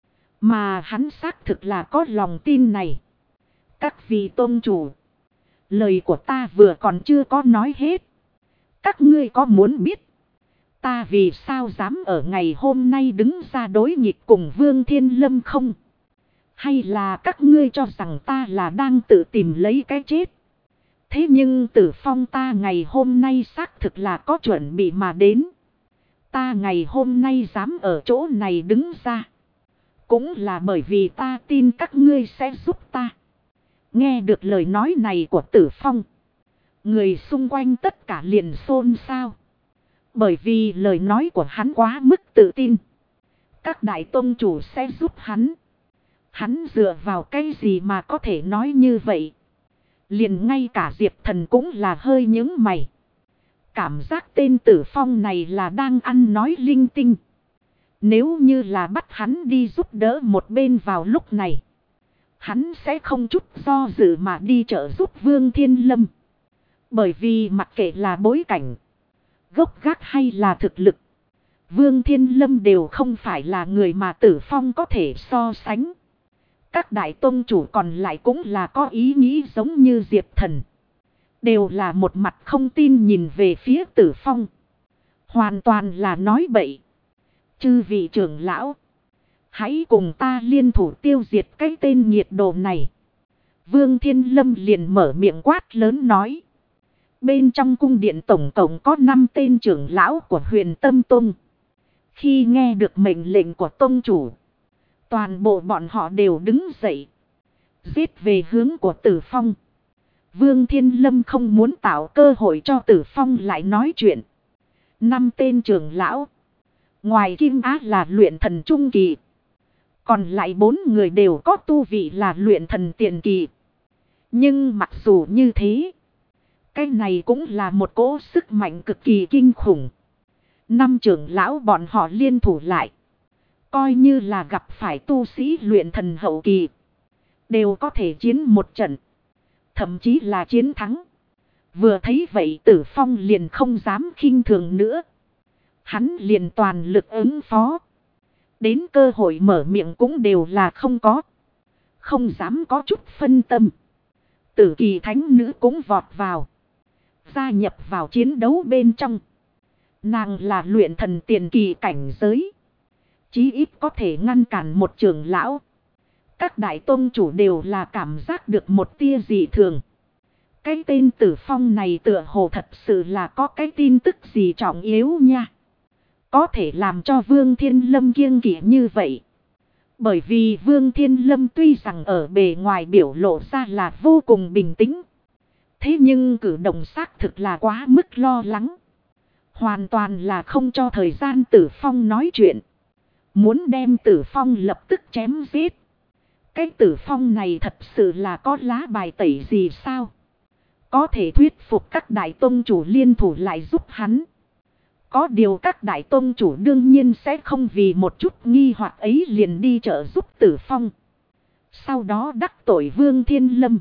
Mà hắn xác thực là có lòng tin này. Các vị tôn chủ. Lời của ta vừa còn chưa có nói hết. Các ngươi có muốn biết. Ta vì sao dám ở ngày hôm nay đứng ra đối nghịch cùng Vương Thiên Lâm không? Hay là các ngươi cho rằng ta là đang tự tìm lấy cái chết? Thế nhưng Tử Phong ta ngày hôm nay xác thực là có chuẩn bị mà đến. Ta ngày hôm nay dám ở chỗ này đứng ra. Cũng là bởi vì ta tin các ngươi sẽ giúp ta. Nghe được lời nói này của Tử Phong. Người xung quanh tất cả liền xôn xao. Bởi vì lời nói của hắn quá mức tự tin. Các đại tông chủ sẽ giúp hắn. Hắn dựa vào cái gì mà có thể nói như vậy? Liền ngay cả Diệp Thần cũng là hơi nhướng mày. Cảm giác tên Tử Phong này là đang ăn nói linh tinh. Nếu như là bắt hắn đi giúp đỡ một bên vào lúc này. Hắn sẽ không chút do dự mà đi trợ giúp Vương Thiên Lâm. Bởi vì mặc kệ là bối cảnh, gốc gác hay là thực lực. Vương Thiên Lâm đều không phải là người mà Tử Phong có thể so sánh. Các đại tông chủ còn lại cũng là có ý nghĩ giống như Diệp Thần. Đều là một mặt không tin nhìn về phía Tử Phong. Hoàn toàn là nói bậy. Chư vị trưởng lão. Hãy cùng ta liên thủ tiêu diệt cái tên nghiệt đồ này. Vương Thiên Lâm liền mở miệng quát lớn nói. Bên trong cung điện tổng cộng có 5 tên trưởng lão của Huyền Tâm Tông. Khi nghe được mệnh lệnh của tông chủ. Toàn bộ bọn họ đều đứng dậy. Giết về hướng của Tử Phong. Vương Thiên Lâm không muốn tạo cơ hội cho Tử Phong lại nói chuyện. 5 tên trưởng lão. Ngoài Kim Á là luyện thần trung kỳ. Còn lại 4 người đều có tu vị là luyện thần tiền kỳ. Nhưng mặc dù như thế. Cái này cũng là một cỗ sức mạnh cực kỳ kinh khủng. 5 trưởng lão bọn họ liên thủ lại. Coi như là gặp phải tu sĩ luyện thần hậu kỳ. Đều có thể chiến một trận. Thậm chí là chiến thắng. Vừa thấy vậy Tử Phong liền không dám khinh thường nữa. Hắn liền toàn lực ứng phó. đến cơ hội mở miệng cũng đều là không có. Không dám có chút phân tâm. Tử Kỳ thánh nữ cũng vọt vào. Gia nhập vào chiến đấu bên trong. Nàng là luyện thần tiền kỳ cảnh giới. Chí ít có thể ngăn cản một trưởng lão. Các đại tôn chủ đều là cảm giác được một tia dị thường. Cái tên Tử Phong này tựa hồ thật sự là có cái tin tức gì trọng yếu nha. Có thể làm cho Vương Thiên Lâm kiêng kỵ như vậy. Bởi vì Vương Thiên Lâm tuy rằng ở bề ngoài biểu lộ ra là vô cùng bình tĩnh. Thế nhưng cử động xác thực là quá mức lo lắng. Hoàn toàn là không cho thời gian Tử Phong nói chuyện. Muốn đem Tử Phong lập tức chém giết. Cái Tử Phong này thật sự là có lá bài tẩy gì sao? Có thể thuyết phục các đại tông chủ liên thủ lại giúp hắn. Có điều các đại tông chủ đương nhiên sẽ không vì một chút nghi hoặc ấy liền đi trợ giúp Tử Phong. Sau đó đắc tội Vương Thiên Lâm.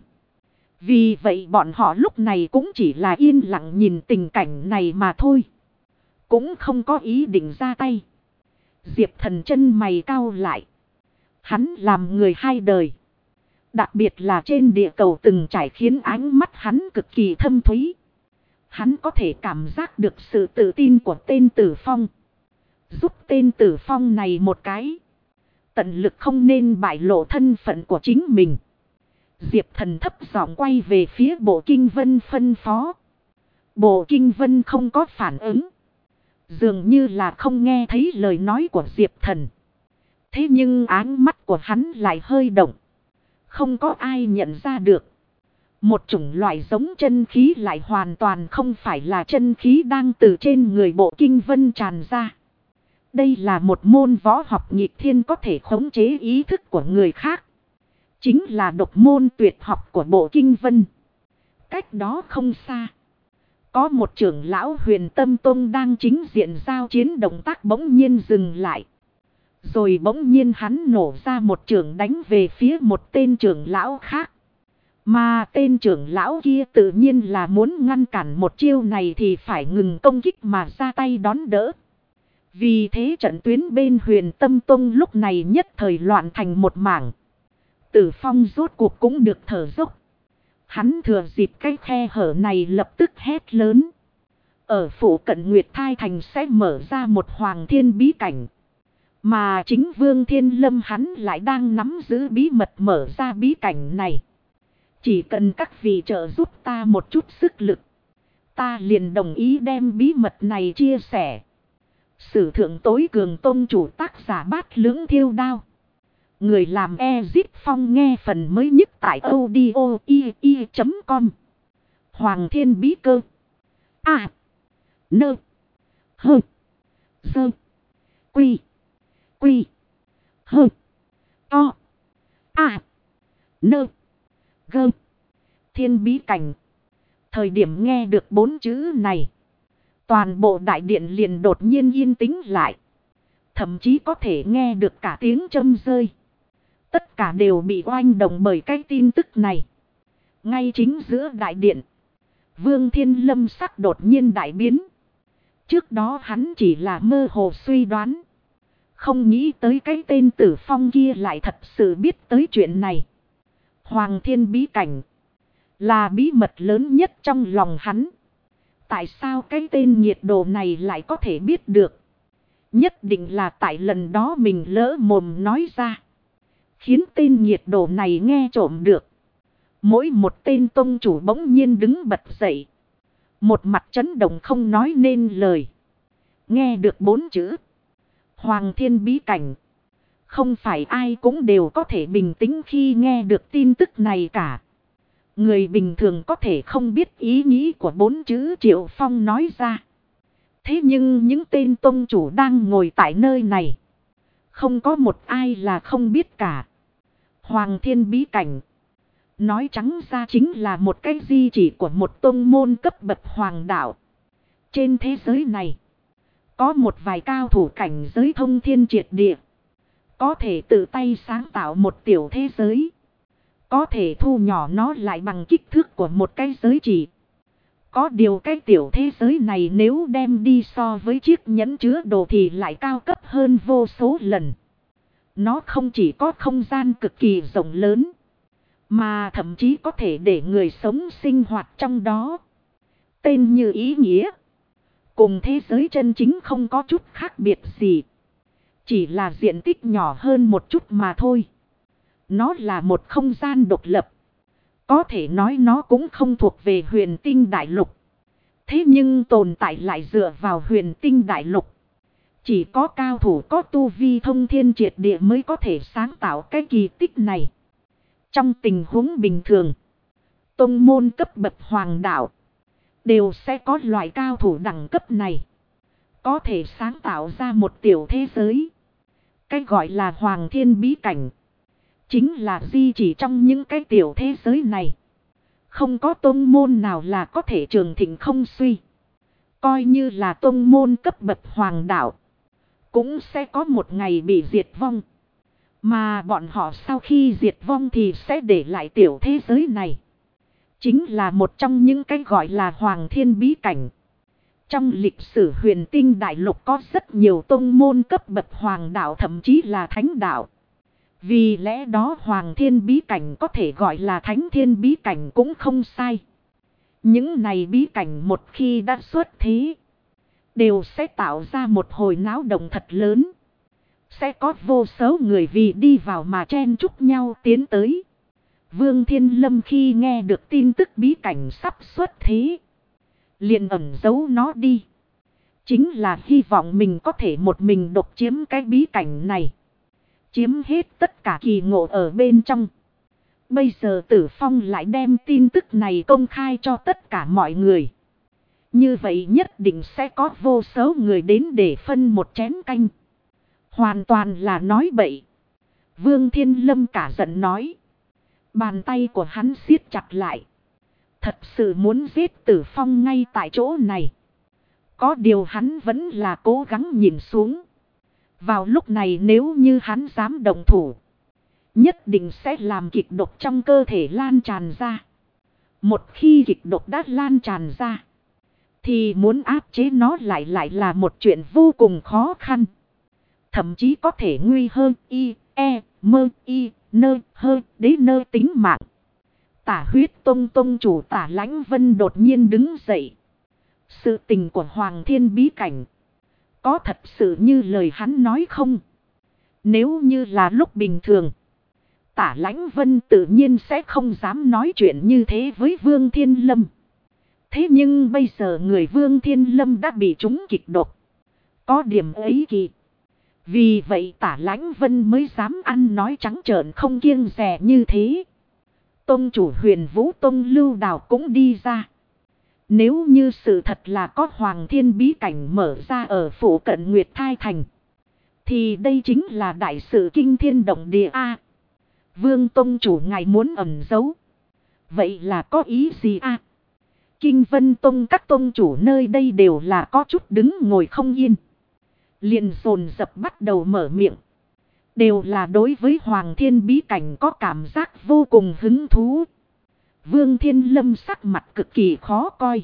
Vì vậy bọn họ lúc này cũng chỉ là yên lặng nhìn tình cảnh này mà thôi. Cũng không có ý định ra tay. Diệp Thần chân mày cau lại. Hắn làm người hai đời. Đặc biệt là trên địa cầu từng trải khiến ánh mắt hắn cực kỳ thâm thúy. Hắn có thể cảm giác được sự tự tin của tên Tử Phong. Giúp tên Tử Phong này một cái. Tận lực không nên bại lộ thân phận của chính mình. Diệp Thần thấp giọng quay về phía Bộ Kinh Vân phân phó. Bộ Kinh Vân không có phản ứng. Dường như là không nghe thấy lời nói của Diệp Thần. Thế nhưng áng mắt của hắn lại hơi động. Không có ai nhận ra được. Một chủng loại giống chân khí lại hoàn toàn không phải là chân khí đang từ trên người Bộ Kinh Vân tràn ra. Đây là một môn võ học nghịch thiên có thể khống chế ý thức của người khác. Chính là độc môn tuyệt học của Bộ Kinh Vân. Cách đó không xa. Có một trưởng lão Huyền Tâm Tông đang chính diện giao chiến, động tác bỗng nhiên dừng lại. Rồi bỗng nhiên hắn nổ ra một trưởng đánh về phía một tên trưởng lão khác. Mà tên trưởng lão kia tự nhiên là muốn ngăn cản một chiêu này thì phải ngừng công kích mà ra tay đón đỡ. Vì thế trận tuyến bên Huyền Tâm Tông lúc này nhất thời loạn thành một mảng. Tử Phong rốt cuộc cũng được thở dốc. Hắn thừa dịp cái khe hở này lập tức hét lớn. Ở phủ cận Nguyệt Thai Thành sẽ mở ra một hoàng thiên bí cảnh. Mà chính Vương Thiên Lâm hắn lại đang nắm giữ bí mật mở ra bí cảnh này. Chỉ cần các vị trợ giúp ta một chút sức lực. Ta liền đồng ý đem bí mật này chia sẻ. Sử thượng tối cường tôn chủ tác giả Bát Lưỡng Thiêu Đao. Người làm Ezip Phong nghe phần mới nhất tại audio.com. Hoàng thiên bí cơ. A. Nơ. Hơ. Sơ. Quy. Quy. Hơ. To. A. Nơ. Gơ. Thiên bí cảnh. Thời điểm nghe được 4 chữ này. Toàn bộ đại điện liền đột nhiên yên tĩnh lại. Thậm chí có thể nghe được cả tiếng châm rơi. Tất cả đều bị oanh động bởi cái tin tức này. Ngay chính giữa đại điện. Vương Thiên Lâm sắc đột nhiên đại biến. Trước đó hắn chỉ là mơ hồ suy đoán. Không nghĩ tới cái tên Tử Phong kia lại thật sự biết tới chuyện này. Hoàng thiên bí cảnh. Là bí mật lớn nhất trong lòng hắn. Tại sao cái tên nhiệt độ này lại có thể biết được? Nhất định là tại lần đó mình lỡ mồm nói ra. Khiến tên nhiệt độ này nghe trộm được. Mỗi một tên tông chủ bỗng nhiên đứng bật dậy. Một mặt chấn động không nói nên lời. Nghe được 4 chữ. Hoàng thiên bí cảnh. Không phải ai cũng đều có thể bình tĩnh khi nghe được tin tức này cả. Người bình thường có thể không biết ý nghĩ của 4 chữ Triệu Phong nói ra. Thế nhưng những tên tông chủ đang ngồi tại nơi này. Không có một ai là không biết cả. Hoàng thiên bí cảnh. Nói trắng ra chính là một cái di chỉ của một tông môn cấp bậc hoàng đạo. Trên thế giới này. Có một vài cao thủ cảnh giới thông thiên triệt địa. Có thể tự tay sáng tạo một tiểu thế giới. Có thể thu nhỏ nó lại bằng kích thước của một cái giới chỉ. Có điều cái tiểu thế giới này nếu đem đi so với chiếc nhẫn chứa đồ thì lại cao cấp hơn vô số lần. Nó không chỉ có không gian cực kỳ rộng lớn, mà thậm chí có thể để người sống sinh hoạt trong đó. Tên như ý nghĩa, cùng thế giới chân chính không có chút khác biệt gì. Chỉ là diện tích nhỏ hơn một chút mà thôi. Nó là một không gian độc lập. Có thể nói nó cũng không thuộc về huyền tinh đại lục. Thế nhưng tồn tại lại dựa vào huyền tinh đại lục. Chỉ có cao thủ có tu vi thông thiên triệt địa mới có thể sáng tạo cái kỳ tích này. Trong tình huống bình thường, tông môn cấp bậc hoàng đạo đều sẽ có loại cao thủ đẳng cấp này. Có thể sáng tạo ra một tiểu thế giới. Cái gọi là hoàng thiên bí cảnh. Chính là di chỉ trong những cái tiểu thế giới này. Không có tông môn nào là có thể trường thịnh không suy. Coi như là tông môn cấp bậc hoàng đạo, cũng sẽ có một ngày bị diệt vong. Mà bọn họ sau khi diệt vong thì sẽ để lại tiểu thế giới này. Chính là một trong những cái gọi là hoàng thiên bí cảnh. Trong lịch sử huyền tinh đại lục có rất nhiều tông môn cấp bậc hoàng đạo, thậm chí là thánh đạo. Vì lẽ đó hoàng thiên bí cảnh có thể gọi là thánh thiên bí cảnh cũng không sai. Những này bí cảnh một khi đã xuất thế, đều sẽ tạo ra một hồi náo động thật lớn. Sẽ có vô số người vì đi vào mà chen chúc nhau tiến tới. Vương Thiên Lâm khi nghe được tin tức bí cảnh sắp xuất thế, liền ẩn giấu nó đi. Chính là hy vọng mình có thể một mình độc chiếm cái bí cảnh này. Chiếm hết tất cả kỳ ngộ ở bên trong. Bây giờ Tử Phong lại đem tin tức này công khai cho tất cả mọi người. Như vậy nhất định sẽ có vô số người đến để phân một chén canh. Hoàn toàn là nói bậy. Vương Thiên Lâm cả giận nói. Bàn tay của hắn siết chặt lại. Thật sự muốn giết Tử Phong ngay tại chỗ này. Có điều hắn vẫn là cố gắng nhìn xuống. Vào lúc này nếu như hắn dám động thủ, nhất định sẽ làm kịch độc trong cơ thể lan tràn ra. Một khi kịch độc đã lan tràn ra, thì muốn áp chế nó lại là một chuyện vô cùng khó khăn. Thậm chí có thể nguy hơn đến nơi tính mạng. Tả Huyết Tông tông chủ Tả Lãnh Vân đột nhiên đứng dậy. Sự tình của Hoàng Thiên bí cảnh có thật sự như lời hắn nói không? Nếu như là lúc bình thường, Tả Lãnh Vân tự nhiên sẽ không dám nói chuyện như thế với Vương Thiên Lâm. Thế nhưng bây giờ người Vương Thiên Lâm đã bị trúng kịch độc. Có điểm ấy kỳ. Vì vậy Tả Lãnh Vân mới dám ăn nói trắng trợn không kiêng dè như thế. Tông chủ Huyền Vũ Tông Lưu Đào cũng đi ra. Nếu như sự thật là có Hoàng Thiên bí cảnh mở ra ở phủ cận Nguyệt Thai Thành, thì đây chính là đại sự kinh thiên động địa a. Vương Tông chủ ngài muốn ẩn giấu, vậy là có ý gì a? Kinh Vân Tông các tông chủ nơi đây đều là có chút đứng ngồi không yên. Liền dồn dập bắt đầu mở miệng. Đều là đối với Hoàng Thiên bí cảnh có cảm giác vô cùng hứng thú. Vương Thiên Lâm sắc mặt cực kỳ khó coi.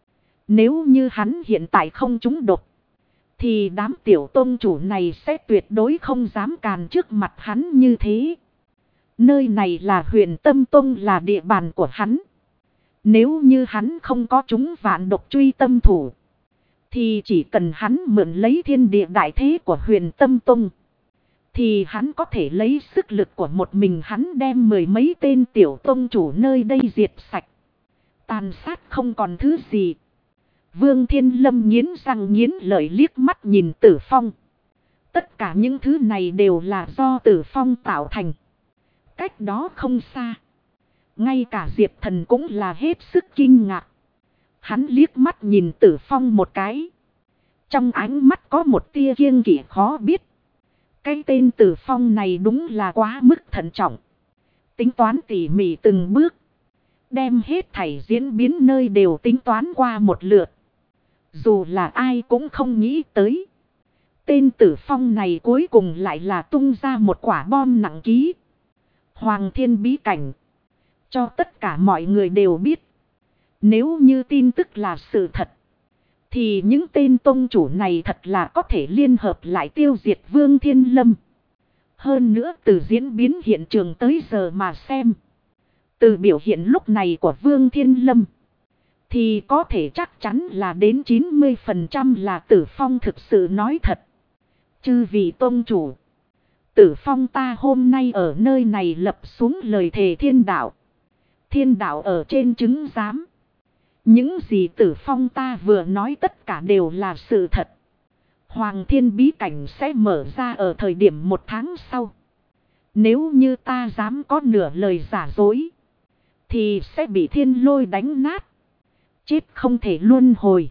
Nếu như hắn hiện tại không trúng độc, thì đám tiểu tông chủ này sẽ tuyệt đối không dám càn trước mặt hắn như thế. Nơi này là Huyền Tâm Tông, là địa bàn của hắn. Nếu như hắn không có trúng vạn độc truy tâm thủ, thì chỉ cần hắn mượn lấy thiên địa đại thế của Huyền Tâm Tông, thì hắn có thể lấy sức lực của một mình hắn đem mười mấy tên tiểu tông chủ nơi đây diệt sạch. Tàn sát không còn thứ gì. Vương Thiên Lâm nghiến răng nghiến lợi liếc mắt nhìn Tử Phong. Tất cả những thứ này đều là do Tử Phong tạo thành. Cách đó không xa, ngay cả Diệp Thần cũng là hết sức kinh ngạc. Hắn liếc mắt nhìn Tử Phong một cái. Trong ánh mắt có một tia kiêng kỵ khó biết. Cái tên Tử Phong này đúng là quá mức thận trọng. Tính toán tỉ mỉ từng bước. Đem hết thảy diễn biến nơi đều tính toán qua một lượt. Dù là ai cũng không nghĩ tới. Tên Tử Phong này cuối cùng lại là tung ra một quả bom nặng ký. Hoàng Thiên bí cảnh. Cho tất cả mọi người đều biết. Nếu như tin tức là sự thật, thì những tên tông chủ này thật là có thể liên hợp lại tiêu diệt Vương Thiên Lâm. Hơn nữa từ diễn biến hiện trường tới giờ mà xem. Từ biểu hiện lúc này của Vương Thiên Lâm. Thì có thể chắc chắn là đến 90% là Tử Phong thực sự nói thật. Chư vị tôn chủ. Tử Phong ta hôm nay ở nơi này lập xuống lời thề thiên đạo. Thiên đạo ở trên chứng giám. Những gì Tử Phong ta vừa nói tất cả đều là sự thật. Hoàng thiên bí cảnh sẽ mở ra ở thời điểm 1 tháng sau. Nếu như ta dám có nửa lời giả dối. Thì sẽ bị thiên lôi đánh nát. Chết không thể luân hồi.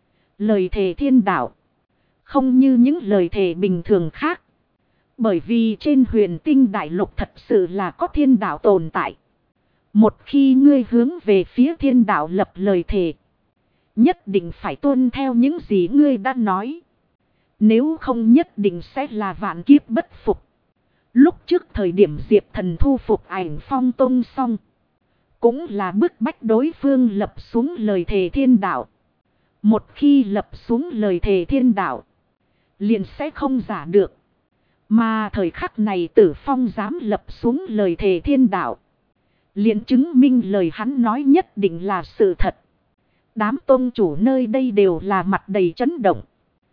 Lời thề thiên đạo. Không như những lời thề bình thường khác. Bởi vì trên huyền tinh đại lục thật sự là có thiên đạo tồn tại. Một khi ngươi hướng về phía thiên đạo lập lời thề. Nhất định phải tuân theo những gì ngươi đã nói. Nếu không nhất định sẽ là vạn kiếp bất phục. Lúc trước thời điểm Diệp Thần thu phục Ảnh Phong Tông xong. Cũng là bức bách đối phương lập xuống lời thề thiên đạo. Một khi lập xuống lời thề thiên đạo. Liền sẽ không giả được. Mà thời khắc này Tử Phong dám lập xuống lời thề thiên đạo. Liền chứng minh lời hắn nói nhất định là sự thật. Đám tôn chủ nơi đây đều là mặt đầy chấn động.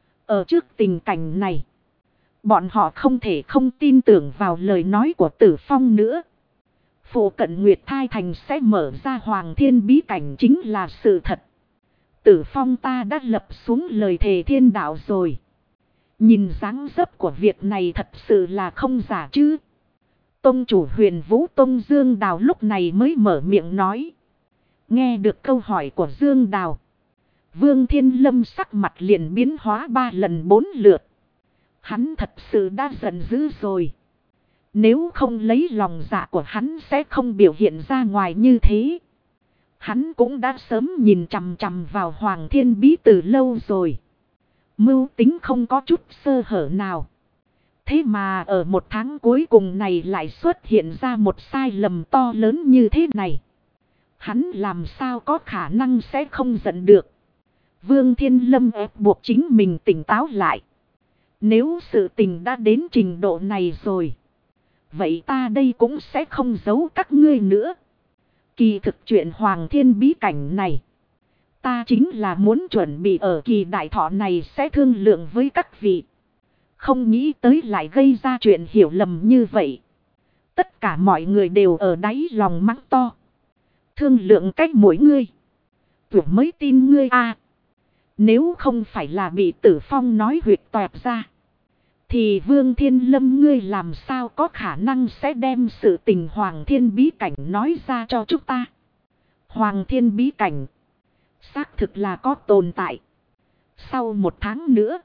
Ở trước tình cảnh này. Bọn họ không thể không tin tưởng vào lời nói của Tử Phong nữa. Phụ cận Nguyệt Thai Thành sẽ mở ra Hoàng Thiên bí cảnh chính là sự thật. Tử Phong ta đã lập xuống lời thề thiên đạo rồi. Nhìn dáng dấp của việc này thật sự là không giả chứ. Tông chủ Huyền Vũ Tông Dương Đào lúc này mới mở miệng nói. Nghe được câu hỏi của Dương Đào. Vương Thiên Lâm sắc mặt liền biến hóa 3 lần 4 lượt. Hắn thật sự đã giận dữ rồi. Nếu không lấy lòng dạ của hắn sẽ không biểu hiện ra ngoài như thế. Hắn cũng đã sớm nhìn chằm chằm vào Hoàng Thiên bí từ lâu rồi. Mưu tính không có chút sơ hở nào. Thế mà ở 1 tháng cuối cùng này lại xuất hiện ra một sai lầm to lớn như thế này. Hắn làm sao có khả năng sẽ không giận được. Vương Thiên Lâm ép buộc chính mình tỉnh táo lại. Nếu sự tình đã đến trình độ này rồi. Vậy ta đây cũng sẽ không giấu các ngươi nữa. Kỳ thực chuyện Hoàng Thiên bí cảnh này. Ta chính là muốn chuẩn bị ở kỳ đại thọ này sẽ thương lượng với các vị. Không nghĩ tới lại gây ra chuyện hiểu lầm như vậy. Tất cả mọi người đều ở đáy lòng mắng to. Thương lượng cách mỗi ngươi. Tuổi mới tin ngươi a. Nếu không phải là bị Tử Phong nói huyệt toẹt ra. Thì Vương Thiên Lâm ngươi làm sao có khả năng sẽ đem sự tình Hoàng Thiên bí cảnh nói ra cho chúng ta. Hoàng Thiên bí cảnh. Xác thực là có tồn tại. Sau 1 tháng nữa.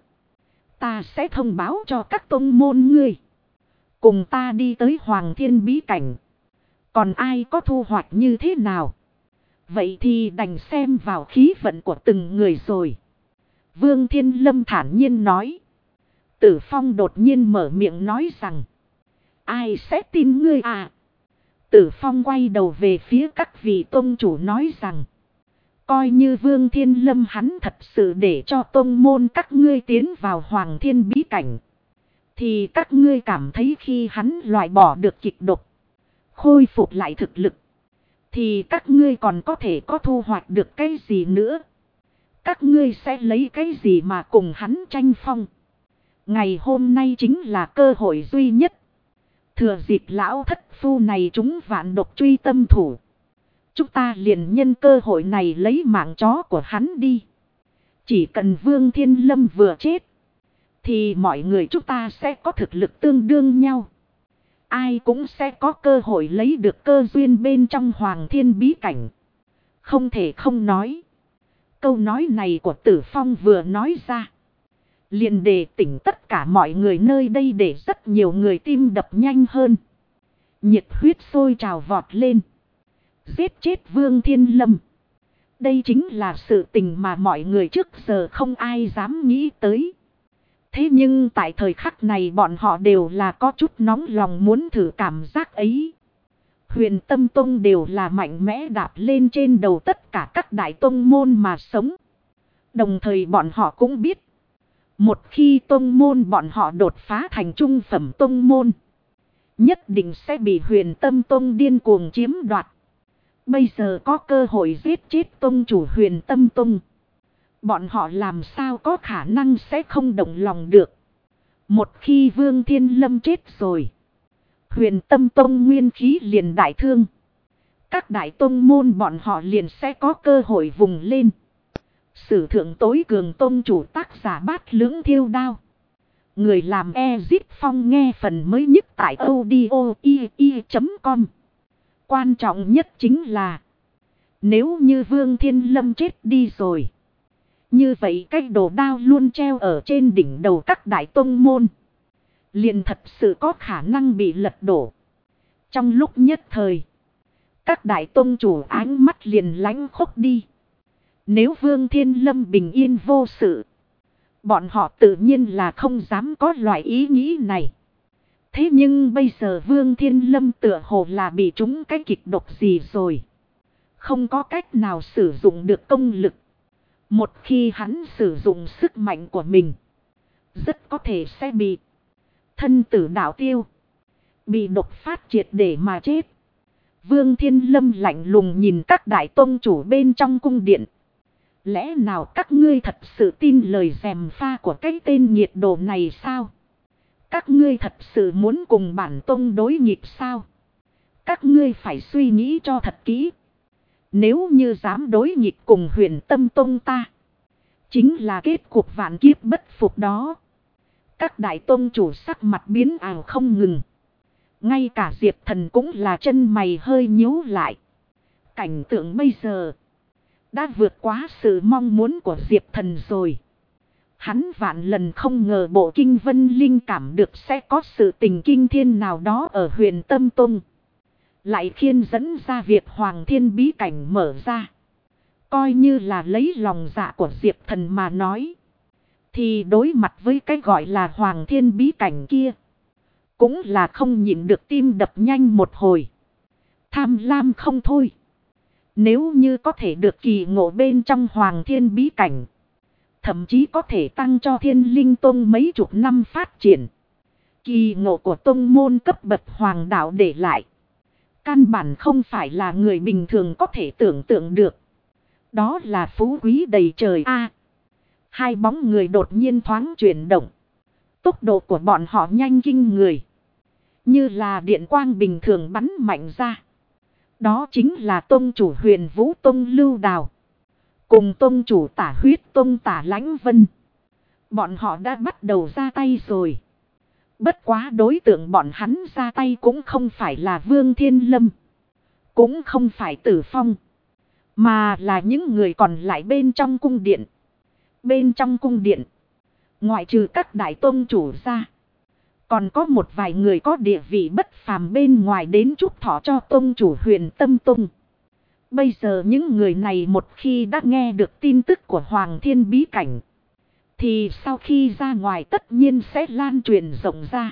Ta sẽ thông báo cho các tông môn ngươi. Cùng ta đi tới Hoàng Thiên bí cảnh. Còn ai có thu hoạch như thế nào? Vậy thì đành xem vào khí vận của từng người rồi. Vương Thiên Lâm thản nhiên nói. Tử Phong đột nhiên mở miệng nói rằng. Ai sẽ tin ngươi à? Tử Phong quay đầu về phía các vị tôn chủ nói rằng. Coi như Vương Thiên Lâm hắn thật sự để cho tôn môn các ngươi tiến vào Hoàng Thiên bí cảnh. Thì các ngươi cảm thấy khi hắn loại bỏ được kịch độc. Khôi phục lại thực lực. Thì các ngươi còn có thể có thu hoạch được cái gì nữa? Các ngươi sẽ lấy cái gì mà cùng hắn tranh phong? Ngày hôm nay chính là cơ hội duy nhất. Thừa dịp lão thất phu này chúng vạn độc truy tâm thủ. Chúng ta liền nhân cơ hội này lấy mạng chó của hắn đi. Chỉ cần Vương Thiên Lâm vừa chết. Thì mọi người chúng ta sẽ có thực lực tương đương nhau. Ai cũng sẽ có cơ hội lấy được cơ duyên bên trong Hoàng Thiên bí cảnh. Không thể không nói. Câu nói này của Tử Phong vừa nói ra. Liền đề tỉnh tất cả mọi người nơi đây để rất nhiều người tim đập nhanh hơn. Nhiệt huyết sôi trào vọt lên. Giết chết Vương Thiên Lâm. Đây chính là sự tình mà mọi người trước giờ không ai dám nghĩ tới. Thế nhưng tại thời khắc này bọn họ đều là có chút nóng lòng muốn thử cảm giác ấy. Huyền Tâm Tông đều là mạnh mẽ đạp lên trên đầu tất cả các đại tông môn mà sống. Đồng thời bọn họ cũng biết. Một khi tông môn bọn họ đột phá thành trung phẩm tông môn. nhất định sẽ bị Huyền Tâm Tông điên cuồng chiếm đoạt. Bây giờ có cơ hội giết chết tông chủ Huyền Tâm Tông. Bọn họ làm sao có khả năng sẽ không động lòng được. Một khi Vương Thiên Lâm chết rồi, Huyền Tâm Tông nguyên khí liền đại thương. Các đại tông môn bọn họ liền sẽ có cơ hội vùng lên. Sử thượng tối cường tông chủ tác giả Bát Lưỡng Thiêu Đao. Người làm Ezip Phong nghe phần mới nhất tại audio.com. Quan trọng nhất chính là, nếu như Vương Thiên Lâm chết đi rồi, như vậy cái đồ đao luôn treo ở trên đỉnh đầu các đại tông môn, liền thật sự có khả năng bị lật đổ. Trong lúc nhất thời, các đại tông chủ ánh mắt liền lánh khốc đi. Nếu Vương Thiên Lâm bình yên vô sự, bọn họ tự nhiên là không dám có loại ý nghĩ này. Thế nhưng bây giờ Vương Thiên Lâm tựa hồ là bị trúng cái kịch độc gì rồi. Không có cách nào sử dụng được công lực. Một khi hắn sử dụng sức mạnh của mình, rất có thể sẽ bị thân tử đạo tiêu, bị độc phát triệt để mà chết. Vương Thiên Lâm lạnh lùng nhìn các đại tông chủ bên trong cung điện. Lẽ nào các ngươi thật sự tin lời gièm pha của cái tên nhiệt độ này sao? Các ngươi thật sự muốn cùng bản tông đối nghịch sao? Các ngươi phải suy nghĩ cho thật kỹ. Nếu như dám đối nghịch cùng Huyền Tâm Tông ta, chính là kết cục vạn kiếp bất phục đó. Các đại tông chủ sắc mặt biến ảo không ngừng. Ngay cả Diệp Thần cũng là chân mày hơi nhíu lại. Cảnh tượng bây giờ đã vượt quá sự mong muốn của Diệp Thần rồi. Hắn vạn lần không ngờ Bộ Kinh Vân Linh cảm được sẽ có sự tình kinh thiên nào đó ở Huyền Tâm Tông. Lại khiên dẫn ra việc Hoàng Thiên bí cảnh mở ra. Coi như là lấy lòng dạ của Diệp Thần mà nói, thì đối mặt với cái gọi là Hoàng Thiên bí cảnh kia, cũng là không nhịn được tim đập nhanh một hồi. Tham lam không thôi. Nếu như có thể được kỳ ngộ bên trong Hoàng Thiên bí cảnh, thậm chí có thể tăng cho Thiên Linh Tông mấy chục năm phát triển. Kỳ ngộ của tông môn cấp bậc hoàng đạo để lại, căn bản không phải là người bình thường có thể tưởng tượng được. Đó là phú quý đầy trời a. Hai bóng người đột nhiên thoáng chuyển động. Tốc độ của bọn họ nhanh kinh người, như là điện quang bình thường bắn mạnh ra. Đó chính là tông chủ Huyền Vũ Tông Lưu Đào cùng tông chủ Tả Huyết Tông Tả Lãnh Vân. Bọn họ đã bắt đầu ra tay rồi. Bất quá đối tượng bọn hắn ra tay cũng không phải là Vương Thiên Lâm, cũng không phải Tử Phong, mà là những người còn lại bên trong cung điện. Bên trong cung điện, ngoại trừ các đại tông chủ ra, còn có một vài người có địa vị bất phàm bên ngoài đến chúc thọ cho tông chủ Huyền Tâm Tông. Bây giờ những người này một khi đã nghe được tin tức của Hoàng Thiên bí cảnh, thì sau khi ra ngoài tất nhiên sẽ lan truyền rộng ra.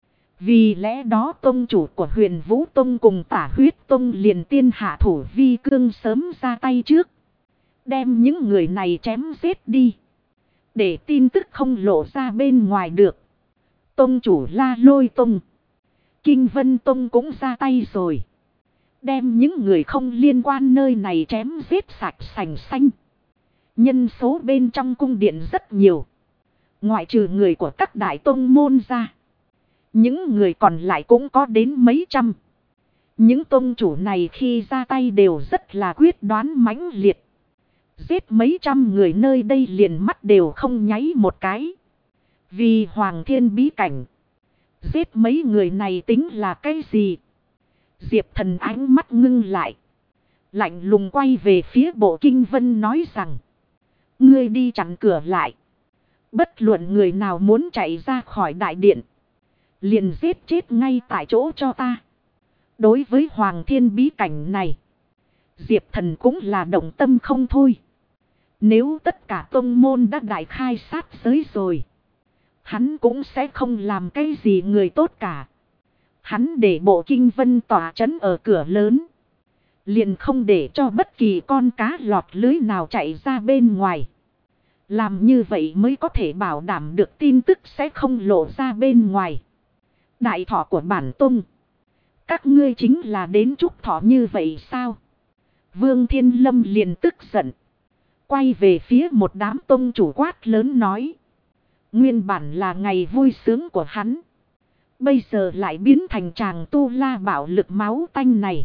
Vì lẽ đó tông chủ của Huyền Vũ Tông cùng Tả Huyết Tông liền tiên hạ thủ vi cương sớm ra tay trước, đem những người này chém giết đi, để tin tức không lộ ra bên ngoài được. Tông chủ La Lôi Tông, Kinh Vân Tông cũng ra tay rồi, đem những người không liên quan nơi này chém giết sạch sành xanh. Nhân số bên trong cung điện rất nhiều, ngoại trừ người của các đại tông môn ra, những người còn lại cũng có đến mấy trăm. Những tông chủ này khi ra tay đều rất là quyết đoán mãnh liệt. Giết mấy trăm người nơi đây liền mắt đều không nháy một cái. Vì Hoàng Thiên bí cảnh, giết mấy người này tính là cái gì? Diệp Thần ánh mắt ngưng lại, lạnh lùng quay về phía Bộ Kinh Vân nói rằng, ngươi đi chặn cửa lại. Bất luận người nào muốn chạy ra khỏi đại điện, liền giết chết ngay tại chỗ cho ta. Đối với Hoàng Thiên bí cảnh này, Diệp Thần cũng là động tâm không thôi. Nếu tất cả tông môn đã đại khai sát giới rồi, hắn cũng sẽ không làm cái gì người tốt cả. Hắn để Bộ Kinh Vân tỏa trấn ở cửa lớn, liền không để cho bất kỳ con cá lọt lưới nào chạy ra bên ngoài. Làm như vậy mới có thể bảo đảm được tin tức sẽ không lộ ra bên ngoài. Đại thọ của bản tông. Các ngươi chính là đến chúc thọ như vậy sao? Vương Thiên Lâm liền tức giận. Quay về phía một đám tông chủ quát lớn nói. Nguyên bản là ngày vui sướng của hắn. Bây giờ lại biến thành tràng tu la bạo lực máu tanh này.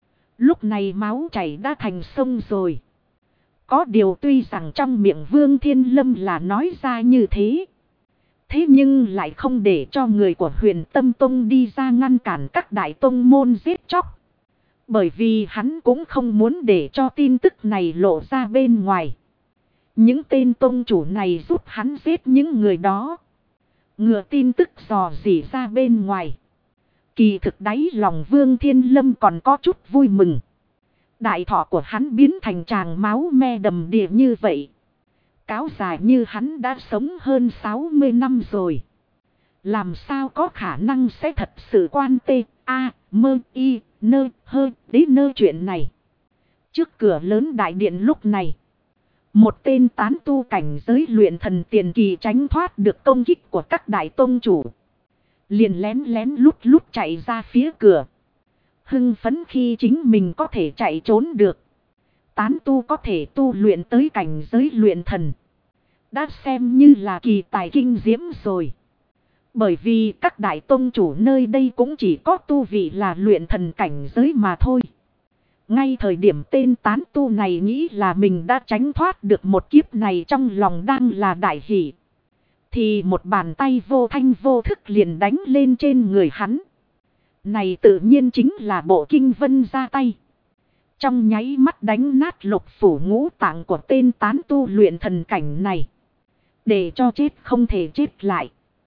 Lúc này máu chảy đã thành sông rồi. Có điều tuy rằng trong miệng Vương Thiên Lâm là nói ra như thế. Thế nhưng lại không để cho người của Huyền Tâm Tông đi ra ngăn cản các đại tông môn giết chóc. Bởi vì hắn cũng không muốn để cho tin tức này lộ ra bên ngoài. Những tên tông chủ này giúp hắn giết những người đó. Ngừa tin tức dò dỉ ra bên ngoài. Kỳ thực đáy lòng Vương Thiên Lâm còn có chút vui mừng. Đại thọ của hắn biến thành tràng máu me đầm đìa như vậy. Cáo dài như hắn đã sống hơn 60 năm rồi. Làm sao có khả năng sẽ thật sự quan tê, a, mơ, y, nơ, hơ, đế nơ chuyện này. Trước cửa lớn đại điện lúc này. Một tên tán tu cảnh giới luyện thần tiền kỳ tránh thoát được công kích của các đại tông chủ. Liền lén lén lút lút chạy ra phía cửa. Hưng phấn khi chính mình có thể chạy trốn được. Tán tu có thể tu luyện tới cảnh giới luyện thần. Đã xem như là kỳ tài kinh diễm rồi. Bởi vì các đại tông chủ nơi đây cũng chỉ có tu vị là luyện thần cảnh giới mà thôi. Ngay thời điểm tên tán tu này nghĩ là mình đã tránh thoát được một kiếp này trong lòng đang là đại hỷ. Thì một bàn tay vô thanh vô thức liền đánh lên trên người hắn. Này tự nhiên chính là bộ kinh vân ra tay. Trong nháy mắt đánh nát lục phủ ngũ tạng của tên tán tu luyện thần cảnh này. Để cho chết không thể chết lại.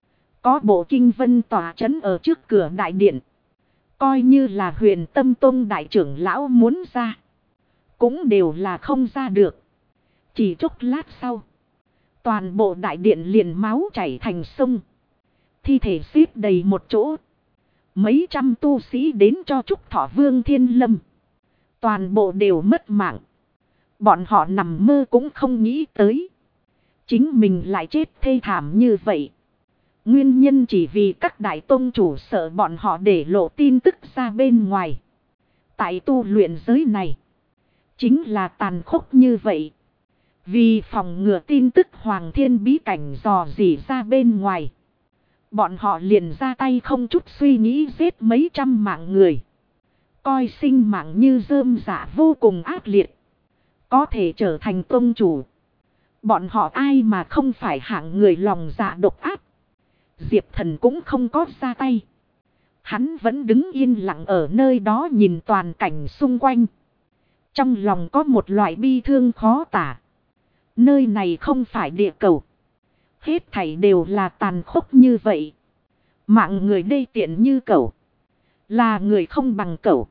Có bộ kinh vân tỏa chấn ở trước cửa đại điện. Coi như là Huyền Tâm Tông đại trưởng lão muốn ra. Cũng đều là không ra được. Chỉ chốc lát sau. Toàn bộ đại điện liền máu chảy thành sông. Thi thể xếp đầy một chỗ. Mấy trăm tu sĩ đến cho chúc thọ Vương Thiên Lâm. Toàn bộ đều mất mạng. Bọn họ nằm mơ cũng không nghĩ tới. Chính mình lại chết thê thảm như vậy. Nguyên nhân chỉ vì các đại tông chủ sợ bọn họ để lộ tin tức ra bên ngoài. Tại tu luyện giới này. Chính là tàn khốc như vậy. Vì phòng ngừa tin tức Hoàng Thiên bí cảnh dò dỉ ra bên ngoài. Bọn họ liền ra tay không chút suy nghĩ giết mấy trăm mạng người. Coi sinh mạng như rơm rạ vô cùng ác liệt. Có thể trở thành tông chủ. Bọn họ ai mà không phải hạng người lòng dạ độc ác. Diệp Thần cũng không có ra tay. Hắn vẫn đứng yên lặng ở nơi đó nhìn toàn cảnh xung quanh. Trong lòng có một loại bi thương khó tả. Nơi này không phải địa cầu. Hết thảy đều là tàn khốc như vậy. Mạng người đê tiện như cẩu. Là người không bằng cẩu.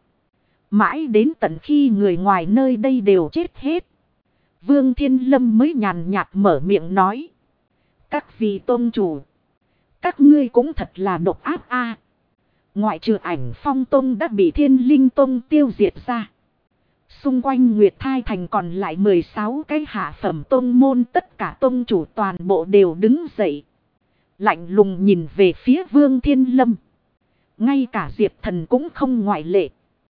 Mãi đến tận khi người ngoài nơi đây đều chết hết. Vương Thiên Lâm mới nhàn nhạt mở miệng nói. Các vị tôn chủ. Các ngươi cũng thật là độc ác a. Ngoại trừ Ảnh Phong Tông đã bị Thiên Linh Tông tiêu diệt ra. Xung quanh Nguyệt Thai Thành còn lại 16 cái hạ phẩm tông môn, tất cả tông chủ toàn bộ đều đứng dậy. Lạnh lùng nhìn về phía Vương Thiên Lâm. Ngay cả Diệp Thần cũng không ngoại lệ.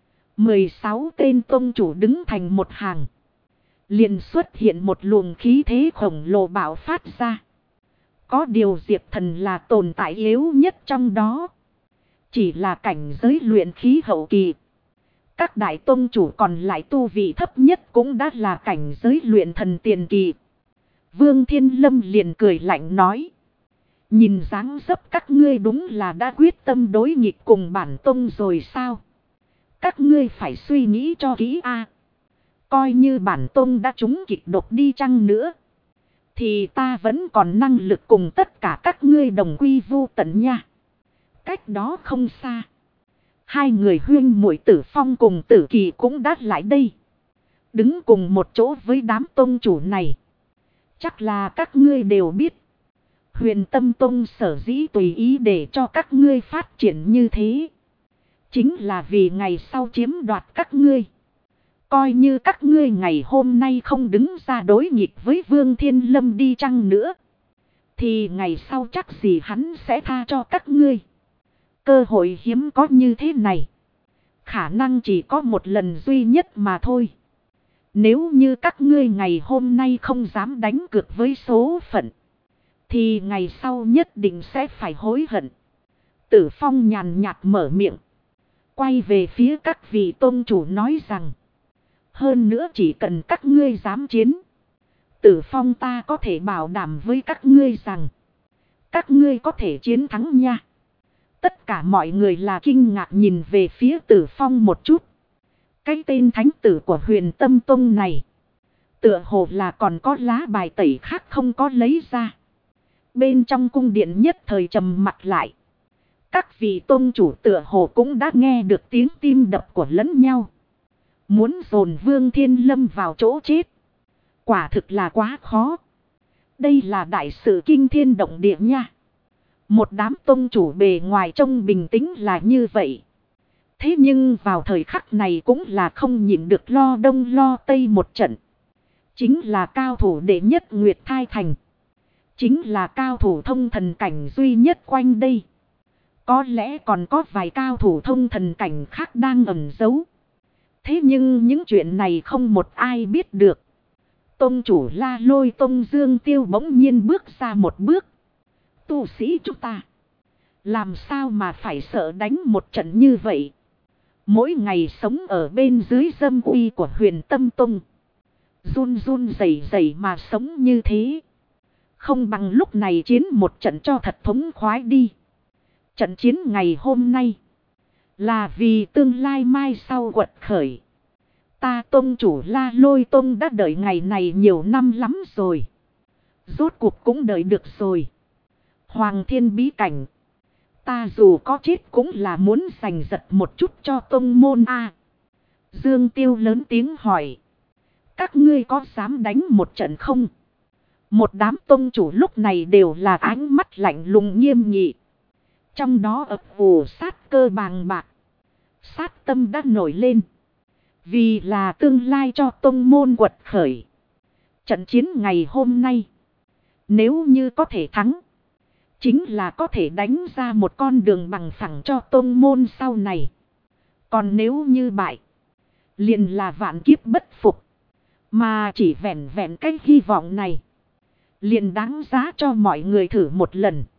16 tên tông chủ đứng thành một hàng. Liền xuất hiện một luồng khí thế khổng lồ bạo phát ra. Có điều Diệp Thần là tồn tại yếu nhất trong đó. Chỉ là cảnh giới luyện khí hậu kỳ. Các đại tông chủ còn lại tu vị thấp nhất cũng đã là cảnh giới luyện thần tiền kỳ. Vương Thiên Lâm liền cười lạnh nói. Nhìn dáng dấp các ngươi đúng là đã quyết tâm đối nghịch cùng bản tông rồi sao? Các ngươi phải suy nghĩ cho kỹ a. Coi như bản tông đã trúng kịch độc đi chăng nữa. Thì ta vẫn còn năng lực cùng tất cả các ngươi đồng quy vu tận nha. Cách đó không xa. Hai người huyên muội Tử Phong cùng Tử Kỳ cũng đã lại đây. Đứng cùng một chỗ với đám tông chủ này. Chắc là các ngươi đều biết. Huyền Tâm Tông sở dĩ tùy ý để cho các ngươi phát triển như thế. Chính là vì ngày sau chiếm đoạt các ngươi. Coi như các ngươi ngày hôm nay không đứng ra đối nghịch với Vương Thiên Lâm đi chăng nữa. Thì ngày sau chắc gì hắn sẽ tha cho các ngươi. Cơ hội hiếm có như thế này. Khả năng chỉ có một lần duy nhất mà thôi. Nếu như các ngươi ngày hôm nay không dám đánh cược với số phận, thì ngày sau nhất định sẽ phải hối hận. Tử Phong nhàn nhạt mở miệng. Quay về phía các vị tôn chủ nói rằng. Hơn nữa chỉ cần các ngươi dám chiến. Tử Phong ta có thể bảo đảm với các ngươi rằng. Các ngươi có thể chiến thắng nha. Tất cả mọi người là kinh ngạc nhìn về phía Tử Phong một chút. Cái tên thánh tử của Huyền Tâm Tông này. Tựa hồ là còn có lá bài tẩy khác không có lấy ra. Bên trong cung điện nhất thời trầm mặt lại. Các vị tôn chủ tựa hồ cũng đã nghe được tiếng tim đập của lẫn nhau. Muốn dồn Vương Thiên Lâm vào chỗ chết. Quả thực là quá khó. Đây là đại sự kinh thiên động địa nha. Một đám tôn chủ bề ngoài trông bình tĩnh là như vậy. Thế nhưng vào thời khắc này cũng là không nhịn được lo đông lo tây một trận. Chính là cao thủ đệ nhất Nguyệt Thai Thành. Chính là cao thủ thông thần cảnh duy nhất quanh đây. Có lẽ còn có vài cao thủ thông thần cảnh khác đang ẩn giấu. Thế nhưng những chuyện này không một ai biết được. Tông chủ La Lôi Tông Dương Tiêu bỗng nhiên bước ra một bước. Tu sĩ chúng ta. Làm sao mà phải sợ đánh một trận như vậy. Mỗi ngày sống ở bên dưới dâm uy của Huyền Tâm Tông. Run run rẩy rẩy mà sống như thế. Không bằng lúc này chiến một trận cho thật thống khoái đi. Trận chiến ngày hôm nay. Là vì tương lai mai sau quật khởi. Ta Tông chủ La Lôi Tông đã đợi ngày này nhiều năm lắm rồi. Rốt cuộc cũng đợi được rồi. Hoàng Thiên bí cảnh. Ta dù có chết cũng là muốn giành giật một chút cho tông môn a. Dương Tiêu lớn tiếng hỏi. Các ngươi có dám đánh một trận không? Một đám tông chủ lúc này đều là ánh mắt lạnh lùng nghiêm nghị. Trong đó ập ủ sát cơ bàng bạc. Sát tâm đã nổi lên. Vì là tương lai cho tông môn quật khởi. Trận chiến ngày hôm nay. Nếu như có thể thắng. Chính là có thể đánh ra một con đường bằng phẳng cho tông môn sau này. Còn nếu như bại. Liền là vạn kiếp bất phục. Mà chỉ vẹn vẹn cái hy vọng này. Liền đáng giá cho mọi người thử một lần.